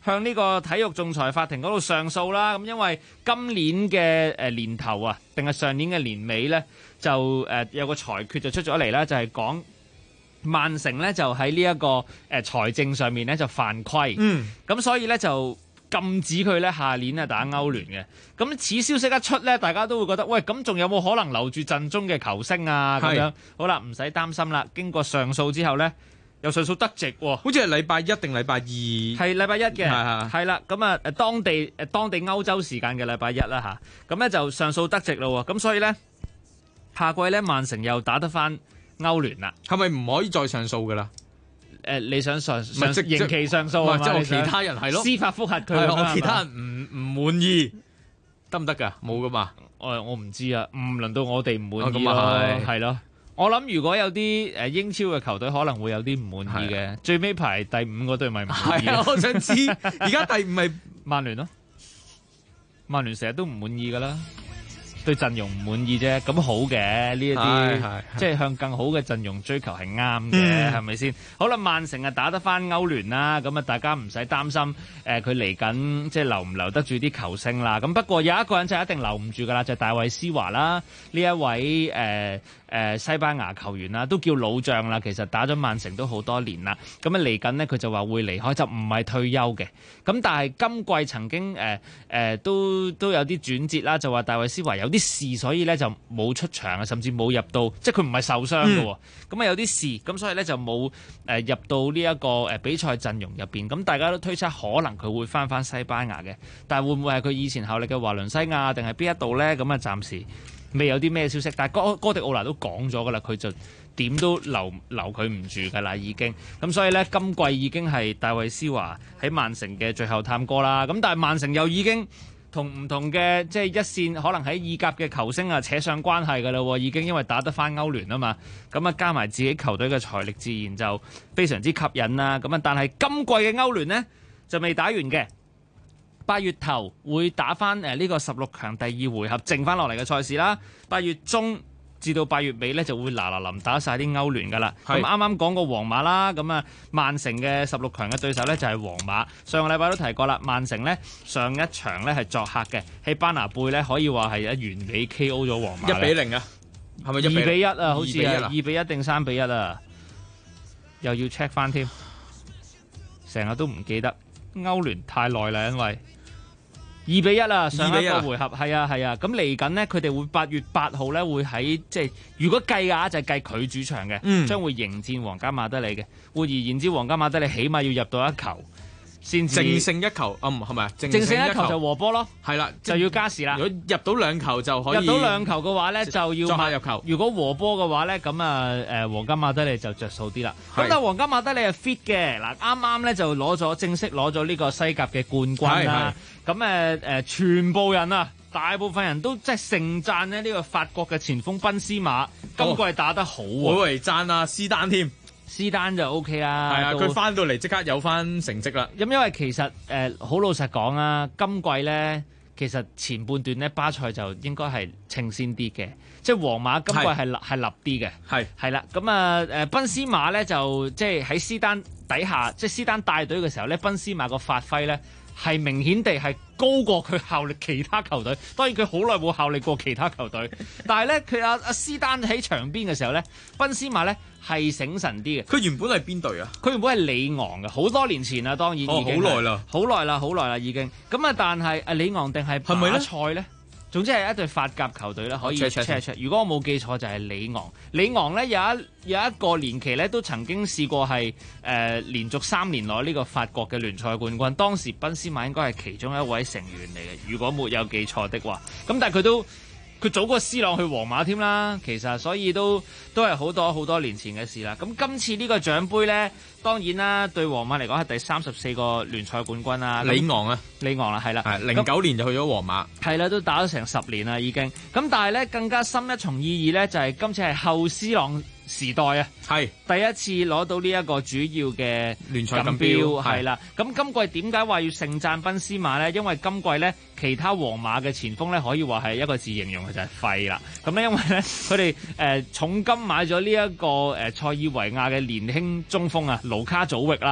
向呢個體育仲裁法庭嗰度上訴啦。咁因為今年嘅年頭啊，定係上年嘅年尾咧，就有個裁決就出咗嚟啦，就係講曼城咧就喺呢一個財政上面咧就犯規。咁所以咧就禁止佢咧下年啊打歐聯嘅。咁此消息一出咧，大家都會覺得喂，咁仲有冇可能留住陣中嘅球星啊？咁樣好啦，唔使擔心啦。經過上訴之後咧，又上訴得直喎， 好似係禮拜一定禮拜二？ 係禮拜一嘅，係啦。咁啊當地歐洲時間嘅禮拜一啦嚇。咁咧就上訴得直咯喎。咁所以咧下季咧曼城又打得翻歐聯啦。 係咪唔可以再上訴噶啦？ 你想刑期上訴啊嘛？ 即係其他人係咯， 司法覆核佢。 我其他人唔滿意得唔得㗎？冇噶嘛？ 我唔知啊，唔輪到我哋唔滿意咯，係咯。我諗如果有啲英超嘅球隊可能會有啲唔滿意嘅，最尾排第5嗰隊咪唔滿意。 係啊，我想知而家第5咪曼聯咯，曼聯成日都唔滿意噶啦，對陣容唔滿意啫。咁好嘅呢一啲，即係向更好嘅陣容追求係啱嘅，係咪先？好啦，曼城啊打得翻歐聯啦，咁啊大家唔使擔心佢嚟緊即係留唔留得住啲球星啦。咁不過有一個人就一定留唔住噶啦，就係大衛斯華啦，呢一位西班牙球員啦，都叫老將啦。其實打咗曼城都好多年啦。咁啊嚟緊呢，佢就話會離開，就唔係退休嘅。咁但係今季曾經都有啲轉折啦，就話大衛斯華有啲事，所以咧就冇出場啊，甚至冇入到，即係佢唔係受傷嘅喎。咁啊有啲事，咁所以咧就冇入到呢一個比賽陣容入邊。咁大家都推測可能佢會翻西班牙嘅，但係會唔會係佢以前效力嘅華倫西亞定係邊一度咧？咁啊暫時未有啲咩消息，但係哥迪奧拿都講咗噶啦，佢就點都留佢唔住噶啦，已經。咁所以呢，今季已經係大衛斯華喺曼城嘅最後探戈啦。咁但係曼城又已經同唔同嘅即係一線可能喺意甲嘅球星啊扯上關係噶啦，已經因為打得翻歐聯啊嘛。咁啊加埋自己球隊嘅財力，自然就非常之吸引啦。咁啊，但係今季嘅歐聯呢，就未打完嘅。8月頭會打翻呢個16強第2回合剩翻落嚟嘅賽事啦。8月中至到8月尾呢，就會嗱臨打晒啲歐聯噶啦。咁啱啱講過皇馬啦，咁啊曼城嘅16強嘅對手呢，就係皇馬。上個禮拜都提過啦，曼城呢上一場呢係作客嘅，喺班拿貝呢可以話係完美 KO 咗皇馬。 1-0啊，係咪 2比1啊？好似係 2比1定3比1啊？又要 check 翻添，成日都唔記得歐聯太耐啦，因為2比1啊，上一個回合係啊。咁嚟緊呢，佢哋會8月8號呢會喺即係如果計嘅話就係計佢主場嘅，將會迎戰皇家馬德里嘅。換而言之，皇家馬德里起碼要入到1球先至淨勝1球，係咪啊？淨勝1球就和波咯， 係啦， 就要加時啦。 如果入到2球就可以。 入到2球嘅話呢，就要作客入球。 如果和波嘅話呢，咁啊皇家馬德里就着數啲啦。咁但係皇家馬德里係 fit 嘅，嗱啱啱呢就正式攞咗呢個西甲嘅冠軍啦。咁全部人啊，大部分人都即係盛讚呢個法國嘅前鋒賓斯馬今季打得好喎。 我嚟讚啊斯丹添。 斯丹就 OK 啦， 係啊，佢翻到嚟即刻有翻成績啦。 咁因為其實好老實講啊，今季咧其實前半段咧巴塞就應該係稱先啲嘅，即係皇馬今季係立啲嘅，係啦。咁賓斯馬咧就即係喺斯丹底下，即係斯丹帶隊嘅時候咧，賓斯馬個發揮咧係明顯地係高過佢效力其他球隊。當然佢好耐冇效力過其他球隊，但係咧佢阿斯丹喺場邊嘅時候咧，賓斯馬咧係醒神啲嘅。 佢原本係邊隊啊？ 佢原本係里昂嘅，好多年前啦，當然已經好耐啦， 已經。咁啊，但係里昂定係巴塞咧？總之係一隊法甲球隊咧，可以 check。如果我冇記錯，就係里昂。里昂咧有一個年期咧，都曾經試過係連續3年攞呢個法國嘅聯賽冠軍。當時賓斯馬應該係其中一位成員嚟嘅，如果沒有記錯的話。咁但係佢早過斯朗去皇馬添啦，其實所以都係好多年前嘅事啦。咁今次呢個獎杯咧，當然啦，對皇馬嚟講係第34個聯賽冠軍啦。 里昂啦， 係啦 ，09年就去咗皇馬， 係啦，都打咗成10年啦已經。咁但係咧更加深一重意義咧，就係今次係後斯朗時代啊，係第一次攞到呢一個主要嘅聯賽錦標， 係啦。咁今季點解話要盛讚賓斯馬咧？因為今季咧其他皇馬嘅前鋒咧可以話係一個字形容嘅就係廢啦。咁咧因為咧佢哋重金買咗呢一個塞爾維亞嘅年輕中鋒啊盧卡祖域啦。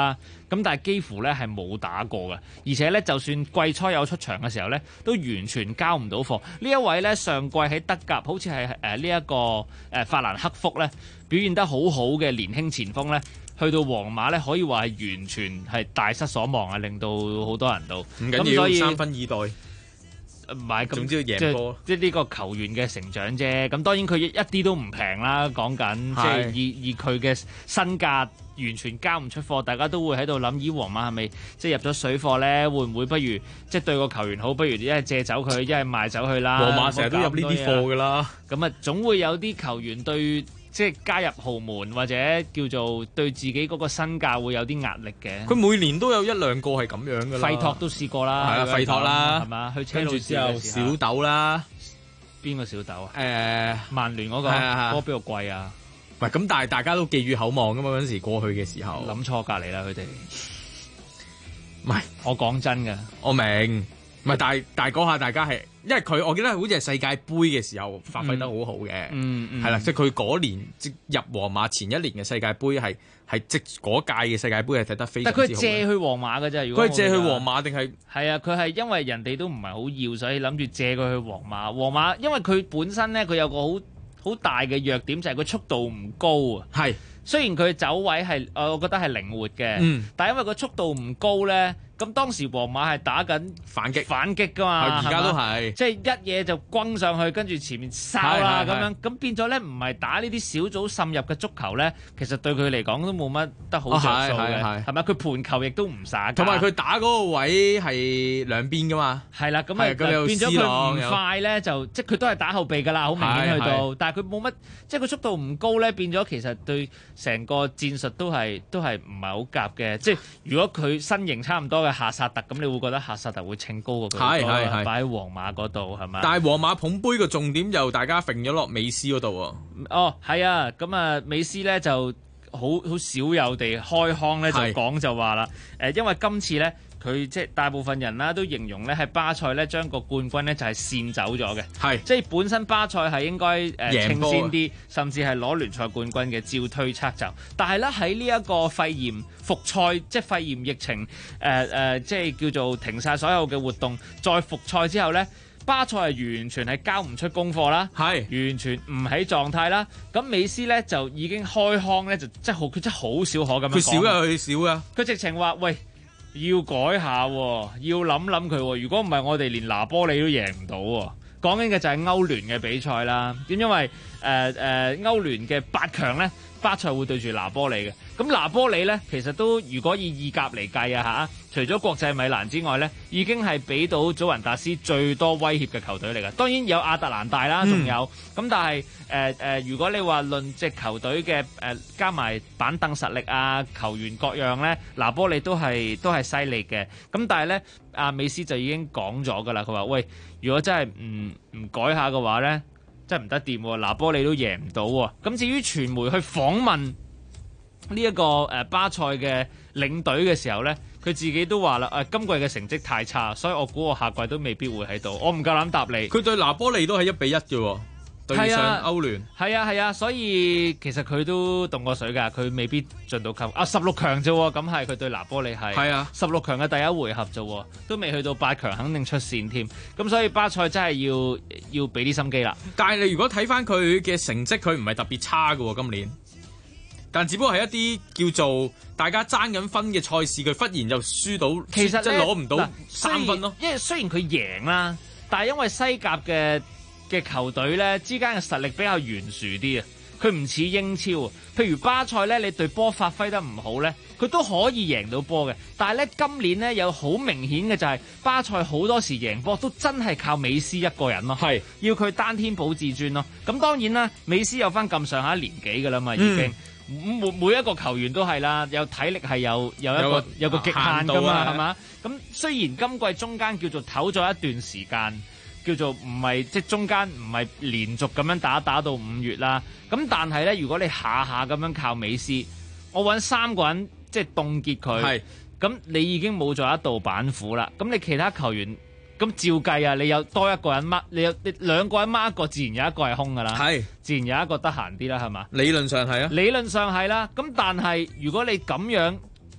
咁但係幾乎咧係冇打過嘅，而且咧就算季初有出場嘅時候咧，都完全交唔到貨。呢一位咧上季喺德甲好似係呢一個法蘭克福咧表現得好好嘅年輕前鋒咧，去到皇馬咧可以話係完全係大失所望啊，令到好多人都唔緊要，三分以待。 唔係咁， 總之要贏波， 即係呢個球員嘅成長啫。咁當然佢一啲都唔平啦，講緊即係以佢嘅身價完全交唔出貨，大家都會喺度諗：咦，皇馬係咪即係入咗水貨咧？會唔會不如即係對個球員好，不如一係借走佢，一係賣走佢啦？ 皇馬成日都入呢啲貨㗎啦。 咁啊，總會有啲球員對即係加入豪門或者叫做對自己嗰個身價會有啲壓力嘅。 佢每年都有一兩個係咁樣㗎啦。 費托都試過啦， 係啊，費托啦， 係嘛？去車路士之後小豆啦， 邊個小豆啊？曼聯嗰個波邊個貴啊？ 唔係咁，但係大家都寄予厚望㗎嘛。嗰陣時過去嘅時候， 諗錯隔離啦，佢哋。唔係，我講真㗎， 我明。唔係，但係嗰下大家係，因為佢我記得好似係世界盃嘅時候發揮得好好嘅，係啦，即係佢嗰年即入皇馬前一年嘅世界盃係即嗰屆嘅世界盃係踢得非常之好。但佢係借去皇馬嘅啫，如果佢係借去皇馬定係？ 係啊，佢係因為人哋都唔係好要，所以諗住借佢去皇馬。皇馬因為佢本身咧，佢有個好大嘅弱點就係佢速度唔高啊。 係， 雖然佢走位係我覺得係靈活嘅，但係因為佢速度唔高咧。咁當時皇馬係打緊反擊㗎嘛， 而家都係， 即係一嘢就轟上去，跟住前面哨啦咁樣，咁變咗咧唔係打呢啲小組滲入嘅足球咧，其實對佢嚟講都冇乜得好着數嘅，係咪？佢盤球亦都唔灑， 同埋佢打嗰個位係兩邊㗎嘛， 係啦，咁啊變咗佢唔快咧，就即係佢都係打後備㗎啦，好明顯去到，但係佢冇乜，即係佢速度唔高咧，變咗其實對成個戰術都係唔係好夾嘅，即係如果佢身形差唔多嘅。夏薩特咁，你會覺得夏薩特會稱高過佢，係擺喺皇馬嗰度係咪？ 但係皇馬捧杯嘅重點就大家揈咗落美斯嗰度喎。 哦，係啊，咁啊，美斯咧就好少有地開腔咧就講就話啦，因為今次咧。佢即係大部分人啦，都形容咧係巴塞咧將個冠軍咧就係跣走咗嘅，即係本身巴塞係應該稱先啲，甚至係攞聯賽冠軍嘅，照推測就。但係咧喺呢一個肺炎復賽，即係肺炎疫情即係叫做停晒所有嘅活動，再復賽之後咧，巴塞係完全係交唔出功課啦，完全唔喺狀態啦。咁美斯咧就已經開腔咧，就即係佢真係好少可咁樣講。 佢少啊， 佢直情話喂。要改下喎，要諗諗佢喎。如果唔係，我哋連拿波利都贏唔到喎。講緊嘅就係歐聯嘅比賽啦。咁因為歐聯嘅8強咧，巴塞會對住拿波利嘅。咁拿波利咧，其實都如果以意甲嚟計啊嚇，除咗國際米蘭之外咧，已經係俾到祖雲達斯最多威脅嘅球隊嚟嘅。當然有亞特蘭大啦，仲有咁，但係如果你話論隻球隊嘅加埋板凳實力啊、球員各樣咧，拿波利都係犀利嘅。咁但係咧，阿美斯就已經講咗㗎啦，佢話喂，如果真係唔改下嘅話咧，真係唔得掂喎，拿波利都贏唔到喎。咁至於傳媒去訪問呢一個巴塞嘅領隊嘅時候呢，佢自己都話啦，今季嘅成績太差，所以我估我下季都未必會喺度，我唔夠膽答你。 佢對拿波利都係1-1嘅喎，對上歐聯。 係啊，所以其實佢都凍過水㗎，佢未必進到級。16強啫喎，咁係佢對拿波利係。係啊，16強嘅第一回合啫喎，都未去到8強，肯定出線添。咁所以巴塞真係要俾啲心機啦。 但係你如果睇翻佢嘅成績，佢唔係特別差㗎喎，今年。但只不過係一啲叫做大家爭緊分嘅賽事，佢忽然就輸到， 其實即係攞唔到3分咯。 因為雖然佢贏啦，但係因為西甲嘅球隊咧之間嘅實力比較懸殊啲啊，佢唔似英超啊。譬如巴塞咧，你隊波發揮得唔好咧，佢都可以贏到波嘅。但係咧今年咧有好明顯嘅就係巴塞好多時贏波都真係靠美斯一個人咯，係要佢單天保至尊咯。咁當然啦，美斯有翻咁上下年紀㗎啦嘛，已經。每一個球員都係啦，有體力係有個極限㗎嘛，係嘛？咁雖然今季中間叫做唞咗一段時間，叫做唔係即係中間唔係連續咁樣打到5月啦。咁但係咧，如果你下下咁樣靠美斯，我揾3個人即係凍結佢，咁你已經冇咗一道板斧啦。咁你其他球員。咁照計啊，你有多一個人掹，你2個人掹一個，自然有一個係空噶啦，自然有一個得閒啲啦，係嘛？ 理論上係啊， 理論上係啦。咁但係如果你咁樣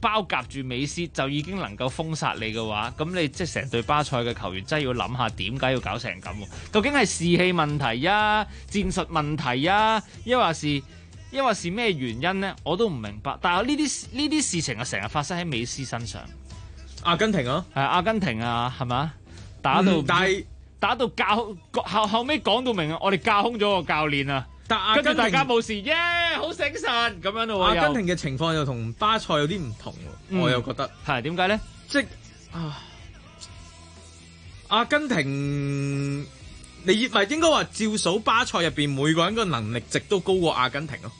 包夾住美斯就已經能夠封殺你嘅話，咁你即係成隊巴塞嘅球員真係要諗下點解要搞成咁？究竟係士氣問題啊、戰術問題啊，抑或是咩原因呢？我都唔明白。但係呢啲事情啊，成日發生喺美斯身上。 阿根廷啊， 係阿根廷啊，係嘛？打到後尾講到明啊，我哋架空咗個教練啊。跟住大家冇事，耶，好醒神咁樣咯。 阿根廷嘅情況又同巴塞有啲唔同，我又覺得係點解咧？ 即阿根廷，你唔係應該話照數巴塞入邊每個人個能力值都高過阿根廷咯。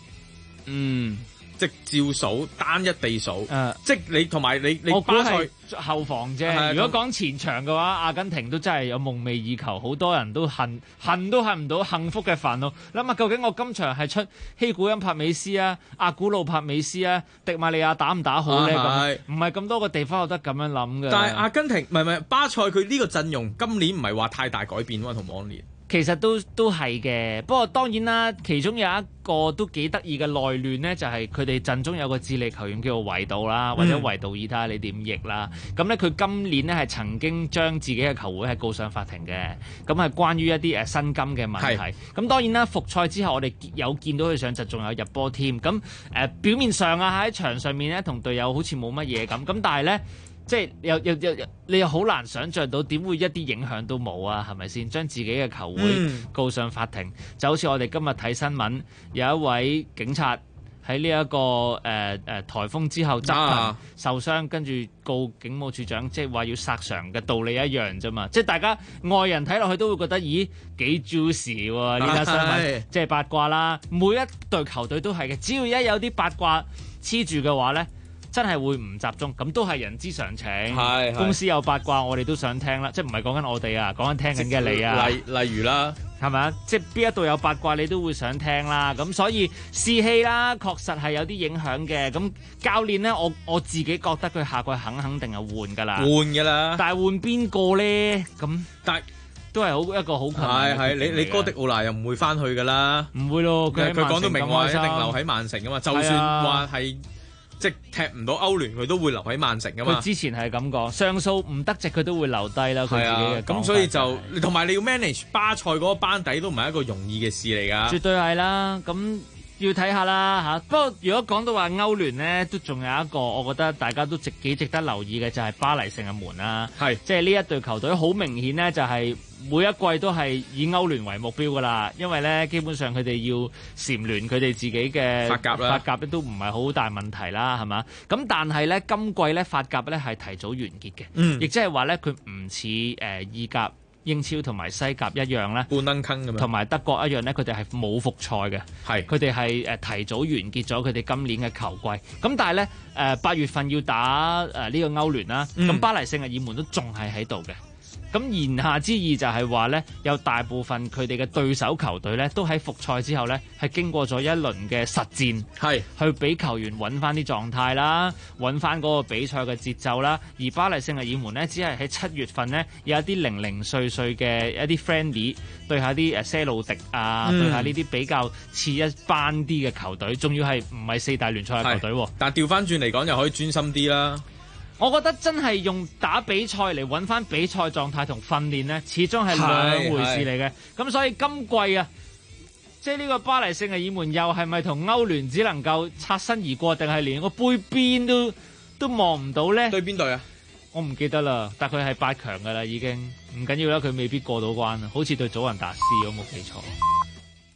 即照數單一地數，即你同埋你巴塞後防啫。如果講前場嘅話，阿根廷都真係有夢寐以求，好多人都恨都恨唔到幸福嘅煩惱。諗下究竟我今場係出希古恩拍美斯啊，阿古路拍美斯啊，迪馬利亞打唔打好咧？咁唔係咁多個地方有得咁樣諗嘅。 但係阿根廷唔係巴塞，佢呢個陣容今年唔係話太大改變喎，同往年。 其實都係嘅，不過當然啦，其中有一個都幾得意嘅內亂呢，就係佢哋陣中有個智利球員叫做維杜啦，或者維杜爾睇下你點譯啦。咁呢，佢今年呢係曾經將自己嘅球會係告上法庭嘅，咁係關於一啲薪金嘅問題。咁當然啦，復賽之後我哋有見到佢上陣，仲有入波添。咁表面上啊喺場上面呢，同隊友好似冇乜嘢咁，但係呢。即係你又好難想像到點會一啲影響都冇啊？係咪先？將自己嘅球會告上法庭，就好似我哋今日睇新聞，有一位警察喺呢一個颱風之後執勤受傷，跟住告警務處長，即係話要索償嘅道理一樣啫嘛。即係大家外人睇落去都會覺得，咦幾 juicy 喎呢單新聞，即係八卦啦。每一隊球隊都係嘅，只要一有啲八卦黐住嘅話咧，真係會唔集中，咁都係人之常情。公司有八卦，我哋都想聽啦，即係唔係講緊我哋啊，講緊聽緊嘅你啊。 例如啦， 係咪啊？即係邊一度有八卦，你都會想聽啦。咁所以士氣啦，確實係有啲影響嘅。咁教練呢，我自己覺得佢下季肯定係換㗎啦。換㗎啦。但係換邊個咧？咁但係都係一個好困難嘅決定。 你哥迪奧拿又唔會翻去㗎啦。 唔會咯，佢講到明話一定留喺曼城㗎嘛。就算話係。即係踢唔到歐聯，佢都會留喺曼城噶嘛。 佢之前係咁講，上訴唔得值，佢都會留低啦。佢自己嘅咁所以就同埋你要 manage 巴塞嗰個班底都唔係一個容易嘅事嚟㗎。 絕對係啦，咁要睇下啦嚇。不過如果講到話歐聯呢，都仲有一個我覺得大家都幾值得留意嘅，就係巴黎聖日門啦。係即係呢一隊球隊好明顯呢，就係每一季都係以歐聯為目標㗎啦，因為咧基本上佢哋要蟬聯佢哋自己嘅法甲都唔係好大問題啦，係嘛？咁但係咧今季咧法甲咧係提早完結嘅，亦即係話咧佢唔似意甲、英超同埋西甲一樣咧， 半登坑咁樣，同埋德國一樣咧，佢哋係冇復賽嘅，係佢哋係提早完結咗佢哋今年嘅球季。咁但係咧8月份要打呢個歐聯啦，咁巴黎聖日耳門都仲係喺度嘅。咁言下之意就係話呢，有大部分佢哋嘅對手球隊呢，都喺復賽之後呢，係經過咗一輪嘅實戰，係去俾球員揾翻啲狀態啦，揾翻嗰個比賽嘅節奏啦。而巴黎聖日耳門呢，只係喺7月份呢，有一啲零零碎碎嘅一啲 friendly 對下啲些路迪啊，對下呢啲比較次一班啲嘅球隊，仲要係唔係4大聯賽嘅球隊喎？ 但係調翻轉嚟講，又可以專心啲啦。 我覺得真係用打比賽嚟揾翻比賽狀態同訓練呢，始終係兩回事嚟嘅。咁所以今季啊，即係呢個巴黎聖日耳門又係咪同歐聯只能夠擦身而過，定係連個杯邊都望唔到呢？ 對邊隊啊？ 我唔記得啦，但佢係8強㗎啦，已經唔緊要啦，佢未必過到關，好似對祖雲達斯咁冇記錯。